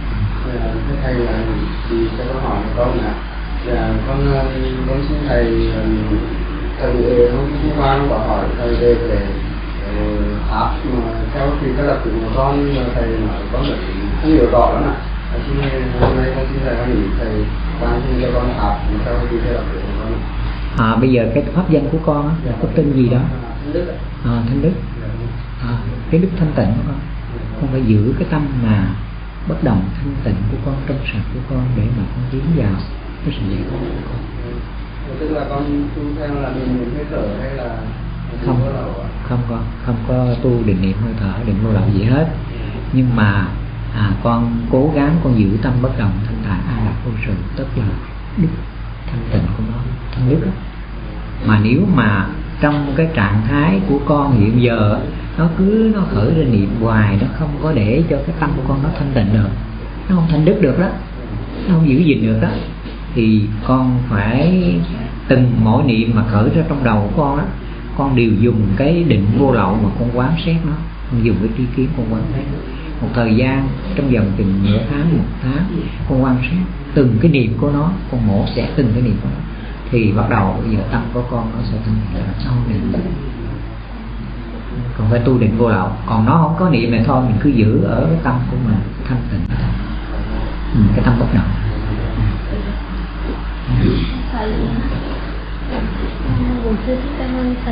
Thưa thầy là thì cho con hỏi một câu là là con con xin thầy thầy hôm qua nó bảo hỏi thầy về về pháp mà theo thì cái lập trường của con thầy nói con được không hiểu rõ lắm ạ. Xin hôm nay con xin thầy con nghỉ thầy ban xin cho con pháp theo thì cái lập trường của con. À bây giờ cái pháp danh của con là có tên gì đó? Thanh Đức. À, Thanh Đức. À, cái đức thanh tịnh của con, con phải giữ cái tâm mà bất động thanh tịnh của con, trong sạch của con để mà con tiến vào cái sự giải thoát của con. Tức là con tu theo là mình niệm hơi thở hay là không không có không có tu định niệm hơi thở, định vô lậu gì hết. Nhưng mà à, con cố gắng con giữ tâm bất động thanh thản an lạc vô sự, tức là đức thanh tịnh của nó, thanh đức đó. Mà nếu mà trong cái trạng thái của con hiện giờ nó cứ nó khởi ra niệm hoài, nó không có để cho cái tâm của con nó thanh tịnh được, nó không thanh đức được đó, nó không giữ gìn được đó, thì con phải từng mỗi niệm mà khởi ra trong đầu của con đó, con đều dùng cái định vô lậu mà con quán xét nó, con dùng cái tri kiến con quán xét một thời gian, trong vòng chừng nửa tháng, một tháng, con quan sát từng cái niệm của nó, con mổ xẻ từng cái niệm của nó, thì bắt đầu bây giờ tâm của con nó sẽ thanh tịnh sau niệm. Còn phải tu định vô lậu, còn nó không có niệm này thôi, mình cứ giữ ở cái tâm của mình thanh tịnh, ừ, cái tâm bất động. Bổn sư Thích Ca Mâu Ni Phật,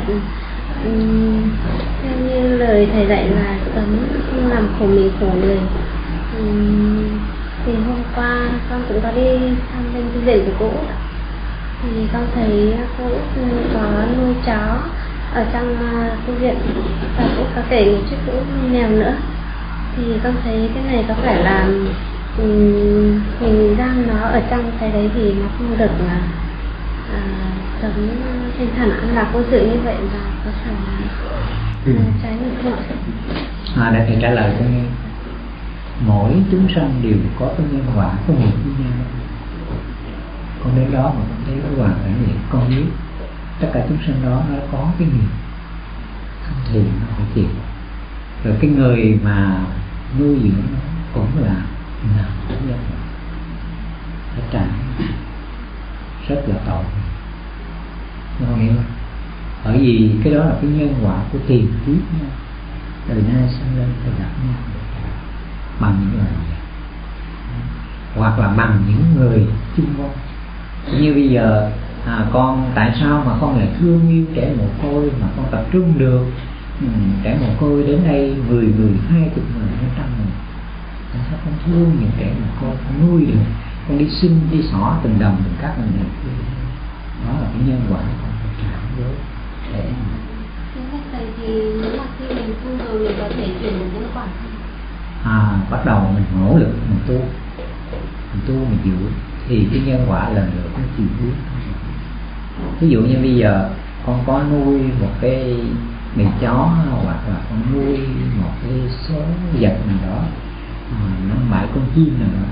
theo như lời thầy dạy là cấm không làm khổ mình khổ người. Uhm, thì hôm qua con cũng có đi thăm bên thư viện của cũ, thì con thấy cô có nuôi chó ở trong thư viện và cũng có kể một chút cũng mèo nữa. Thì con thấy cái này có phải là um, mình giam nó ở trong cái đấy thì nó không được là à, cấm thanh thản an lạc vô sự như vậy, và có phải là ừ. trái ngược không? À, để thầy trả lời cho nghe. Mỗi chúng sanh đều có cái nhân quả có nghiệp với nhau. Con đến đó mà con thấy cái hoàn cảnh vậy, con biết tất cả chúng sanh đó nó có cái nghiệp, không thì nó phải chịu. Rồi cái người mà nuôi dưỡng nó cũng là nào cũng vậy, phải trả rất là tội. Con hiểu không? Bởi vì cái đó là cái nhân quả của tiền kiếp nha, từ nay sinh lên phải gặp nhau bằng những lời vậy, hoặc là bằng những người chung quanh. Như bây giờ à, con tại sao mà con lại thương yêu trẻ mồ côi mà con tập trung được ừ, trẻ mồ côi đến đây mười người, hai chục người, hai trăm người? Tại sao con thương những trẻ mồ côi, con nuôi được, con đi xin đi xỏ từng đồng từng cát mình được? Đó là cái nhân quả con phải trả với trẻ em. Thầy thì nếu mà khi mình tu rồi mình có thể chuyển được nhân quả không? À, bắt đầu mình nỗ lực mình tu, mình tu mình giữ thì cái nhân quả lần lượt nó chuyển biến. Ví dụ như bây giờ con có nuôi một cái mì chó, hoặc là con nuôi một cái số vật nào đó, nó bãi con chim nào đó,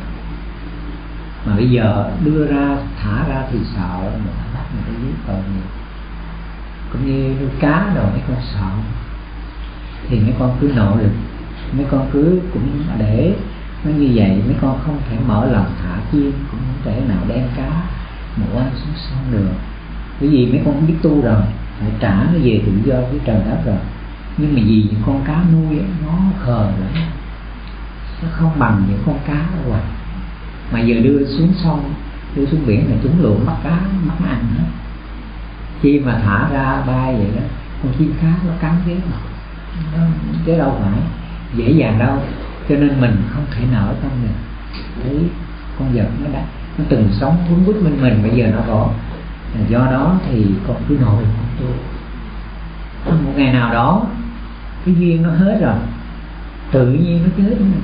mà bây giờ đưa ra thả ra thì sợ mà bắt người ta giết tội nghiệp. Cũng như nuôi cá rồi mấy con sợ, thì mấy con cứ nỗ lực, mấy con cứ cũng để nó như vậy, mấy con không thể mở lòng thả chim, cũng không thể nào đem cá mà quăng xuống sông được. Bởi vì mấy con biết tu rồi, phải trả nó về tự do với trời đất rồi. Nhưng mà vì những con cá nuôi ấy, nó khờ lắm, nó không bằng những con cá ở ngoài. Mà giờ đưa xuống sông, đưa xuống biển là chúng lụm bắt cá, bắt nó ăn hết. Khi mà thả ra bay vậy đó, con chim cá nó cắn chết mà, nó, chứ đâu phải dễ dàng đâu. Cho nên mình không thể nở tâm được. Thấy con vật nó đã nó từng sống cuốn quýt bên mình, bây giờ nó có. Do đó thì con cứ nổi con tu. Một ngày nào đó cái duyên nó hết rồi, tự nhiên nó chết nữa.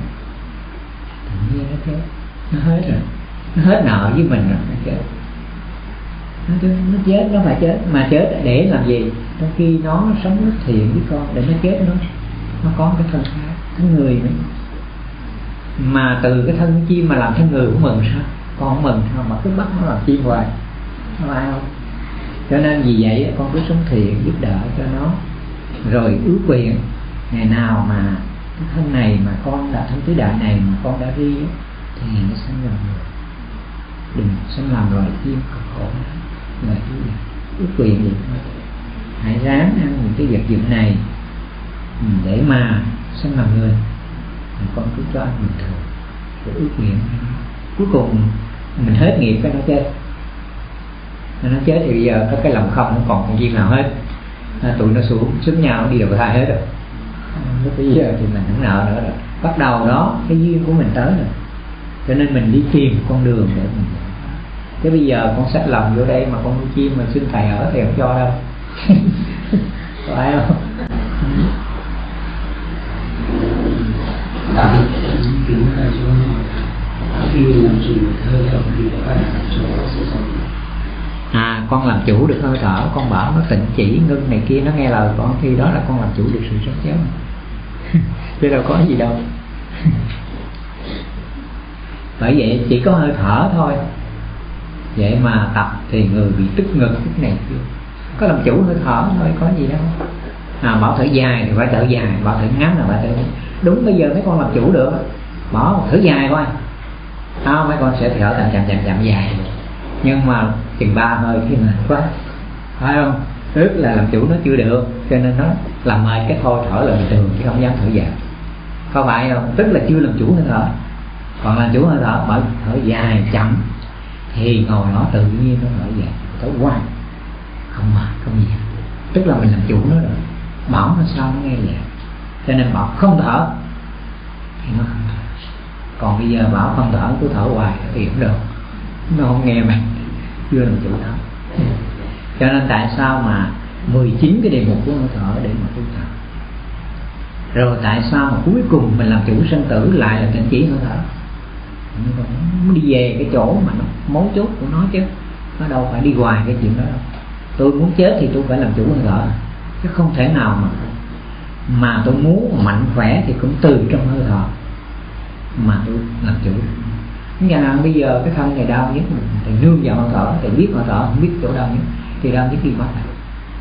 Tự nhiên nó chết, nó hết rồi, nó hết nợ với mình rồi, nó chết. Nó, nó chết, nó phải chết. Mà chết để làm gì? Trong khi nó sống rất thiện với con, để nó chết nó nó có cái thân khác, thân người nữa. Mà từ cái thân chim mà làm thân người cũng mừng sao? Con không mừng sao mà cứ bắt nó làm chim hoài, nó ai không? Cho nên vì vậy con cứ sống thiện, giúp đỡ cho nó. Rồi ước nguyện ngày nào mà cái thân này mà con đã thân tứ đại này mà con đã ri thì nó sanh làm người, đừng sanh làm loài chim cực khổ là chú là ước nguyện vậy thôi. Hãy ráng ăn những cái vật dụng này để mà sanh làm người, con cứ cho ăn bình thường, rồi ước nguyện. Cuối cùng mình hết nghiệp cái nó chết. Nó chết thì bây giờ có cái lòng không, không còn con chim nào hết. À, tụi nó xuống xúm nhau đi đầu thai hết rồi. Lúc bây giờ thì mình không nợ nữa rồi. Bắt đầu đó cái duyên của mình tới rồi. Cho nên mình đi tìm con đường để mình. Thế bây giờ con xách lòng vô đây mà con nuôi chim mà xin thầy ở thì không cho đâu. Phải không? Tại kính thầy cho hỏi, khi làm chủ hơi thở thì có phải làm chủ sự sống? À, con làm chủ được hơi thở, con bảo nó tịnh chỉ ngưng này kia, nó nghe lời con, khi đó là con làm chủ được sự sống chết. Chứ đâu có gì đâu. Bởi vậy chỉ có hơi thở thôi. Vậy mà tập thì người bị tức ngực tức này kia. Có làm chủ hơi thở thôi, có gì đâu. À, bảo thở dài thì phải thở dài, bảo thở ngắn là phải thở ngắn. Đúng bây giờ mấy con làm chủ được, bảo thở dài coi. À, mấy con sẽ thở chậm chậm chậm chậm dài. Nhưng mà chừng ba hơi khi mà quá, phải không? Tức là làm chủ nó chưa được, cho nên nó làm mệt cái thôi thở là bình thường chứ không dám thở dài. Có phải không? Tức là chưa làm chủ hơi thở. Còn làm chủ hơi thở bởi thở dài chậm thì ngồi đó tự nhiên nó thở dài, thở hoài không mệt không gì. Tức là mình làm chủ nó rồi. Bảo nó sao nó nghe vậy. Cho nên bảo không thở thì nó không thở. Còn bây giờ bảo không thở cứ thở hoài thì cũng được, nó không nghe mày, chưa làm chủ thở. Cho nên tại sao mà mười chín cái đề mục của hơi thở để mà tu tập. Rồi tại sao mà cuối cùng mình làm chủ sanh tử lại là tịnh chỉ hơi thở. Nó đi về cái chỗ mà nó mấu chốt của nó chứ, nó đâu phải đi hoài cái chuyện đó đâu. Tôi muốn chết thì tôi phải làm chủ hơi thở, chứ không thể nào mà mà tôi muốn mạnh khỏe thì cũng từ trong hơi thở mà tôi làm chủ. Nhà nào bây giờ cái thân này đau nhất thì nương vào hơi thở, thì biết hơi thở không biết chỗ đau nhất thì đau nhất đi mất này.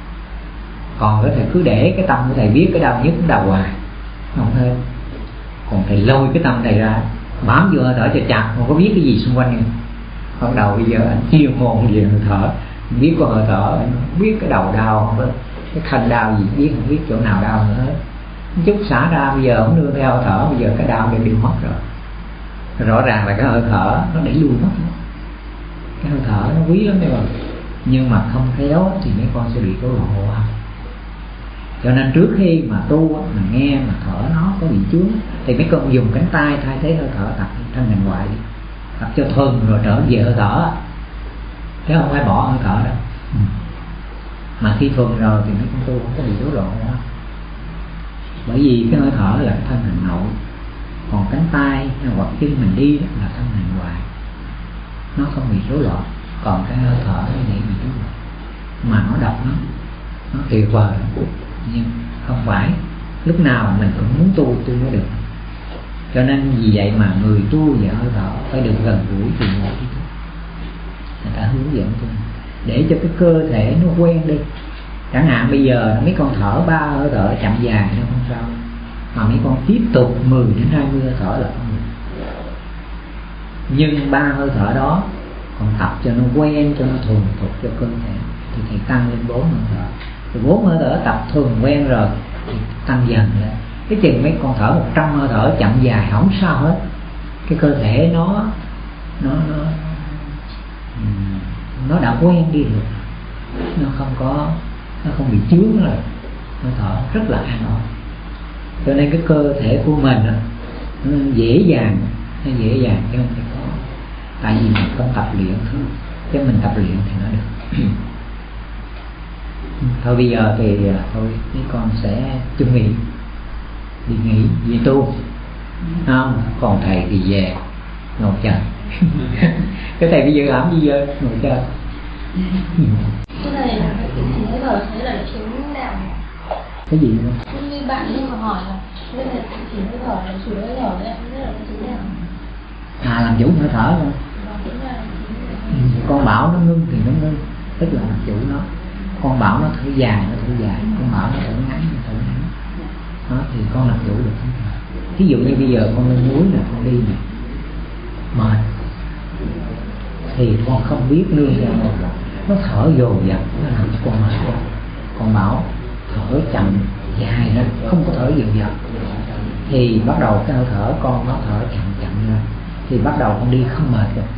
Còn có thể cứ để cái tâm của thầy biết cái đau nhất cũng đau hoài không thôi. Còn thầy lôi cái tâm thầy ra bám vô hơi thở cho chặt, không có biết cái gì xung quanh nữa. Bắt đầu bây giờ anh chuyên môn về hơi thở, biết có hơi thở, anh biết cái đầu đau không biết, cái thân đau gì biết không biết chỗ nào đau nữa hết. Chút xả ra bây giờ không nương theo hơi thở, bây giờ cái đau đều mất rồi. Rõ ràng là cái hơi thở nó đẩy lui mất. Cái hơi thở nó quý lắm đấy mà. Nhưng mà không khéo thì mấy con sẽ bị rối loạn hô hấp. Cho nên trước khi mà tu mà nghe mà thở nó có bị chướng thì mấy con dùng cánh tay thay thế hơi thở, tập thân hình ngoại đi, tập cho thuần rồi trở về hơi thở, chứ không phải bỏ hơi thở đâu. Ừ. Mà khi thuần rồi thì mấy con tu không có bị rối loạn hô hấp. Bởi vì cái hơi thở là cái thân hình nội, còn cánh tay hoặc chân mình đi đó là thân hình ngoại, nó không bị rối loạn. Còn cái hơi thở này bị rối loạn. mà nó độc nó nó tuyệt vời, nhưng không phải lúc nào mình cũng muốn tu tu mới được. Cho nên vì vậy mà người tu về hơi thở phải được gần gũi từ một ý thức, người ta hướng dẫn cho mình để cho cái cơ thể nó quen đi. Chẳng hạn bây giờ mấy con thở ba hơi thở chậm dài nó không sao, mà mấy con tiếp tục mười đến hai mươi hơi thở là không được. Nhưng ba hơi thở đó còn tập cho nó quen, cho nó thuần thục cho cơ thể thì thầy tăng lên bốn hơi thở. Rồi bốn hơi thở tập thuần quen rồi thì tăng dần lên. Cái chừng mấy con thở một trăm hơi thở chậm dài không sao hết, cái cơ thể nó nó nó nó đã quen đi được, nó không có nó không bị chướng rồi, nó thở rất là an ổn. Cho nên cái cơ thể của mình nó dễ dàng, nó dễ dàng chứ không phải khó. Tại vì mình không tập luyện thôi, chứ mình tập luyện thì nó được. Thôi bây giờ thì thôi mấy con sẽ chung nghỉ, đi nghỉ đi tu, không? Còn thầy thì về ngồi chờ. Cái thầy bây giờ làm gì giờ ngồi chờ. Cái này là cái chỉ hơi thở thế là chứng đạo. Cái gì nữa? Như bạn nhưng mà hỏi là nên là chỉ hơi thở là chủ hơi thở đấy, không biết là cái chứng đạo. À, làm chủ hơi thở thôi. Ừ, con bảo nó ngưng thì nó ngưng, tức là làm chủ nó. Con bảo nó thở dài nó thở dài, con bảo nó thở ngắn nó thở ngắn. Đó thì con làm chủ được hơi thở. Ví dụ như bây giờ con lên núi nè, con đi nè, mệt thì con không biết nương theo một nó thở dồn dập, nó làm cho con mệt con. Con bảo thở chậm dài ra, không có thở dồn dập, thì bắt đầu cái hơi thở con nó thở chậm chậm ra, thì bắt đầu con đi không mệt rồi.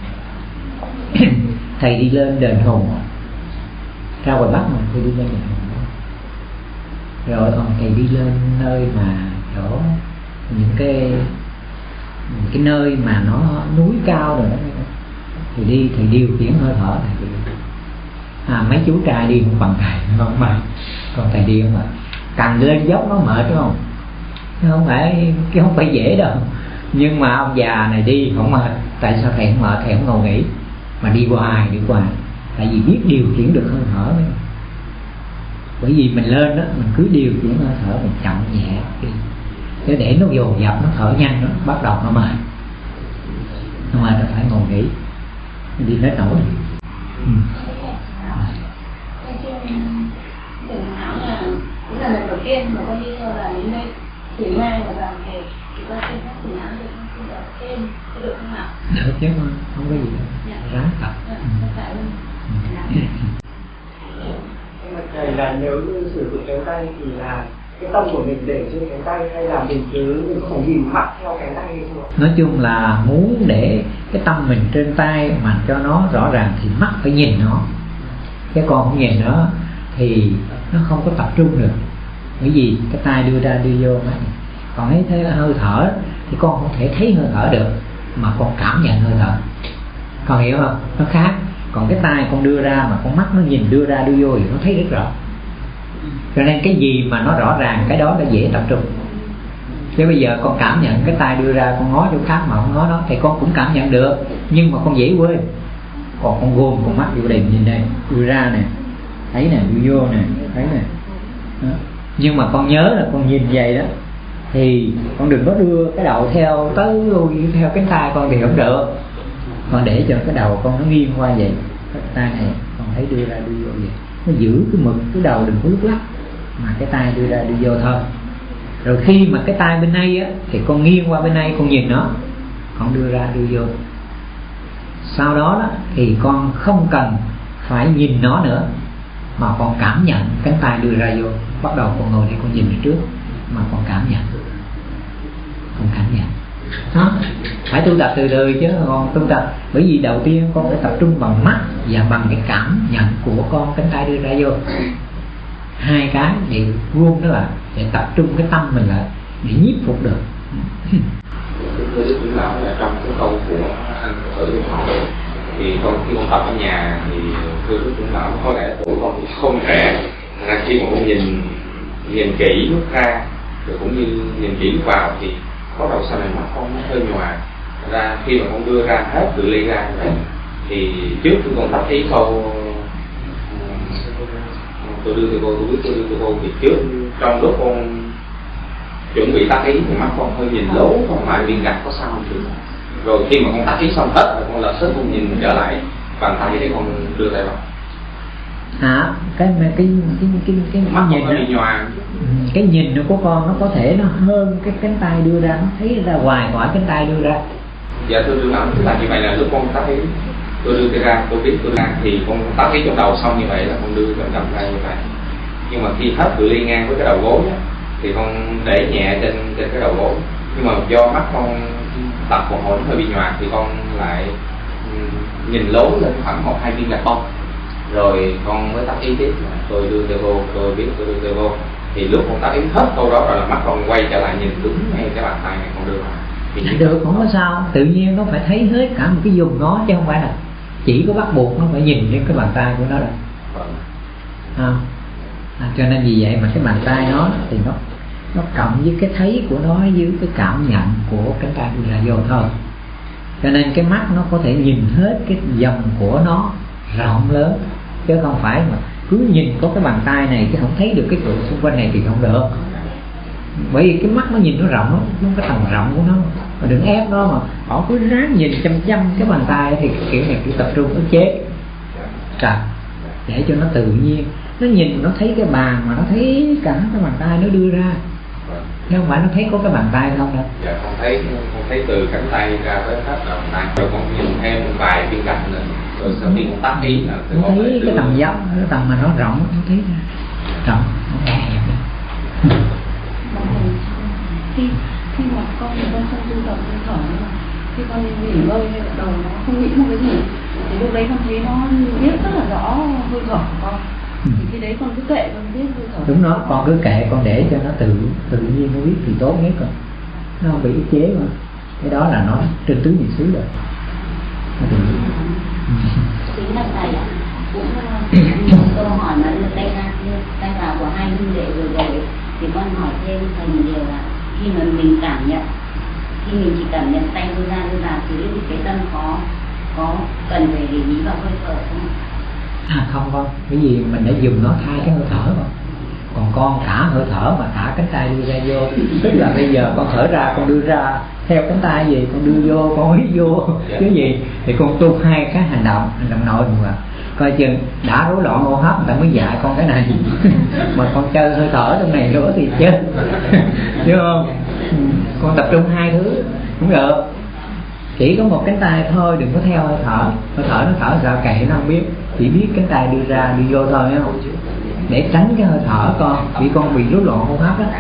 Thầy đi lên đền Hùng, ra ngoài Bắc mà thầy đi lên đền Hùng, rồi còn thầy đi lên nơi mà chỗ những cái những cái nơi mà nó núi cao rồi đó, thì đi thì điều khiển hơi thở thầy đi. À, mấy chú trai đi không bằng thầy, không mà còn thầy đi không mà càng lên dốc nó mệt đúng không? Không phải cái không phải dễ đâu, nhưng mà ông già này đi không mệt. Tại sao thầy không mệt? Thầy không ngồi nghỉ mà đi hoài đi hoài, tại vì biết điều khiển được hơi thở đấy. Bởi vì mình lên đó mình cứ điều khiển hơi thở, mình chậm nhẹ đi, chứ để nó dồn dập nó thở nhanh nó bắt đầu nó mệt, nó mệt là phải ngồi nghỉ, đi hết nổi. Ừ. Cũng là lần đầu tiên mà con đi theo là đến đây thì mai và vào về thì con xin các thử án được không được thêm có được không nào? Được chứ, không không có gì đâu, ráng tập. Nhưng mà thầy là nếu như sử dụng cánh tay thì là cái tâm của mình để trên cánh tay hay là mình cứ mình có phải nhìn mắt theo cánh tay hay không? Nói chung là muốn để cái tâm mình trên tay mà cho nó rõ ràng thì mắt phải nhìn nó, chứ còn không nhìn nó thì nó không có tập trung được. Bởi vì cái tay đưa ra đưa vô này. Còn thấy, thấy hơi thở thì con không thể thấy hơi thở được, mà con cảm nhận hơi thở, con hiểu không? Nó khác. Còn cái tay con đưa ra mà con mắt nó nhìn đưa ra đưa vô thì nó thấy rất rõ. Cho nên cái gì mà nó rõ ràng cái đó là dễ tập trung. Chứ bây giờ con cảm nhận cái tay đưa ra, con ngó chỗ khác mà không ngó nó thì con cũng cảm nhận được, nhưng mà con dễ quên. Còn con gồm con mắt vô đây nhìn đây, đưa ra nè, thấy nè, đưa vô nè, thấy nè. Đó. Nhưng mà con nhớ là con nhìn vậy đó thì con đừng có đưa cái đầu theo tới lui theo cái tay con thì không được. Con để cho cái đầu con nó nghiêng qua vậy, cái tay này con thấy đưa ra đưa vô vậy, nó giữ cái mực cái đầu đừng có lúc lắc, mà cái tay đưa ra đưa vô thôi. Rồi khi mà cái tay bên đây á thì con nghiêng qua bên đây con nhìn nó, con đưa ra đưa vô. Sau đó, đó thì con không cần phải nhìn nó nữa, mà con cảm nhận cánh tay đưa ra vô. Bắt đầu con ngồi đây con nhìn trước mà con cảm nhận, con cảm nhận đó. Phải tu tập từ từ chứ còn tu tập, bởi vì đầu tiên con phải tập trung bằng mắt và bằng cái cảm nhận của con cánh tay đưa ra vô. Hai cái để vuông đó là để tập trung cái tâm mình lại để nhiếp phục được. Thưa Đức Trưởng Lão là trong cái câu của anh ở bên họ thì con khi con tập ở nhà thì thưa Đức Trưởng Lão có lẽ tuổi con thì không trẻ, ra khi mà con nhìn nhìn kỹ nước ra rồi cũng như nhìn kỹ nước vào thì bắt đầu sau này mắt con nó hơi nhòa ra. Khi mà con đưa ra hết cự ly ra vậy thì trước khi con tập ý câu tôi đưa cho cô, tôi biết tôi đưa cho cô thì trước trong lúc con chuẩn bị tác ý thì mắt con hơi nhìn lố, con lại viên gạch có sao không chứ. Rồi khi mà con tác ý xong hết rồi con lập tức con nhìn trở lại bàn tay để con đưa tay vào. À, cái cái cái cái cái, cái mắt nhìn con bị nhòa. Cái nhìn của con nó có thể nó hơn cái cánh tay đưa ra, nó thấy ra ngoài khỏi cánh tay đưa ra. Dạ thưa trưởng lão, tức là như vậy là lúc con tác ý tôi đưa tay ra, tôi biết tôi ra thì con tác ý trong đầu xong như vậy là con đưa trong cầm tay như vậy. Nhưng mà khi hết cự ly ngang với cái đầu gối á, thì con để nhẹ trên trên cái đầu gối. Nhưng mà do mắt con tập một hồi nó hơi bị nhòa thì con lại um, nhìn lố lên khoảng một hai viên gạch bông. Rồi con mới tác ý tiếp là tôi đưa tay vô, tôi biết tôi đưa tay vô. Thì lúc con tác ý hết câu đó rồi là mắt con quay trở lại nhìn đúng ngay cái bàn tay này con đưa vào. Thì được, không có sao, tự nhiên nó phải thấy hết cả một cái vùng đó chứ không phải là chỉ có bắt buộc nó phải nhìn đến cái bàn tay của nó đâu. À, à, cho nên vì vậy mà cái bàn tay nó thì nó nó cộng với cái thấy của nó với cái cảm nhận của cánh tay đưa ra vô thôi. Cho nên cái mắt nó có thể nhìn hết cái vòng của nó rộng lớn, chứ không phải mà cứ nhìn có cái bàn tay này chứ không thấy được cái trụ xung quanh này thì không được. Bởi vì cái mắt nó nhìn nó rộng lắm, nó có tầm rộng của nó, mà đừng ép nó mà họ cứ ráng nhìn chăm chăm cái bàn tay thì cái kiểu này cứ tập trung ức chế Trời, để cho nó tự nhiên. Nó nhìn nó thấy cái bàn mà nó thấy cả cái bàn tay nó đưa ra, chứ không phải nó thấy có cái bàn tay không đâu. Dạ con thấy con thấy từ cánh tay ra tới hết bàn tay, rồi con nhìn thêm vài viên gạch nữa. Rồi sau khi con tác ý là nó thấy cái tầm dốc, cái tầm mà nó rộng nó thấy ra rộng, nó hẹp. Khi khi mà con con trong tu tập hơi thở, khi con nghỉ ngơi hay đầu nó không nghĩ một cái gì thì lúc đấy con thấy nó biết rất là rõ hơi thở của con. Thì khi đấy con cứ kệ con biết hơi thở. Đúng đó, con cứ kệ, con để cho nó tự tự nhiên nó biết thì tốt nhất rồi. Nó không bị ức chế mà. Cái đó là nó trên tứ niệm xứ rồi. Chính là thầy ạ, cũng câu hỏi mà đưa tay ra tay vào của hai huynh đệ vừa rồi thì con hỏi thêm thầy một điều là khi mà mình cảm nhận, khi mình chỉ cảm nhận tay đưa ra đưa vào thì cái tâm có có cần phải để ý vào hơi thở không? À không con, cái gì mình đã dùng nó thay cái hơi thở con. Còn con cả hơi thở mà cả cánh tay đưa ra vô, tức là bây giờ con thở ra con đưa ra theo cánh tay gì con đưa vô, con hít vô cái gì thì con tu hai cái hành động, hành động nội mà coi chừng đã rối loạn hô hấp người ta mới dạy con cái này mà con chơi hơi thở trong này nữa thì chết hiểu không? Con tập trung hai thứ cũng được, chỉ có một cánh tay thôi, đừng có theo hơi thở. Hơi thở nó thở sao kệ nó không biết, chỉ biết cánh tay đưa ra đi vô thôi, không? Để tránh cái hơi thở con, vì con bị rối loạn hô hấp đó.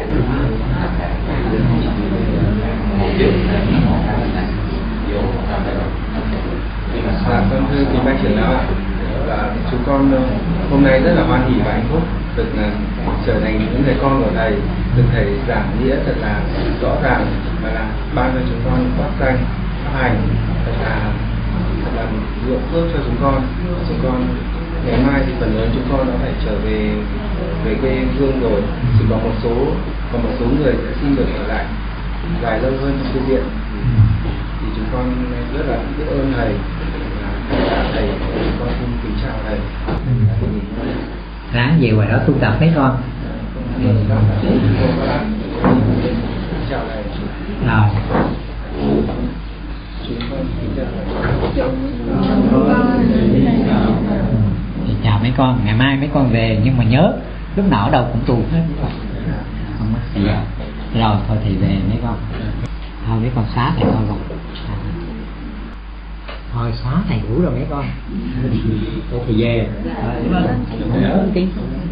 Dạ, con thưa quý bác trưởng lão ạ, là chúng con hôm nay rất là hoan hỉ và hạnh phúc được uh, trở thành những người con của thầy, được thầy giảng nghĩa thật là rõ ràng và là ban cho chúng con pháp danh pháp hành thật là thật là lượng phước cho chúng con. Chúng con ngày mai thì phần lớn chúng con đã phải trở về về quê hương rồi, chỉ có một số còn một số người sẽ xin được ở lại dài lâu hơn trong thư viện. Thì chúng con rất là biết ơn thầy, thầy chúng con xin kính chào thầy. Ráng về ngoài đó tu tập mấy con. Chào thầy. Rồi. Chúng con kính chào thầy. Thì chào mấy con, ngày mai mấy con về nhưng mà nhớ lúc nào ở đâu cũng tu hết. Không mất thời gian. Rồi thôi thì về mấy con. Thôi mấy con xá thầy thôi con. Thôi xóa thầy ngủ rồi mấy con. Thôi thì về. Rồi,